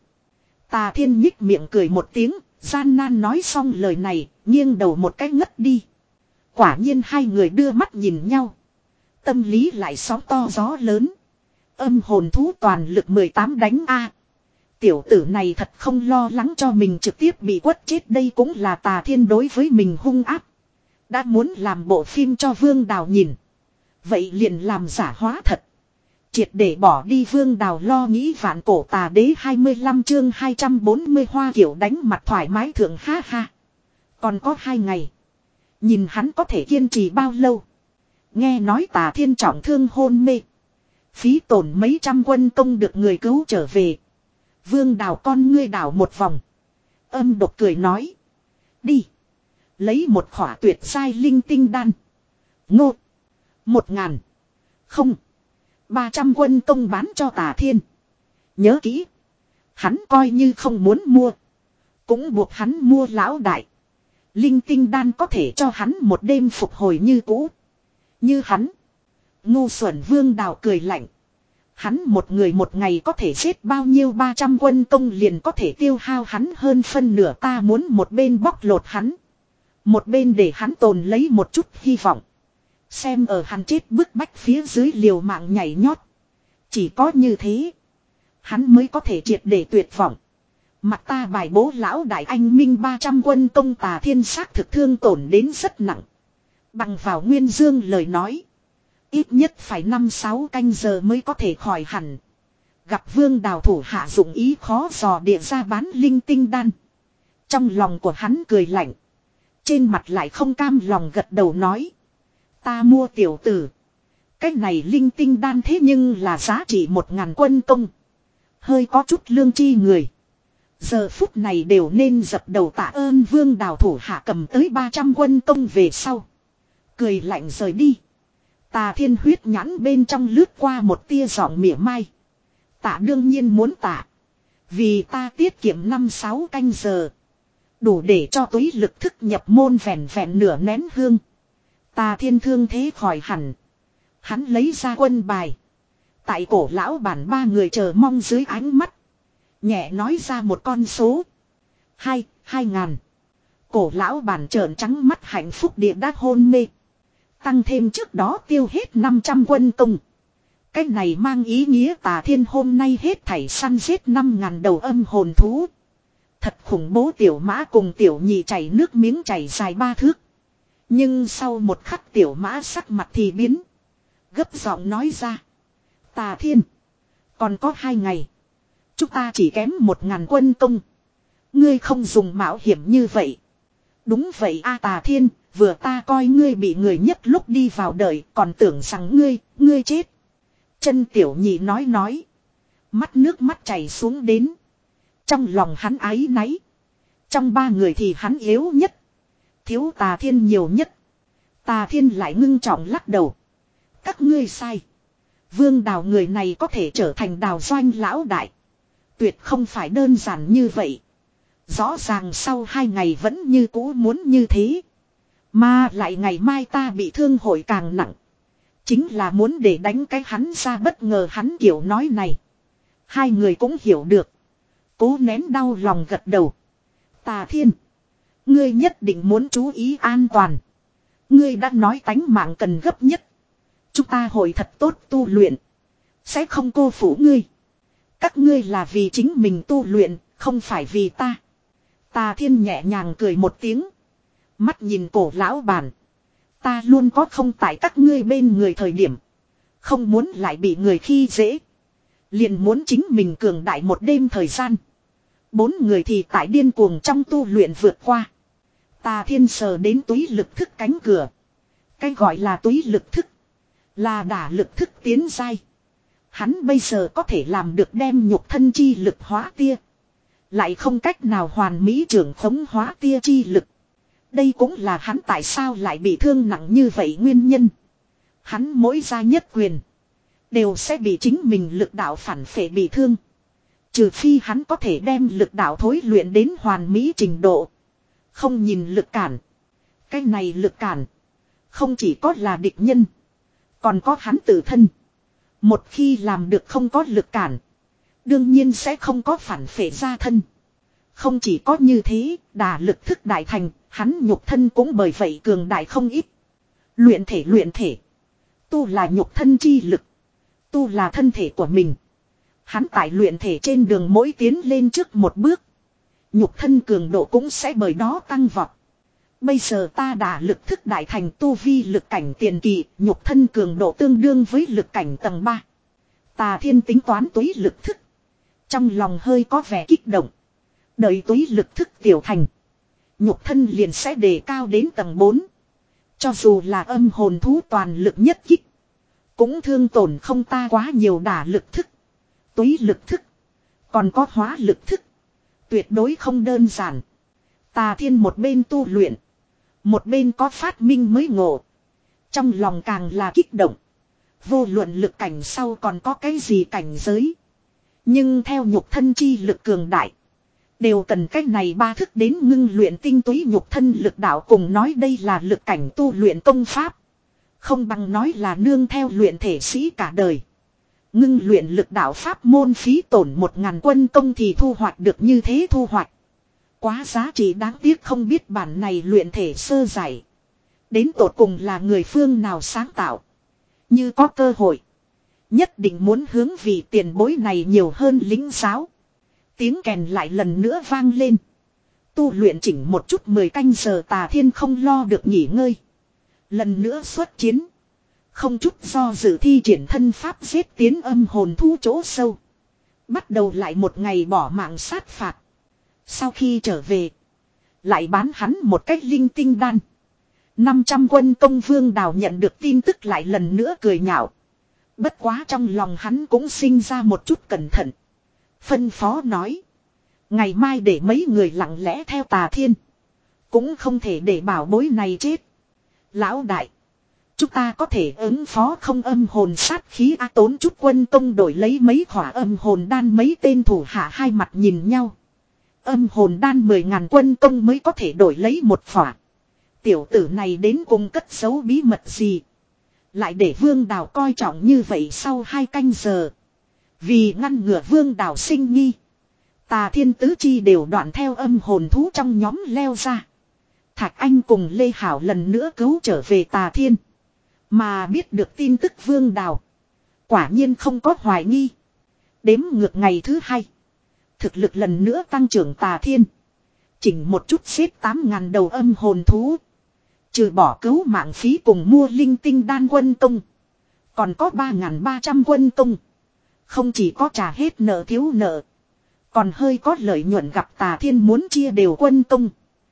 Tà Thiên nhích miệng cười một tiếng. Gian nan nói xong lời này. Nghiêng đầu một cái ngất đi. Quả nhiên hai người đưa mắt nhìn nhau. Tâm lý lại sóng to gió lớn. Âm hồn thú toàn lực mười tám đánh a. Tiểu tử này thật không lo lắng cho mình trực tiếp bị quất chết. Đây cũng là Tà Thiên đối với mình hung áp. Đã muốn làm bộ phim cho Vương Đào nhìn. Vậy liền làm giả hóa thật. Triệt để bỏ đi. Vương Đào lo nghĩ vạn cổ tà đế hai mươi lăm chương hai trăm bốn mươi Hoa Kiểu đánh mặt thoải mái thượng ha ha. Còn có hai ngày. Nhìn hắn có thể kiên trì bao lâu. Nghe nói Tà Thiên trọng thương hôn mê. Phí tổn mấy trăm quân công được người cứu trở về. Vương Đào con ngươi đảo một vòng. Âm độc cười nói. Đi. Lấy một khỏa tuyệt sai linh tinh đan. Ngô. Một ngàn. Không. Ba trăm quân công bán cho Tà Thiên. Nhớ kỹ. Hắn coi như không muốn mua. Cũng buộc hắn mua lão đại. Linh tinh đan có thể cho hắn một đêm phục hồi như cũ. Như hắn. Ngu xuẩn Vương Đào cười lạnh. Hắn một người một ngày có thể giết bao nhiêu ba trăm quân công liền có thể tiêu hao hắn hơn phân nửa, ta muốn một bên bóc lột hắn. Một bên để hắn tồn lấy một chút hy vọng. Xem ở hắn chết bức bách phía dưới liều mạng nhảy nhót. Chỉ có như thế. Hắn mới có thể triệt để tuyệt vọng. Mặt ta bài bố lão đại anh minh ba trăm quân công Tà Thiên xác thực thương tổn đến rất nặng. Bằng vào Nguyên Dương lời nói. Ít nhất phải năm sáu canh giờ mới có thể khỏi hẳn. Gặp Vương Đào thủ hạ dụng ý khó dò địa ra bán linh tinh đan. Trong lòng của hắn cười lạnh. Trên mặt lại không cam lòng gật đầu nói. Ta mua tiểu tử. Cái này linh tinh đan thế nhưng là giá trị một ngàn quân công. Hơi có chút lương chi người. Giờ phút này đều nên dập đầu tạ ơn Vương Đào thủ hạ cầm tới ba trăm quân công về sau. Cười lạnh rời đi. Tà Thiên huyết nhãn bên trong lướt qua một tia giọng mỉa mai. Tạ đương nhiên muốn tạ. Vì ta tiết kiệm năm sáu canh giờ. Đủ để cho túy lực thức nhập môn vẹn vẹn nửa nén hương. Tà Thiên thương thế khỏi hẳn. Hắn lấy ra quân bài. Tại cổ lão bản ba người chờ mong dưới ánh mắt. Nhẹ nói ra một con số. Hai, hai ngàn. Cổ lão bản trợn trắng mắt hạnh phúc địa đát hôn mê. Tăng thêm trước đó tiêu hết năm trăm quân công. Cái này mang ý nghĩa Tà Thiên hôm nay hết thảy săn giết năm ngàn đầu âm hồn thú. Thật khủng bố, tiểu mã cùng tiểu nhị chảy nước miếng chảy dài ba thước. Nhưng sau một khắc tiểu mã sắc mặt thì biến. Gấp giọng nói ra. Tà Thiên. Còn có hai ngày. Chúng ta chỉ kém một ngàn quân công. Ngươi không dùng mạo hiểm như vậy. Đúng vậy a Tà Thiên. Vừa ta coi ngươi bị người nhất lúc đi vào đời, còn tưởng rằng ngươi, ngươi chết. Chân tiểu nhị nói nói. Mắt nước mắt chảy xuống đến. Trong lòng hắn áy náy. Trong ba người thì hắn yếu nhất. Thiếu Tà Thiên nhiều nhất. Tà Thiên lại ngưng trọng lắc đầu. Các ngươi sai. Vương Đào người này có thể trở thành Đào doanh lão đại. Tuyệt không phải đơn giản như vậy. Rõ ràng sau hai ngày vẫn như cũ muốn như thế. Mà lại ngày mai ta bị thương hội càng nặng. Chính là muốn để đánh cái hắn ra, bất ngờ hắn kiểu nói này. Hai người cũng hiểu được. Cố nén đau lòng gật đầu. Tà Thiên. Ngươi nhất định muốn chú ý an toàn. Ngươi đã nói tánh mạng cần gấp nhất. Chúng ta hội thật tốt tu luyện. Sẽ không cô phủ ngươi. Các ngươi là vì chính mình tu luyện, không phải vì ta. Tà Thiên nhẹ nhàng cười một tiếng. Mắt nhìn cổ lão bản. Ta luôn có không tại các ngươi bên người thời điểm. Không muốn lại bị người khi dễ. Liền muốn chính mình cường đại một đêm thời gian. Bốn người thì tại điên cuồng trong tu luyện vượt qua. Tà Thiên sờ đến túy lực thức cánh cửa. Cái gọi là túy lực thức. Là đả lực thức tiến giai. Hắn bây giờ có thể làm được đem nhục thân chi lực hóa tia. Lại không cách nào hoàn mỹ trưởng khống hóa tia chi lực. Đây cũng là hắn tại sao lại bị thương nặng như vậy nguyên nhân. Hắn mỗi ra nhất quyền. Đều sẽ bị chính mình lực đạo phản phệ bị thương. Trừ phi hắn có thể đem lực đạo thối luyện đến hoàn mỹ trình độ. Không nhìn lực cản. Cái này lực cản. Không chỉ có là địch nhân. Còn có hắn tự thân. Một khi làm được không có lực cản. Đương nhiên sẽ không có phản phệ ra thân. Không chỉ có như thế, đả lực thức đại thành, hắn nhục thân cũng bởi vậy cường đại không ít. Luyện thể luyện thể. Tu là nhục thân chi lực. Tu là thân thể của mình. Hắn tại luyện thể trên đường mỗi tiến lên trước một bước. Nhục thân cường độ cũng sẽ bởi đó tăng vọt. Bây giờ ta đả lực thức đại thành, tu vi lực cảnh tiền kỳ, nhục thân cường độ tương đương với lực cảnh tầng ba. Tà Thiên tính toán túy lực thức. Trong lòng hơi có vẻ kích động. Đợi túy lực thức tiểu thành. Nhục thân liền sẽ đề cao đến tầng bốn. Cho dù là âm hồn thú toàn lực nhất kích. Cũng thương tổn không ta quá nhiều đả lực thức. Túy lực thức. Còn có hóa lực thức. Tuyệt đối không đơn giản. Tà Thiên một bên tu luyện. Một bên có phát minh mới ngộ. Trong lòng càng là kích động. Vô luận lực cảnh sau còn có cái gì cảnh giới. Nhưng theo nhục thân chi lực cường đại. Đều cần cách này ba thức đến ngưng luyện tinh túy nhục thân lực đạo, cùng nói đây là lực cảnh tu luyện công pháp. Không bằng nói là nương theo luyện thể sĩ cả đời. Ngưng luyện lực đạo pháp môn phí tổn một ngàn quân công thì thu hoạch được như thế thu hoạch. Quá giá trị, đáng tiếc không biết bản này luyện thể sơ giải. Đến tột cùng là người phương nào sáng tạo. Như có cơ hội. Nhất định muốn hướng vị tiền bối này nhiều hơn lính giáo. Tiếng kèn lại lần nữa vang lên. Tu luyện chỉnh một chút mười canh giờ Tà Thiên không lo được nghỉ ngơi. Lần nữa xuất chiến. Không chút do dự thi triển thân pháp giết tiến âm hồn thú chỗ sâu. Bắt đầu lại một ngày bỏ mạng sát phạt. Sau khi trở về. Lại bán hắn một cách linh tinh đan. năm trăm quân công Vương Đào nhận được tin tức lại lần nữa cười nhạo. Bất quá trong lòng hắn cũng sinh ra một chút cẩn thận. Phân phó nói. Ngày mai để mấy người lặng lẽ theo Tà Thiên. Cũng không thể để bảo bối này chết. Lão đại. Chúng ta có thể ứng phó không âm hồn sát khí a tốn chút quân công đổi lấy mấy khỏa âm hồn đan. Mấy tên thủ hạ hai mặt nhìn nhau. Âm hồn đan mười ngàn quân công mới có thể đổi lấy một khỏa. Tiểu tử này đến cùng cất giấu bí mật gì. Lại để Vương Đào coi trọng như vậy. Sau hai canh giờ. Vì ngăn ngừa Vương Đào sinh nghi. Tà Thiên tứ chi đều đoạn theo âm hồn thú trong nhóm leo ra. Thạch Anh cùng Lê Hảo lần nữa cứu trở về Tà Thiên. Mà biết được tin tức Vương Đào. Quả nhiên không có hoài nghi. Đếm ngược ngày thứ hai. Thực lực lần nữa tăng trưởng Tà Thiên. Chỉnh một chút xếp tám ngàn đầu âm hồn thú. Trừ bỏ cứu mạng phí cùng mua linh tinh đan quân công. Còn có ba ngàn ba trăm quân công. Không chỉ có trả hết nợ thiếu nợ. Còn hơi có lợi nhuận, gặp Tà Thiên muốn chia đều quân công.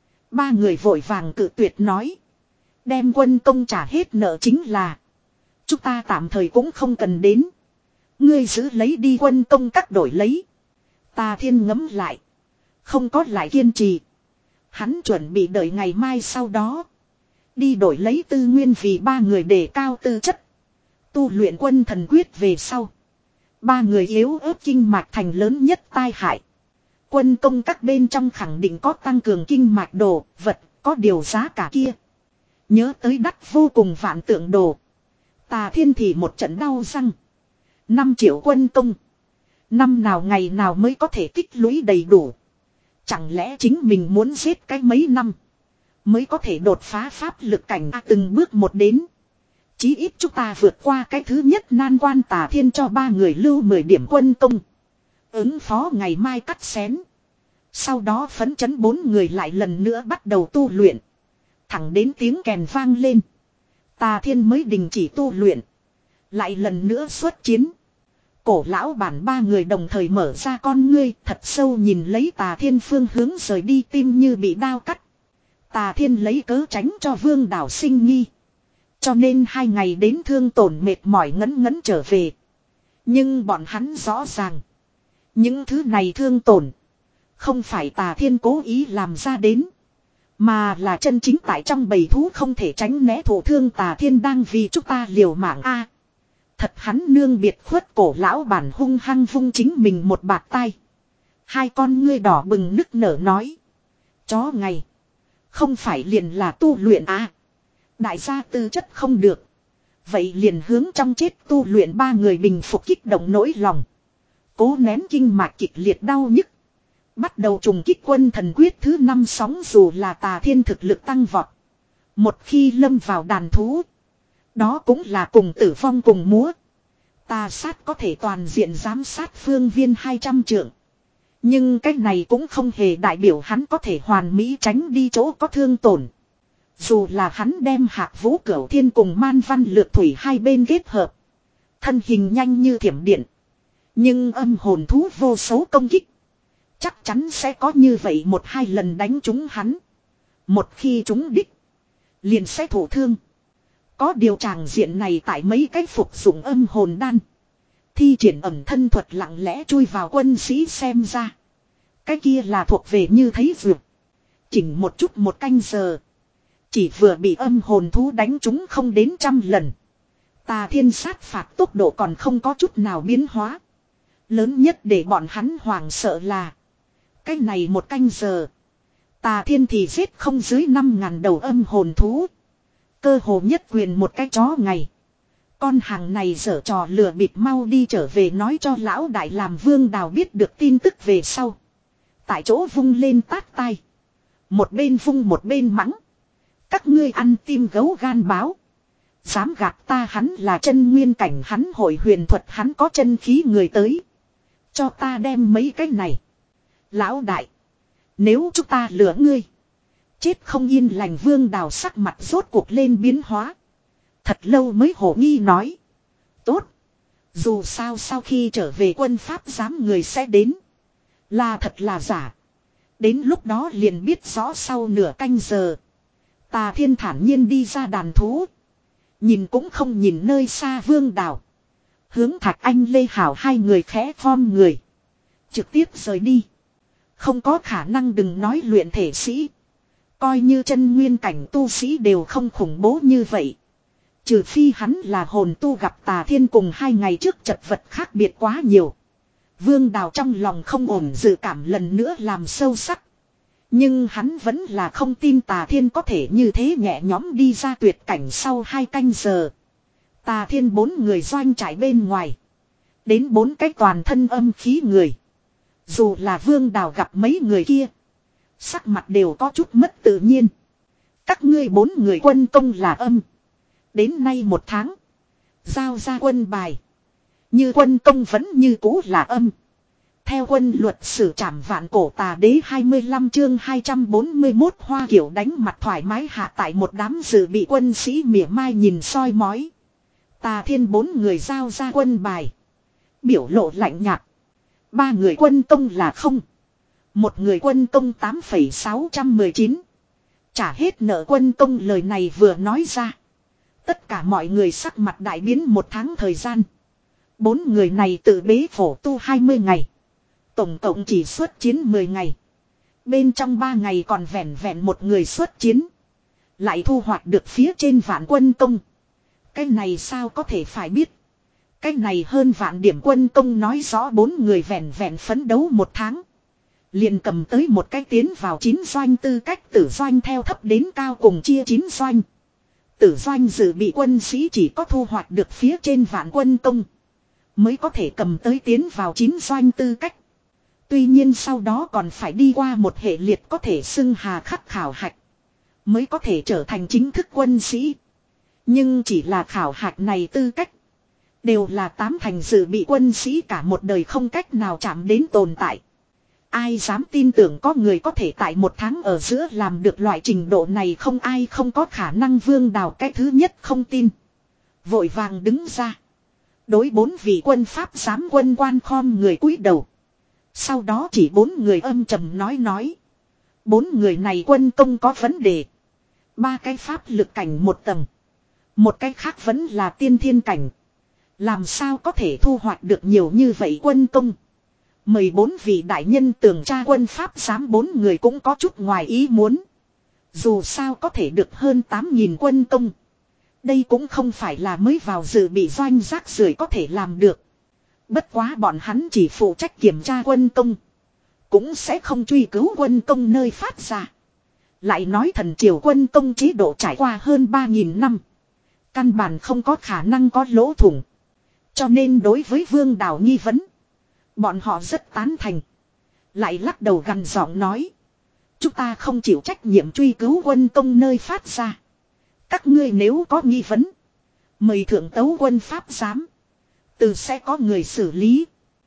Ba người vội vàng cự tuyệt nói. Đem quân công trả hết nợ chính là. Chúng ta tạm thời cũng không cần đến. Ngươi giữ lấy đi quân công các đổi lấy. Tà Thiên ngấm lại. Không có lại kiên trì. Hắn chuẩn bị đợi ngày mai sau đó. Đi đổi lấy tư nguyên vì ba người đề cao tư chất. Tu luyện quân thần quyết về sau. Ba người yếu ớt kinh mạch thành lớn nhất tai hại. Quân công các bên trong khẳng định có tăng cường kinh mạch đồ, vật, có điều giá cả kia. Nhớ tới đắt vô cùng vạn tượng đồ. Tà Thiên thì một trận đau răng. Năm triệu quân công. Năm nào ngày nào mới có thể tích lũy đầy đủ. Chẳng lẽ chính mình muốn giết cái mấy năm. Mới có thể đột phá pháp lực cảnh A, từng bước một đến. Chí ít chúng ta vượt qua cái thứ nhất nan quan. Tà Thiên cho ba người lưu mười điểm quân công. Ứng phó ngày mai cắt xén. Sau đó phấn chấn bốn người lại lần nữa bắt đầu tu luyện. Thẳng đến tiếng kèn vang lên. Tà Thiên mới đình chỉ tu luyện. Lại lần nữa xuất chiến. Cổ lão bản ba người đồng thời mở ra con ngươi, thật sâu nhìn lấy Tà Thiên phương hướng rời đi, tim như bị đao cắt. Tà Thiên lấy cớ tránh cho Vương Đào sinh nghi. Cho nên hai ngày đến thương tổn mệt mỏi ngấn ngấn trở về. Nhưng bọn hắn rõ ràng. Những thứ này thương tổn. Không phải Tà Thiên cố ý làm ra đến. Mà là chân chính tại trong bầy thú không thể tránh né thổ thương. Tà Thiên đang vì chúng ta liều mạng a. Thật hắn nương biệt khuất, cổ lão bản hung hăng vung chính mình một bạt tai. Hai con ngươi đỏ bừng nức nở nói. Chó ngày. Không phải liền là tu luyện à. Đại gia tư chất không được. Vậy liền hướng trong chết tu luyện. Ba người bình phục kích động nỗi lòng. Cố nén kinh mạch kịch liệt đau nhức. Bắt đầu trùng kích quân thần quyết thứ năm sóng. Dù là Tà Thiên thực lực tăng vọt. Một khi lâm vào đàn thú. Đó cũng là cùng tử vong cùng múa. Tà sát có thể toàn diện giám sát phương viên hai trăm trượng. Nhưng cái này cũng không hề đại biểu hắn có thể hoàn mỹ tránh đi chỗ có thương tổn. Dù là hắn đem Hạc Vũ Cửu Thiên cùng Man Văn Lược Thủy hai bên kết hợp. Thân hình nhanh như thiểm điện. Nhưng âm hồn thú vô số công kích. Chắc chắn sẽ có như vậy một hai lần đánh trúng hắn. Một khi trúng đích. Liền sẽ thổ thương. Có điều tràng diện này tại mấy cái phục dụng âm hồn đan. Thi triển ẩn thân thuật lặng lẽ chui vào quân sĩ xem ra. Cái kia là thuộc về như thấy vượt. Chỉnh một chút một canh giờ. Chỉ vừa bị âm hồn thú đánh trúng không đến trăm lần. Tà Thiên sát phạt tốc độ còn không có chút nào biến hóa. Lớn nhất để bọn hắn hoảng sợ là. Cái này một canh giờ. Tà Thiên thì giết không dưới năm ngàn đầu âm hồn thú. Cơ hồ nhất quyền một cái chó ngày. Con hàng này giở trò lừa bịp mau đi trở về nói cho lão đại làm Vương Đào biết được tin tức về sau. Tại chỗ vung lên tát tai. Một bên vung một bên mắng. Các ngươi ăn tim gấu gan báo. Dám gạt ta hắn là chân nguyên cảnh hắn hội huyền thuật hắn có chân khí người tới. Cho ta đem mấy cái này. Lão đại. Nếu chúng ta lừa ngươi. Chết không yên lành Vương Đào sắc mặt rốt cuộc lên biến hóa. Thật lâu mới hổ nghi nói. Tốt. Dù sao sau khi trở về quân Pháp giám người sẽ đến. Là thật là giả. Đến lúc đó liền biết rõ sau nửa canh giờ. Tà Thiên thản nhiên đi ra đàn thú. Nhìn cũng không nhìn nơi xa Vương Đào. Hướng Thạch Anh Lê Hảo hai người khẽ khom người. Trực tiếp rời đi. Không có khả năng đừng nói luyện thể sĩ. Coi như chân nguyên cảnh tu sĩ đều không khủng bố như vậy. Trừ phi hắn là hồn tu gặp Tà Thiên cùng hai ngày trước chật vật khác biệt quá nhiều. Vương Đào trong lòng không ổn dự cảm lần nữa làm sâu sắc. Nhưng hắn vẫn là không tin Tà Thiên có thể như thế nhẹ nhõm đi ra tuyệt cảnh sau hai canh giờ. Tà Thiên bốn người doanh trải bên ngoài. Đến bốn cái toàn thân âm khí người. Dù là Vương Đào gặp mấy người kia. Sắc mặt đều có chút mất tự nhiên. Các ngươi bốn người quân công là âm. Đến nay một tháng. Giao ra quân bài. Như quân công vẫn như cũ là âm. Theo quân luật sử trảm vạn cổ tà đế hai mươi lăm chương hai trăm bốn mươi mốt Hoa Kiểu đánh mặt thoải mái hạ tại một đám dự bị quân sĩ mỉa mai nhìn soi mói. Tà Thiên bốn người giao ra quân bài. Biểu lộ lạnh nhạt. Ba người quân công là không. Một người quân công tám phẩy sáu một chín. Trả hết nợ quân công lời này vừa nói ra. Tất cả mọi người sắc mặt đại biến một tháng thời gian. Bốn người này tự bế phổ tu hai mươi ngày. Tổng cộng chỉ xuất chiến mười ngày. Bên trong ba ngày còn vẹn vẹn một người xuất chiến. Lại thu hoạch được phía trên vạn quân công. Cái này sao có thể phải biết. Cái này hơn vạn điểm quân công nói rõ bốn người vẹn vẹn phấn đấu một tháng. Liền cầm tới một cái tiến vào chín doanh tư cách tử doanh theo thấp đến cao cùng chia chín doanh. Tử doanh dự bị quân sĩ chỉ có thu hoạch được phía trên vạn quân công. Mới có thể cầm tới tiến vào chín doanh tư cách. Tuy nhiên sau đó còn phải đi qua một hệ liệt có thể xưng hà khắc khảo hạch. Mới có thể trở thành chính thức quân sĩ. Nhưng chỉ là khảo hạch này tư cách. Đều là tám thành dự bị quân sĩ cả một đời không cách nào chạm đến tồn tại. Ai dám tin tưởng có người có thể tại một tháng ở giữa làm được loại trình độ này không ai không có khả năng Vương Đào cái thứ nhất không tin. Vội vàng đứng ra. Đối bốn vị quân Pháp giám quân quan khom người cúi đầu. Sau đó chỉ bốn người âm trầm nói nói. Bốn người này quân công có vấn đề. Ba cái pháp lực cảnh một tầng. Một cái khác vẫn là tiên thiên cảnh. Làm sao có thể thu hoạch được nhiều như vậy quân công. Mời bốn vị đại nhân tường tra quân Pháp giám bốn người cũng có chút ngoài ý muốn. Dù sao có thể được hơn tám nghìn quân công. Đây cũng không phải là mới vào dự bị doanh rác rưởi có thể làm được. Bất quá bọn hắn chỉ phụ trách kiểm tra quân công. Cũng sẽ không truy cứu quân công nơi phát ra. Lại nói thần triều quân công chế độ trải qua hơn ba nghìn năm. Căn bản không có khả năng có lỗ thủng. Cho nên đối với Vương Đào nghi vấn. Bọn họ rất tán thành. Lại lắc đầu gằn giọng nói. Chúng ta không chịu trách nhiệm truy cứu quân công nơi phát ra. Các ngươi nếu có nghi vấn. Mời thượng tấu quân Pháp giám. Từ sẽ có người xử lý.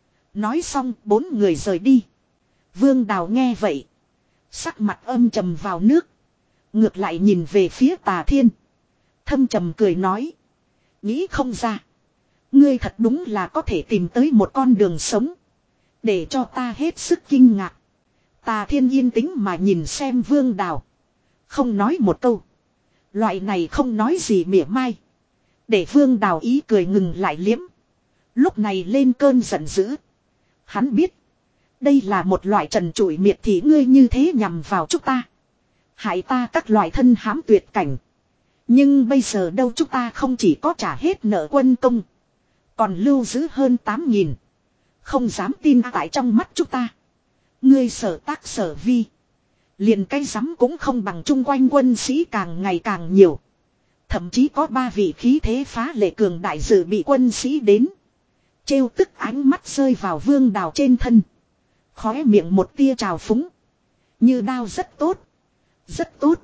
Nói xong bốn người rời đi. Vương Đào nghe vậy. Sắc mặt âm trầm vào nước. Ngược lại nhìn về phía Tà Thiên. Thâm trầm cười nói. Nghĩ không ra. Ngươi thật đúng là có thể tìm tới một con đường sống. Để cho ta hết sức kinh ngạc. Tà Thiên yên tĩnh mà nhìn xem Vương Đào. Không nói một câu. Loại này không nói gì mỉa mai. Để Vương Đào ý cười ngừng lại liếm. Lúc này lên cơn giận dữ. Hắn biết. Đây là một loại trần trụi miệt thị ngươi như thế nhằm vào chúng ta. Hại ta các loại thân hãm tuyệt cảnh. Nhưng bây giờ đâu chúng ta không chỉ có trả hết nợ quân công. Còn lưu giữ hơn tám nghìn. Không dám tin tại trong mắt chúng ta. Ngươi sở tác sở vi. Liền cái rắm cũng không bằng chung quanh quân sĩ càng ngày càng nhiều. Thậm chí có ba vị khí thế phá lệ cường đại dự bị quân sĩ đến. Trêu tức ánh mắt rơi vào Vương Đào trên thân. Khóe miệng một tia trào phúng. Như đao rất tốt. Rất tốt.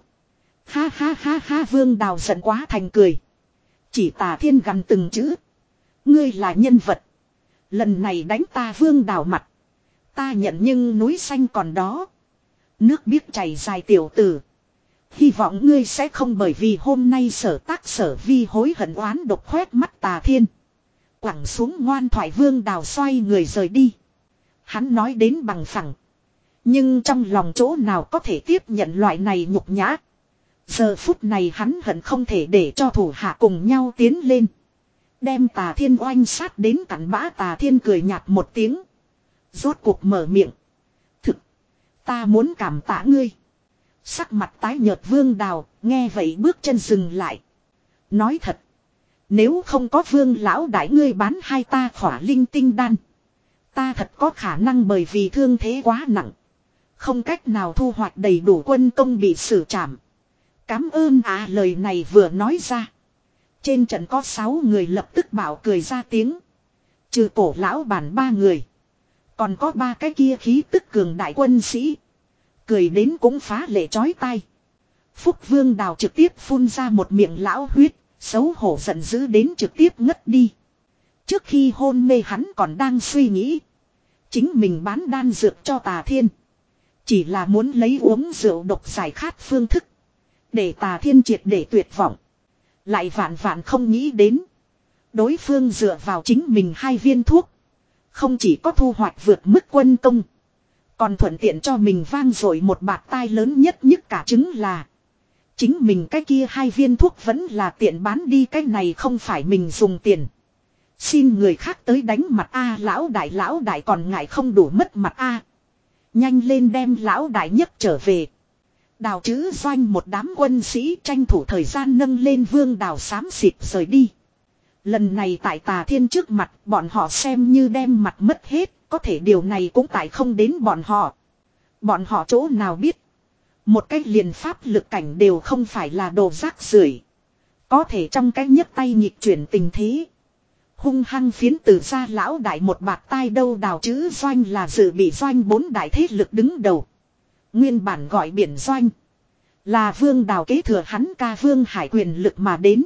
Ha ha ha ha Vương Đào giận quá thành cười. Chỉ Tà Thiên gằn từng chữ. Ngươi là nhân vật. Lần này đánh ta Vương Đào mặt. Ta nhận nhưng núi xanh còn đó. Nước biết chảy dài tiểu tử. Hy vọng ngươi sẽ không bởi vì hôm nay sở tác sở vi hối hận oán độc khoét mắt Tà Thiên. Quẳng xuống ngoan thoại Vương Đào xoay người rời đi. Hắn nói đến bằng phẳng. Nhưng trong lòng chỗ nào có thể tiếp nhận loại này nhục nhã. Giờ phút này hắn hận không thể để cho thủ hạ cùng nhau tiến lên. Đem Tà Thiên oanh sát đến cặn bã. Tà Thiên cười nhạt một tiếng. Rốt cuộc mở miệng. Thực. Ta muốn cảm tạ ngươi. Sắc mặt tái nhợt Vương Đào. Nghe vậy bước chân dừng lại. Nói thật. Nếu không có Vương lão đại ngươi bán hai ta khỏa linh tinh đan. Ta thật có khả năng bởi vì thương thế quá nặng. Không cách nào thu hoạch đầy đủ quân công bị xử trảm. Cám ơn à lời này vừa nói ra. Trên trận có sáu người lập tức bảo cười ra tiếng. Trừ cổ lão bản ba người. Còn có ba cái kia khí tức cường đại quân sĩ. Cười đến cũng phá lệ chói tai. Phúc Vương Đào trực tiếp phun ra một miệng lão huyết. Xấu hổ giận dữ đến trực tiếp ngất đi. Trước khi hôn mê hắn còn đang suy nghĩ. Chính mình bán đan dược cho Tà Thiên. Chỉ là muốn lấy uống rượu độc giải khát phương thức. Để Tà Thiên triệt để tuyệt vọng. Lại vạn vạn không nghĩ đến. Đối phương dựa vào chính mình hai viên thuốc. Không chỉ có thu hoạch vượt mức quân công. Còn thuận tiện cho mình vang dội một bạt tai lớn nhất nhất cả chứng là. Chính mình cái kia hai viên thuốc vẫn là tiện bán đi, cái này không phải mình dùng tiền. Xin người khác tới đánh mặt a lão đại lão đại còn ngại không đủ mất mặt a Nhanh lên đem lão đại nhất trở về. Đào chữ doanh một đám quân sĩ tranh thủ thời gian nâng lên Vương Đào xám xịt rời đi. Lần này tại Tà Thiên trước mặt bọn họ xem như đem mặt mất hết. Có thể điều này cũng tại không đến bọn họ. Bọn họ chỗ nào biết. Một cách liền pháp lực cảnh đều không phải là đồ rác rưởi. Có thể trong cái nhấc tay nhịp chuyển tình thế. Hung hăng phiến từ ra lão đại một bạt tai đâu. Đào chữ doanh là dự bị doanh bốn đại thế lực đứng đầu. Nguyên bản gọi biển doanh. Là Vương Đào kế thừa hắn ca Vương Hải quyền lực mà đến.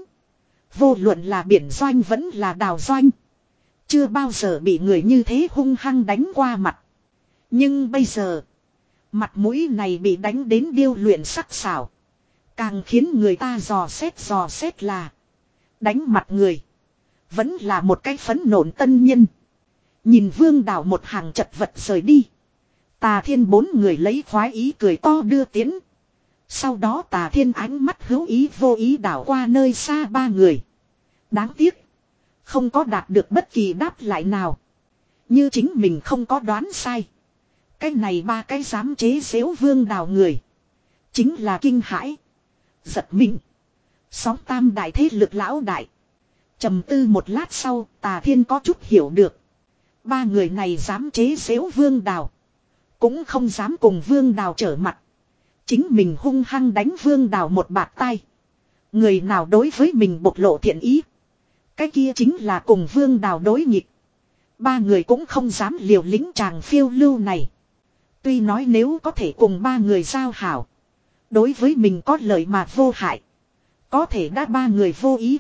Vô luận là biển doanh vẫn là đào doanh. Chưa bao giờ bị người như thế hung hăng đánh qua mặt. Nhưng bây giờ. Mặt mũi này bị đánh đến điêu luyện sắc sảo. Càng khiến người ta dò xét dò xét là. Đánh mặt người. Vẫn là một cái phấn nộn tân nhân. Nhìn Vương Đào một hàng chật vật rời đi. Tà Thiên bốn người lấy khoái ý cười to đưa tiến. Sau đó Tà Thiên ánh mắt hữu ý vô ý đảo qua nơi xa ba người. Đáng tiếc. Không có đạt được bất kỳ đáp lại nào. Như chính mình không có đoán sai. Cái này ba cái dám chế xếu Vương Đào người. Chính là kinh hãi. Giật mình. Sóng tam đại thế lực lão đại. Trầm tư một lát sau Tà Thiên có chút hiểu được. Ba người này dám chế xếu Vương Đào. Cũng không dám cùng Vương Đào trở mặt. Chính mình hung hăng đánh Vương Đào một bạt tai. Người nào đối với mình bộc lộ thiện ý. Cái kia chính là cùng Vương Đào đối nghịch. Ba người cũng không dám liều lĩnh chàng phiêu lưu này. Tuy nói nếu có thể cùng ba người giao hảo. Đối với mình có lợi mà vô hại. Có thể đã ba người vô ý.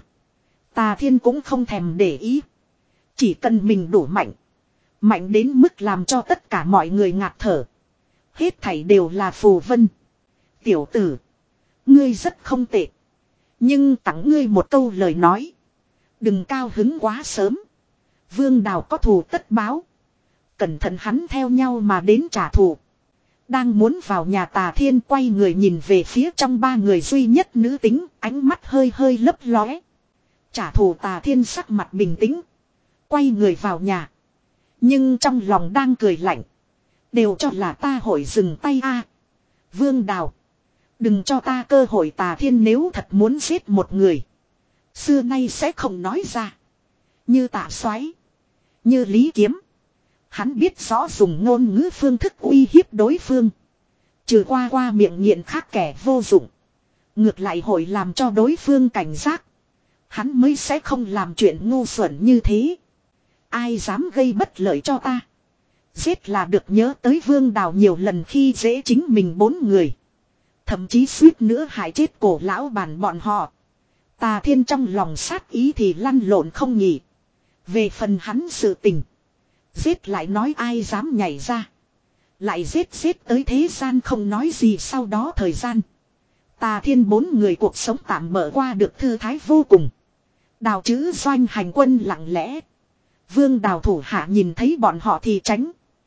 Tà Thiên cũng không thèm để ý. Chỉ cần mình đủ mạnh. Mạnh đến mức làm cho tất cả mọi người ngạt thở. Hết thảy đều là phù vân. Tiểu tử. Ngươi rất không tệ. Nhưng tặng ngươi một câu lời nói. Đừng cao hứng quá sớm. Vương Đào có thù tất báo. Cẩn thận hắn theo nhau mà đến trả thù. Đang muốn vào nhà Tà Thiên quay người nhìn về phía trong ba người duy nhất nữ tính, ánh mắt hơi hơi lấp lóe. Trả thù Tà Thiên sắc mặt bình tĩnh. Quay người vào nhà. Nhưng trong lòng đang cười lạnh. Đều cho là ta hội dừng tay a. Vương Đào. Đừng cho ta cơ hội. Tà Thiên nếu thật muốn giết một người. Xưa nay sẽ không nói ra. Như Tạ Soái, như Lý Kiếm. Hắn biết rõ dùng ngôn ngữ phương thức uy hiếp đối phương. Trừ qua qua miệng nghiện khác kẻ vô dụng. Ngược lại hội làm cho đối phương cảnh giác. Hắn mới sẽ không làm chuyện ngu xuẩn như thế. Ai dám gây bất lợi cho ta. Giết là được. Nhớ tới Vương Đào nhiều lần khi dễ chính mình bốn người. Thậm chí suýt nữa hại chết cổ lão bản bọn họ. Tà Thiên trong lòng sát ý thì lăn lộn không nhỉ. Về phần hắn sự tình. Giết lại nói ai dám nhảy ra. Lại giết giết tới thế gian không nói gì. Sau đó thời gian. Tà Thiên bốn người cuộc sống tạm bỡ qua được thư thái vô cùng. Đào chữ doanh hành quân lặng lẽ. Vương Đào thủ hạ nhìn thấy bọn họ thì tránh.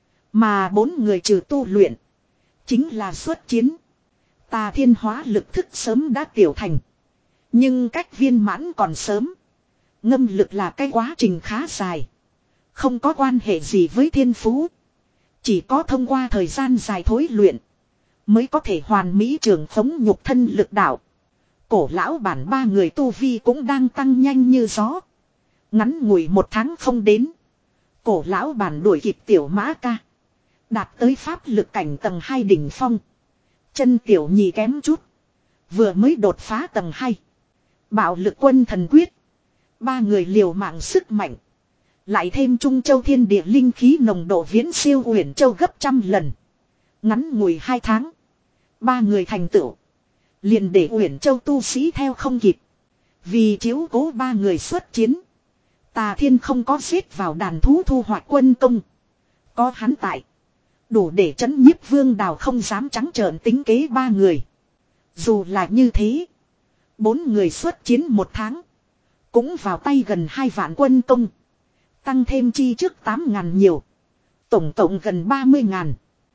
Mà bốn người trừ tu luyện. Chính là xuất chiến. Tà Thiên hóa lực thức sớm đã tiểu thành. Nhưng cách viên mãn còn sớm. Ngâm lực là cái quá trình khá dài. Không có quan hệ gì với thiên phú. Chỉ có thông qua thời gian dài thối luyện. Mới có thể hoàn mỹ trường khống nhục thân lực đạo. Cổ lão bản ba người tu vi cũng đang tăng nhanh như gió. Ngắn ngủi một tháng không đến. Cổ lão bản đuổi kịp tiểu mã ca. Đạt tới pháp lực cảnh tầng hai đỉnh phong. Chân tiểu nhì kém chút. Vừa mới đột phá tầng hai. Bạo lực quân thần quyết. Ba người liều mạng sức mạnh. Lại thêm Trung Châu thiên địa linh khí nồng độ viễn siêu Uyển Châu gấp trăm lần. Ngắn ngủi hai tháng. Ba người thành tựu. Liền để Uyển Châu tu sĩ theo không kịp. Vì chiếu cố ba người xuất chiến. Tà Thiên không có xếp vào đàn thú thu hoạch quân công. Có hắn tại. Đủ để trấn nhiếp Vương Đào không dám trắng trợn tính kế ba người. Dù là như thế. Bốn người xuất chiến một tháng. Cũng vào tay gần hai vạn quân công. Tăng thêm chi trước tám ngàn nhiều. Tổng cộng gần ba mươi ngàn.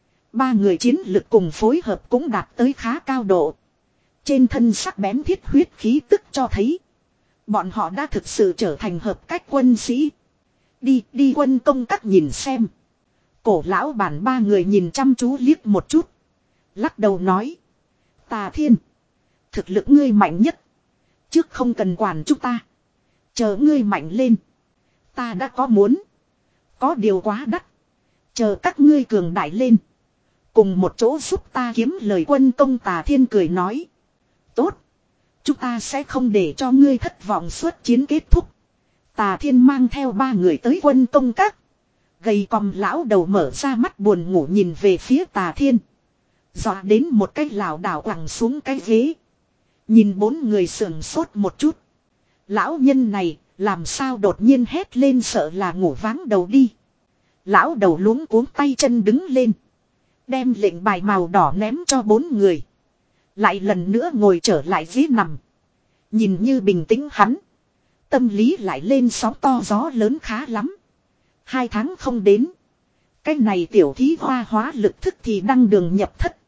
Ba người chiến lực cùng phối hợp cũng đạt tới khá cao độ. Trên thân sắc bén thiết huyết khí tức cho thấy. Bọn họ đã thực sự trở thành hợp cách quân sĩ. Đi, đi quân công các nhìn xem. Cổ lão bản ba người nhìn chăm chú liếc một chút. Lắc đầu nói. Tà Thiên. Thực lực ngươi mạnh nhất. Trước không cần quản chúng ta. Chờ ngươi mạnh lên. Ta đã có muốn. Có điều quá đắt. Chờ các ngươi cường đại lên. Cùng một chỗ giúp ta kiếm lời quân công. Tà Thiên cười nói. Tốt. Chúng ta sẽ không để cho ngươi thất vọng. Xuất chiến kết thúc. Tà Thiên mang theo ba người tới quân công các. Gầy còm lão đầu mở ra mắt buồn ngủ nhìn về phía Tà Thiên. Dọa đến một cái lảo đảo quẳng xuống cái ghế. Nhìn bốn người sườn sốt một chút. Lão nhân này làm sao đột nhiên hét lên sợ là ngủ váng đầu đi. Lão đầu luống cuống tay chân đứng lên. Đem lệnh bài màu đỏ ném cho bốn người. Lại lần nữa ngồi trở lại ghế nằm. Nhìn như bình tĩnh hắn. Tâm lý lại lên sóng to gió lớn khá lắm. Hai tháng không đến. Cái này tiểu thí hoa hóa lực thức thì đăng đường nhập thất.